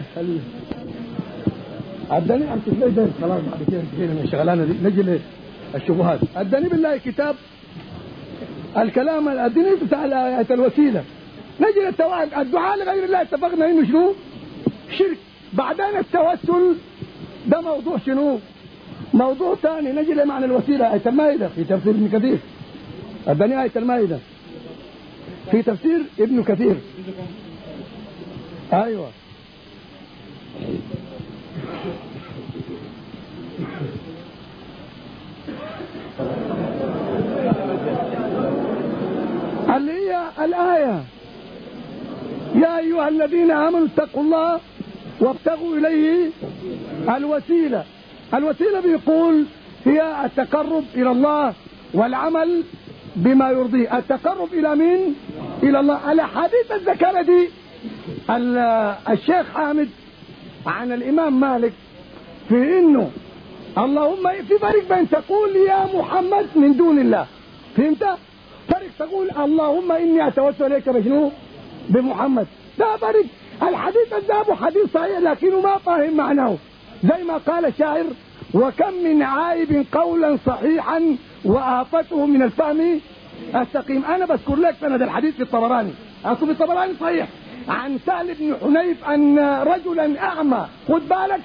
Speaker 5: ادني عم تسمعي ده خلاص بعد كده انتهينا من الشغلانه دي، نجي للشبهات. ادني بالله كتاب الكلام الديني بتاع آية الوسيله. نجي للتوحيد الدعاء لغير الله، اتفقنا انه شنو؟ شرك. بعدين التوسل ده موضوع شنو؟ موضوع ثاني. نجي لمعنى الوسيله آية المائده في تفسير ابن كثير. ادني آية المائده في تفسير ابن كثير. ايوه اللي هي الآية يا أيها الذين آمنوا اتقوا الله وابتغوا إليه الوسيلة. الوسيلة بيقول هي التقرب إلى الله والعمل بما يرضيه. التقرب إلى مين؟ إلى الله. على حديث الذكرة دي الشيخ حامد عن الإمام مالك في إنه اللهم في فرق بين تقول يا محمد من دون الله، فهمت؟ فرق تقول اللهم إني أتوسل إليك بشنو؟ بمحمد. ده فرق. الحديث الذهب حديث صحيح لكنه ما فاهم معناه، زي ما قال الشاعر وكم من عائب قولا صحيحا وآفته من الفهم السقيم. أنا بذكر لك سند الحديث في الطبراني، أصل في الطبراني صحيح عن سهل بن حنيف أن رجلا أعمى خد بالك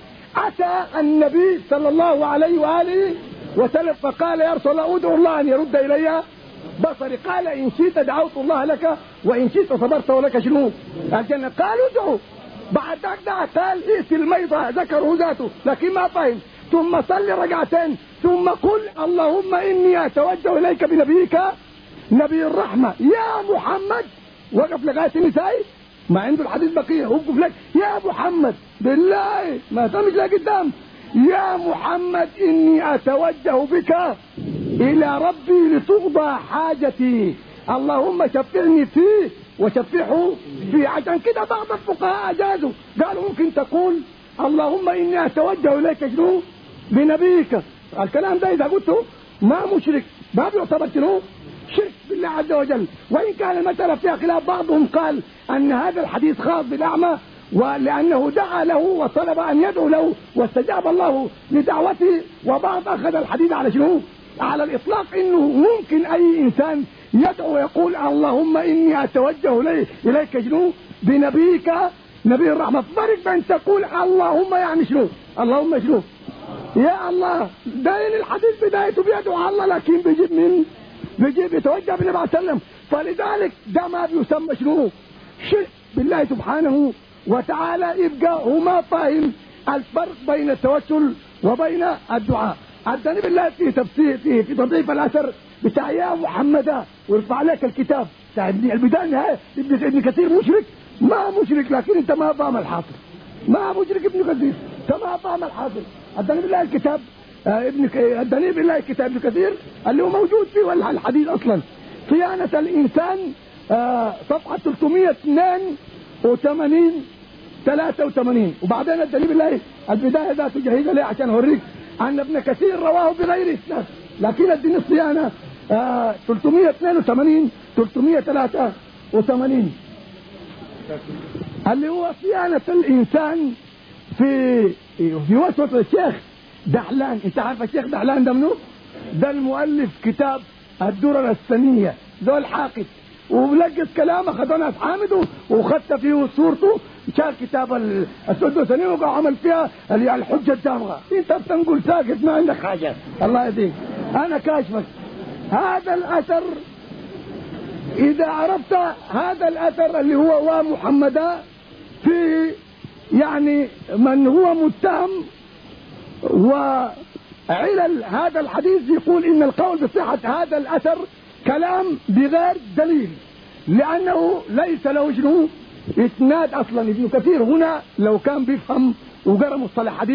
Speaker 5: أتى النبي صلى الله عليه وآله وسلم فقال يا رسول الله ادعو الله أن يرد إلي بصري. قال إن شئت دعوت الله لك وإن شئت صبرت ولك شنو؟ الجنة. قال ادعو. بعد ذلك قال ائت الميضة ذكره ذاته لكن ما فهم. ثم صل ركعتين ثم قل اللهم إني أتوجه إليك بنبيك نبي الرحمة يا محمد. وقف لغاية النساء ما عنده الحديث بقية، وقف لك يا محمد بالله ما تمش لك قدام يا محمد إني أتوجه بك إلى ربي لتقضى حاجتي اللهم شفعني فيه وشفعه فيه. عشان كده بعض الفقهاء أجازوا قالوا ممكن تقول اللهم إني أتوجه إليك شنو؟ بنبيك. الكلام ده إذا قلته ما مشرك ما بيعتبر شنو؟ شرك بالله عز وجل. وإن كان المسألة فيها خلاف، بعضهم قال أن هذا الحديث خاص بالأعمى ولأنه دعا له وطلب أن يدعو له واستجاب الله لدعوته، وبعض أخذ الحديث على شنو؟ على الإطلاق إنه ممكن أي إنسان يدعو ويقول اللهم إني أتوجه إلي إليك شنو؟ بنبيك نبي الرحمة. فرق بين تقول اللهم يعني شنو؟ اللهم شنو؟ يا الله. دين الحديث بدايته بيدعو الله لكن بيجيب من بيجيب يتوجه بالنبي عليه وسلم. فلذلك ده ما بيسمى شنو؟ شرك بالله سبحانه وتعالى. يبقى هو ما فاهم الفرق بين التوسل وبين الدعاء. عدني بالله في تفسير في في تضعيف الاثر بتاع يا محمد ويرفع لك الكتاب بتاع ابن البدايه النهايه. ابن ابن كثير مشرك ما مشرك لكن انت ما فاهم الحاصل. ما مشرك ابن كثير انت ما فاهم الحاصل. عدني بالله الكتاب آه ابن عدني بالله كتاب ابن كثير اللي هو موجود فيه الحديث اصلا صيانه الانسان آه صفحه ثلاثمائة واثنين وثمانين ثلاثة وثمانين. وبعدين الدليل بالله البدايه ذاته جهيزه ليه عشان اوريك أن ابن كثير رواه بغير إسناد، لكن الدين الصيانة آه ثلاثمائة واثنين وثمانين ثلاثمائة وثلاثة وثمانين اللي هو صيانة الإنسان في في وسوسة الشيخ دحلان. أنت عارف الشيخ دحلان ده منو؟ ده المؤلف كتاب الدرر السنية ذو الحاقد، ولقيت كلامه خدونا حامد وخدت فيه صورته شال كتاب السدس السنين وعمل فيها الحجة الدامغة. انت بتنقل ساكت ما عندك حاجة الله يهديك. انا كاشفك هذا الاثر اذا عرفت هذا الاثر اللي هو ومحمدا في يعني من هو متهم وعلل هذا الحديث يقول ان القول بصحة هذا الاثر كلام بغير دليل لانه ليس له شنو اسناد اصلا. ابن كثير هنا لو كان بيفهم وقرا مصطلح حديث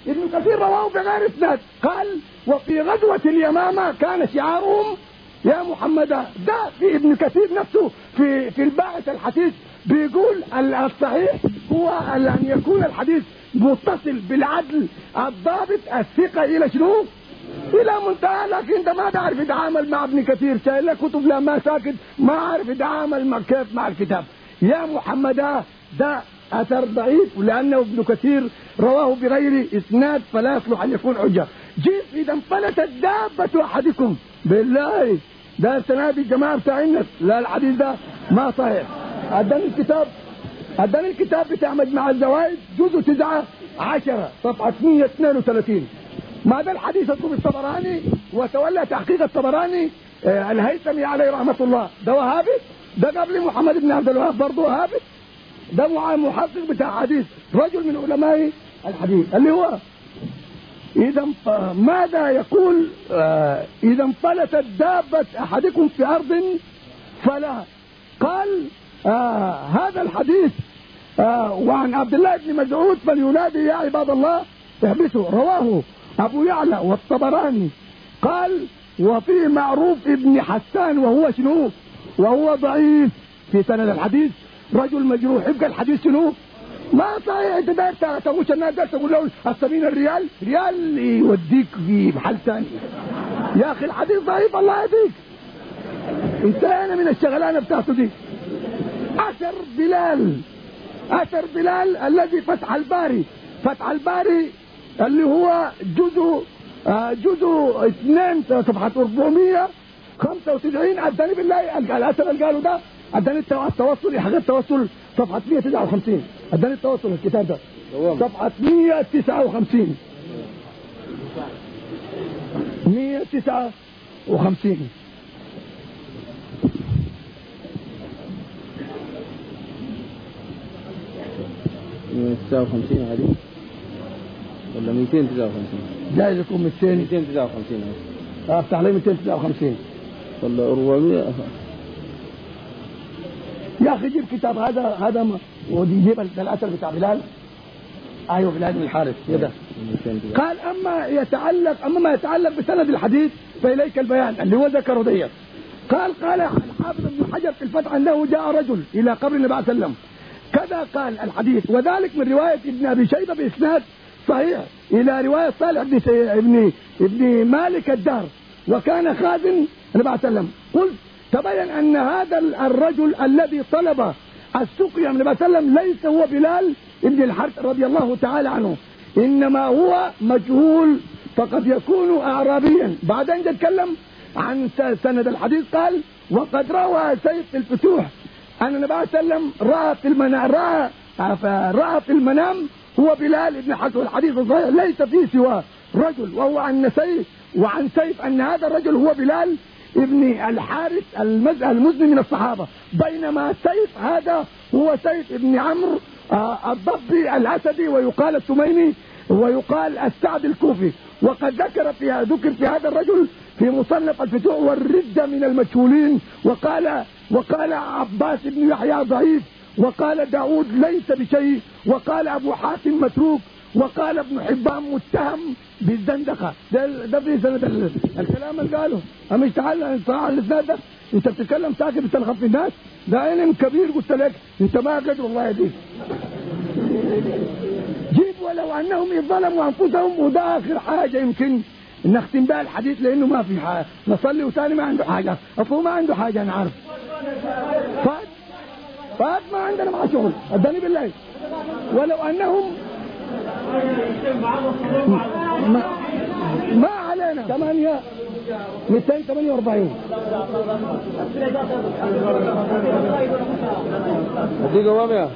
Speaker 5: ابن كثير رواه بغير اسناد. قال وفي غزوة اليمامة كان شعارهم يا محمد. ده في ابن كثير نفسه في في الباعث الحديث بيقول الصحيح هو أن يكون الحديث متصل بالعدل الضابط الثقة إلى شنو؟ إلى منتهى. لكن ده ما تعرف يتعامل مع ابن كثير، شايل لك كتب لا ما ساكت، ما عارف يتعامل مع كيف مع الكتاب. يا محمد ده أثر ضعيف لأنه ابن كثير رواه بغير إسناد فلا يصلح أن يكون حجة. جيت إذا انفلتت دابة أحدكم بالله ده سنادي الجماعة بتاع الناس، لا الحديث ده ما صحيح. أداني الكتاب أداني الكتاب بتاع مجمع الزوائد جزء تسعة عشرة صفحة مئة واثنين وثلاثين. ما ده الحديث اطلب الطبراني وتولى تحقيق الطبراني آه الهيثمي عليه رحمة الله. ده وهابي، ده قبل محمد بن عبد الوهاب برضه وهابي. ده محقق بتاع حديث رجل من علماء الحديث اللي هو إذا ماذا يقول آه إذا انفلتت دابة أحدكم في أرض فلا. قال آه هذا الحديث آه وعن عبد الله بن مسعود فلينادي يا عباد الله احبسوا. رواه أبو يعلى والطبراني. قال وفي معروف ابن حسان وهو شنو؟ وهو ضعيف في سند الحديث رجل مجروح. يبقى الحديث شنو؟ ما صحيح. انت داير تغوش الناس، داير تقول له السبعين الريال ريال يوديك في محل ثاني. يا اخي الحديث ضعيف الله يهديك. انتهينا من الشغلانه بتاعته دي. اثر بلال اثر بلال الذي فتح الباري فتح الباري اللي هو جزء جزء اثنين صفحه أربعمئة وخمسة وتسعين. اداني بالله الاثر اللي قالوا ده اداني التوصل حاجات التوصل صفحه مئة وتسعة وخمسين. اداني التوصل الكتاب ده صفحه مئة وتسعة وخمسين مئة وتسعة وخمسين.
Speaker 6: مئة وتسعة وخمسين هذه ولا مئتين وتسعة وخمسين؟
Speaker 5: جايز يكون مئتين
Speaker 6: مئتين وتسعة وخمسين.
Speaker 5: اه افتح لي مئتين وتسعة وخمسين
Speaker 6: ولا أربعمئة.
Speaker 5: يا اخي جيب كتاب هذا هذا وجيب الاثر بتاع بلال. ايوه بلال بن الحارث يده. قال اما يتعلق اما ما يتعلق بسند الحديث فاليك البيان اللي هو ذكره ديت. قال قال الحافظ ابن حجر في الفتح انه جاء رجل الى قبر النبي صلى الله عليه وسلم كذا قال الحديث وذلك من روايه ابن ابي شيبه باسناد صحيح الى روايه صالح بن ابن ابن مالك الدار وكان خازن النبي صلى الله عليه وسلم. قلت تبين ان هذا الرجل الذي طلب السقيا من النبي صلى الله عليه وسلم ليس هو بلال ابن الحارث رضي الله تعالى عنه، انما هو مجهول فقد يكون اعرابيا. بعدين يتكلم عن سند الحديث قال وقد روى سيف في الفتوح ان النبي صلى الله عليه وسلم راى في المنام راى راى في المنام هو بلال ابن حارث. الحديث الصحيح ليس فيه سوى رجل وهو عن سيف وعن سيف ان هذا الرجل هو بلال ابن الحارث المزني من الصحابه، بينما سيف هذا هو سيف ابن عمرو الضبي الاسدي ويقال التميمي ويقال السعد الكوفي. وقد ذكر في ذكر في هذا الرجل في مصنف الفتوح والردة من المجهولين. وقال وقال عباس بن يحيى ضعيف وقال داود ليس بشيء وقال ابو حاتم متروك وقال ابن حبان متهم بالزندقه. ده ده في سند الكلام اللي قاله. اما تعال صراحه الاسناد ده انت بتتكلم ساكت بتلخبط في الناس. ده علم كبير قلت لك انت ما قدر الله يهديك. جيب ولو انهم ظلموا انفسهم وده اخر حاجه يمكن نختم بها الحديث لانه ما في حاجه. نصلي وثاني ما عنده حاجه اصله ما عنده حاجه انا عارف. فات فات ما عندنا مع شغل اداني بالله. ولو انهم ما, ما علينا ثمانية مئتين وثمانية وأربعين
Speaker 6: دي قوام يا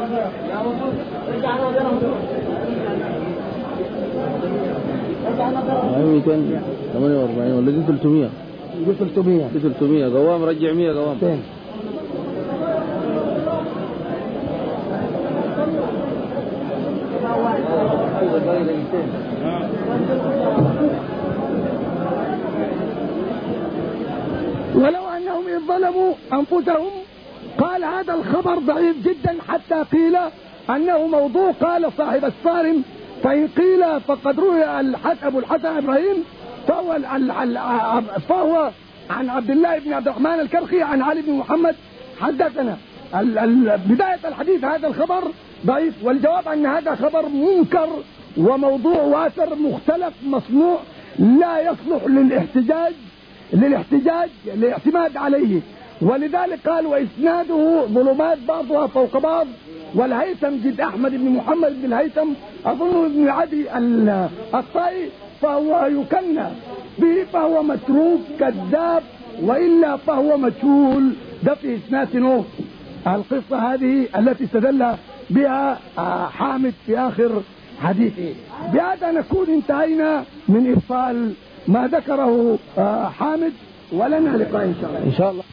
Speaker 6: مئتين وثمانية وأربعين ولا دي ثلاثمئة؟
Speaker 5: دي ثلاثمئة
Speaker 6: دي ثلاثمئة قوام رجع مئة قوام.
Speaker 5: ولو انهم اذ ظلموا انفسهم قال هذا الخبر ضعيف جدا حتى قيل انه موضوع. قال صاحب الصارم فإن قيل فقد روي أبو الحسن إبراهيم فهو, فهو عن عبد الله بن عبد الرحمن الكرخي عن علي بن محمد حدثنا. بداية الحديث هذا الخبر ضعيف، والجواب أن هذا خبر منكر وموضوع وأثر مختلف مصنوع لا يصلح للاحتجاج للاحتجاج للاعتماد عليه، ولذلك قال وإسناده ظلمات بعضها فوق بعض. والهيثم جد أحمد بن محمد بن الهيثم أظن ابن عدي الطائي فهو يكنى به، فهو متروك كذاب، وإلا فهو مجهول. ده في إسناد نوح القصة هذه التي استدل بها حامد في آخر حديثه. بهذا نكون انتهينا من إيصال ما ذكره حامد، ولنا لقاء إن شاء الله.
Speaker 6: إن شاء الله.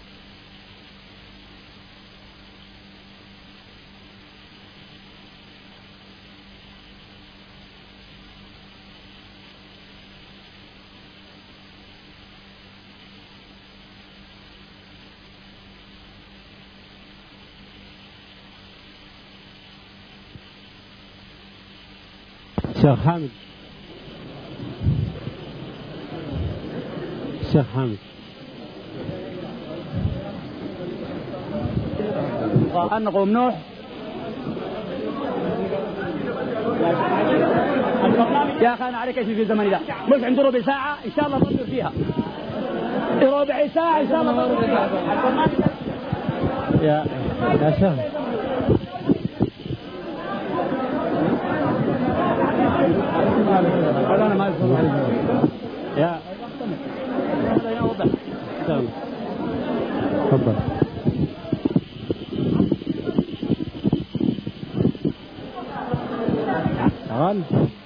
Speaker 3: شيخ حامد شيخ حامد
Speaker 2: أن قوم نوح يا أخي أنا عليك في الزمن ده مش عنده ربع ساعة إن شاء الله نصبر فيها، ربع ساعة إن شاء الله نصبر فيها.
Speaker 3: يا يا شيخ
Speaker 2: أنا ما
Speaker 3: يا تفضل. شغال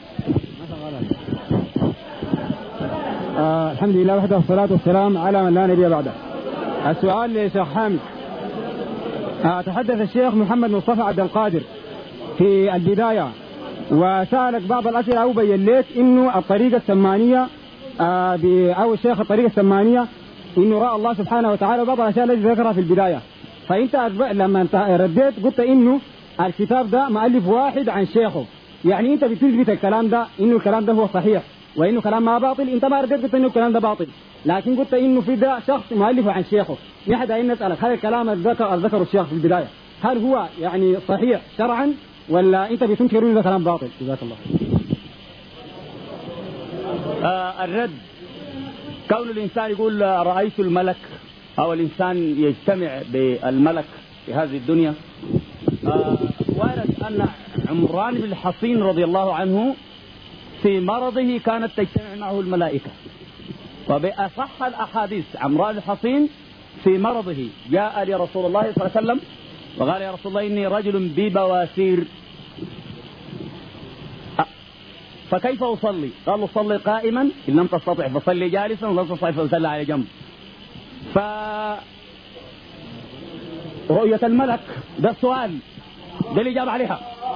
Speaker 3: آه الحمد لله وحده والصلاة والسلام على من لا نبي بعده. السؤال لشيخ حامد. آه تحدث الشيخ محمد مصطفى عبد القادر في البداية وسألك بعض الأسئلة أو بين لك إنه الطريقة السمانية آه أو الشيخ الطريقة السمانية إنه رأى الله سبحانه وتعالى وبعض الأشياء التي ذكرها في البداية. فأنت لما أنت رديت قلت إنه الكتاب ده مؤلف واحد عن شيخه، يعني أنت بتثبت الكلام ده إنه الكلام ده هو صحيح وإنه كلام ما باطل. أنت ما رديت قلت إنه الكلام ده باطل، لكن قلت إنه في ده شخص مؤلف عن شيخه. نحن إن نسألك هذا الكلام الذكر الذكر الشيخ في البداية هل هو يعني صحيح شرعا ولا أنت بتنكر إنه كلام باطل؟ جزاك الله.
Speaker 2: آه الرد كون الإنسان يقول رأيت الملك أو الإنسان يجتمع بالملك في هذه الدنيا. آه وارد أن عمران بن الحصين رضي الله عنه في مرضه كانت تجتمع معه الملائكة، وبأصح الأحاديث عمران الحصين في مرضه جاء لرسول الله صلى الله عليه وسلم وقال يا رسول الله إني رجل ببواسير فكيف أصلي؟ قال صلي قائما إن لم تستطع فصلي جالسا وإن لم تستطع فصلي على جنب. فرؤية الملك ده السؤال ده اللي جاب عليها.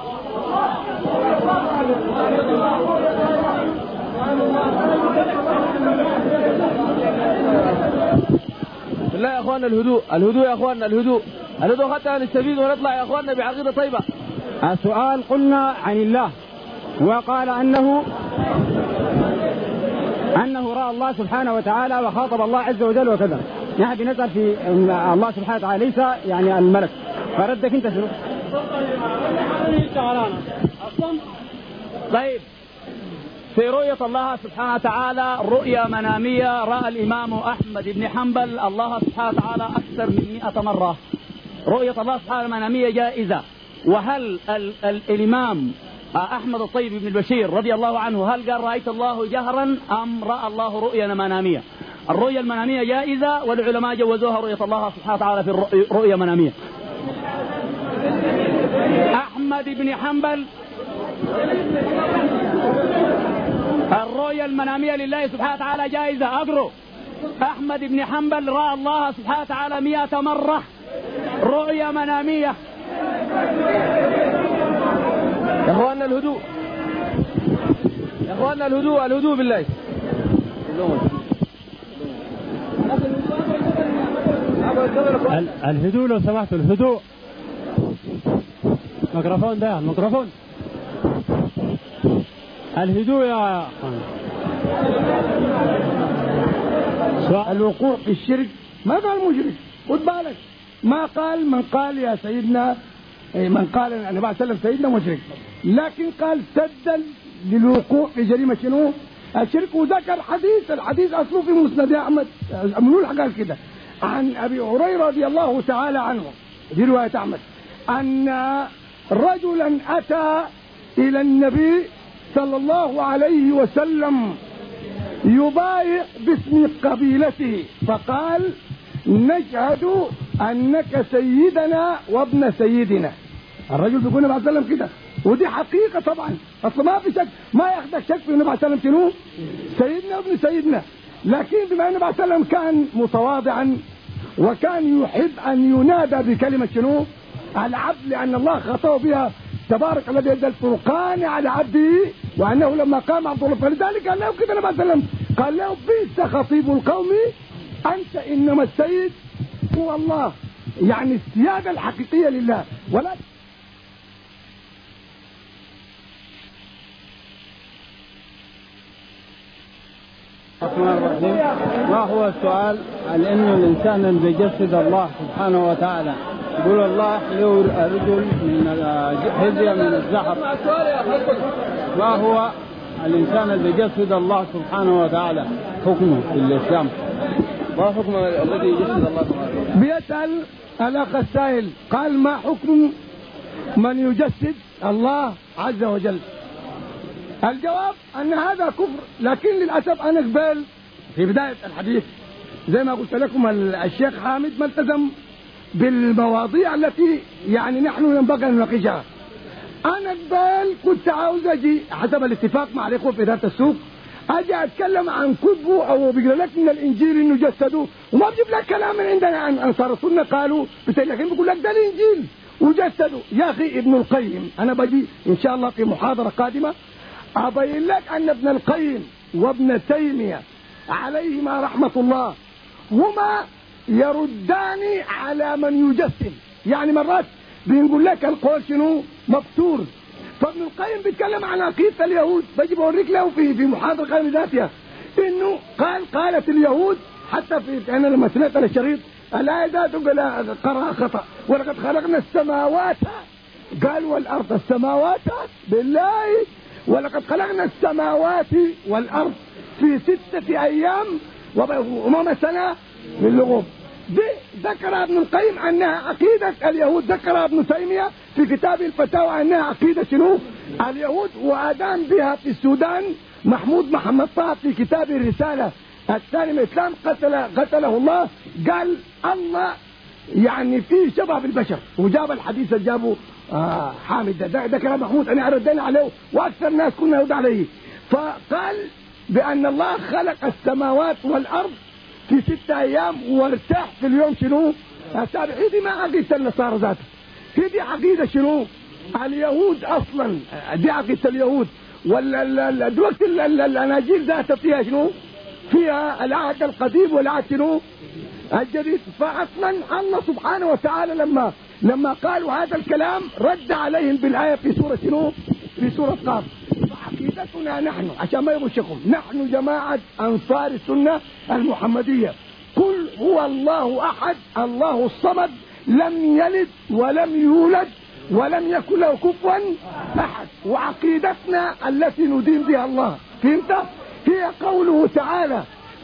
Speaker 6: لا يا اخواننا الهدوء الهدوء يا اخواننا الهدوء الهدوء حتى نستفيد ونطلع يا اخواننا بعقيدة طيبة.
Speaker 3: السؤال قلنا عن الله وقال أنه أنه رأى الله سبحانه وتعالى وخاطب الله عز وجل وكذا. نحن بنسأل في الله سبحانه وتعالى ليس يعني الملك، فردك أنت شنو؟
Speaker 2: طيب في رؤية الله سبحانه وتعالى رؤيا منامية رأى الإمام أحمد بن حنبل الله سبحانه وتعالى أكثر من مئة مرة. رؤية الله سبحانه المنامية جائزة. وهل ال ال الإمام أحمد الطيب بن البشير رضي الله عنه هل قال رأيت الله جهرا أم رأى الله رؤيا منامية؟ الرؤيا المنامية جائزة والعلماء جوزوها رؤية الله سبحانه وتعالى في الرؤيا منامية. أحمد بن حنبل الرؤيا المنامية لله سبحانه وتعالى جائزة. أقرأ أحمد بن حنبل رأى الله سبحانه وتعالى مئة مرة رؤيا منامية.
Speaker 6: يا اخواننا الهدوء يا اخواننا الهدوء الهدوء بالله.
Speaker 3: الهدوء لو سمحتوا الهدوء. ميكروفون ده الميكروفون الهدوء يا
Speaker 5: أخوان. الوقوع في الشرك ما قال مشرك، خد بالك، ما قال من قال يا سيدنا من قال النبي صلى الله عليه وسلم سيدنا مشرك، لكن قال سدا للوقوع في جريمة شنو؟ الشرك. وذكر حديث، الحديث أصله في مسند أحمد، ملوح قال كده عن أبي هريرة رضي الله تعالى عنه في رواية أحمد أن رجلا أتى إلى النبي صلى الله عليه وسلم يبايع باسم قبيلته، فقال نشهد أنك سيدنا وابن سيدنا. الرجل بيقول النبي صلى الله عليه وسلم كده، ودي حقيقة طبعا، أصلا ما في شك، ما ياخدك شك في النبي صلى الله عليه وسلم شنو؟ سيدنا وابن سيدنا. لكن بما أن النبي صلى الله عليه وسلم كان متواضعا وكان يحب أن ينادى بكلمة شنو؟ العبد، لأن الله خطأ بها تبارك الذي يد الفرقان على عبده، وأنه لما قام عبد الله فلذلك قال له كده النبي صلى الله عليه وسلم، قال له بئس خطيب القوم أنت، إنما السيد هو الله، يعني السيادة الحقيقية لله. ولا
Speaker 3: ما هو السؤال عن انه الانسان اللي بيجسد الله سبحانه وتعالى يقول الله له رجل من هدية من الذهب، ما هو الانسان اللي بيجسد الله سبحانه وتعالى حكمه في الاسلام؟ ما حكم الذي يجسد الله سبحانه وتعالى؟
Speaker 5: بيسأل الاخ السائل قال ما حكم من يجسد الله عز وجل؟ الجواب أن هذا كفر، لكن للأسف أنا قبل في بداية الحديث زي ما قلت لكم الشيخ حامد ما التزم بالمواضيع التي يعني نحن ينبغي أن نناقشها. أنا قبل كنت عاوز أجي حسب الاتفاق مع الإخوة في إدارة السوق أجي أتكلم عن كتبه أو بقرا لك من الإنجيل إنه جسدوه، وما بجيب لك كلام من عندنا عن أنصار السنة قالوا، لكن بقول لك ده الإنجيل وجسدوا. يا أخي ابن القيم أنا بجي إن شاء الله في محاضرة قادمة أبين لك أن ابن القيم وابن تيمية عليهما رحمة الله هما يردان على من يجسم. يعني مرات بنقول لك القول شنو مفتور، فابن القيم بيتكلم عن عقيدة اليهود، بجي بوريك له في في محاضرة قائمة ذاتها إنه قال قالت اليهود، حتى في أنا لما سمعت الشريط الآية ذاته قال قرأ خطأ، ولقد خلقنا السماوات قال والأرض، السماوات بالله، ولقد خلقنا السماوات والأرض في ستة أيام وما سنة من لغوب. دي ذكر ابن القيم أنها عقيدة اليهود، ذكر ابن تيمية في كتاب الفتاوى أنها عقيدة شنو؟ اليهود، وأدان بها في السودان محمود محمد طه في كتاب الرسالة الثاني من الإسلام قتل قتله الله، قال الله يعني فيه شبه بالبشر، وجاب الحديث اللي جابه آه حامد ده, ده كلام محمود أنا ردينا عليه وأكثر الناس كنا يرد عليه. فقال بأن الله خلق السماوات والأرض في ستة أيام وارتاح في اليوم شنو؟ السابع. هذه ما عقيدة النصارى ذاته، هذه عقيدة شنو؟ اليهود أصلا، دي عقيدة اليهود. ولا دلوقتي الأناجيل ذاتها فيها شنو؟ فيها العهد القديم والعهد شنو؟ الجديد. فأصلا الله سبحانه وتعالى لما لما قالوا هذا الكلام رد عليهم بالآية في سورة شنو؟ في سورة قاف. فعقيدتنا نحن عشان ما يغشكم، نحن جماعة أنصار السنة المحمدية، قل هو الله أحد الله الصمد لم يلد ولم يولد ولم يكن له كفوا أحد. وعقيدتنا التي ندين بها الله، فهمت؟ هي قوله تعالى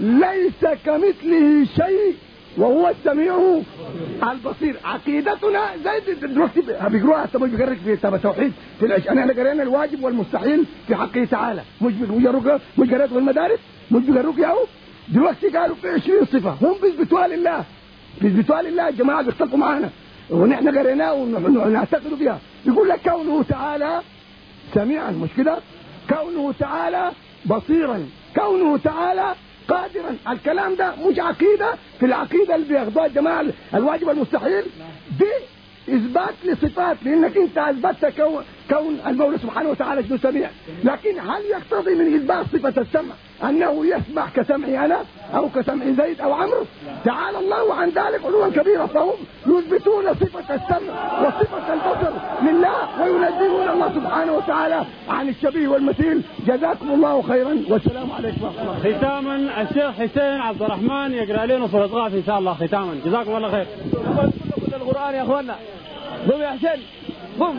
Speaker 5: ليس كمثله شيء وهو السميع البصير. عقيدتنا زي دلوقتي بيقروها حتى مش بيقرك في كتاب التوحيد في الأش... انا احنا قرينا الواجب والمستحيل في حقه تعالى، مش بيقروك مش قريتوا المدارس، مش بيقروك ياهو دلوقتي قالوا في عشرين صفه هم بيثبتوها لله، بيثبتوها لله. الجماعه بيختلفوا معانا ونحن قريناه ونعتقد بها. يقول لك كونه تعالى سميعا، مش كده؟ كونه تعالى بصيرا، كونه تعالى قادرا. الكلام ده مش عقيدة. في العقيدة اللي بياخدوها الجماعة الواجب المستحيل دي إثبات لصفات، لأنك أنت أثبتت كون, كون المولى سبحانه وتعالى شنو سميع، لكن هل يقتضي من إثبات صفة السمع أنه يسمع كسمعي أنا أو كسمع زيد أو عمرو؟ تعالى الله عن ذلك علوا كبيرا. فهم يثبتون صفة السمع وصفة البصر لله وينزهون الله سبحانه وتعالى تعالى عن الشبيه والمثيل. جزاكم الله خيرا والسلام عليكم ورحمة الله.
Speaker 3: ختاما الشيخ حسين عبد الرحمن يقرأ لنا سورة غافر إن شاء الله. ختاما جزاكم الله خير.
Speaker 6: كل القرآن يا أخوانا. قم يا حسين قم.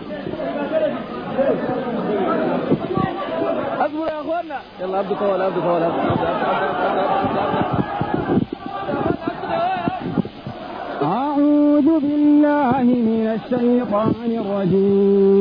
Speaker 6: أصبروا يا أخوانا. يلا أبدو طوال أبدو طوال
Speaker 7: أعوذ بالله من الشيطان الرجيم.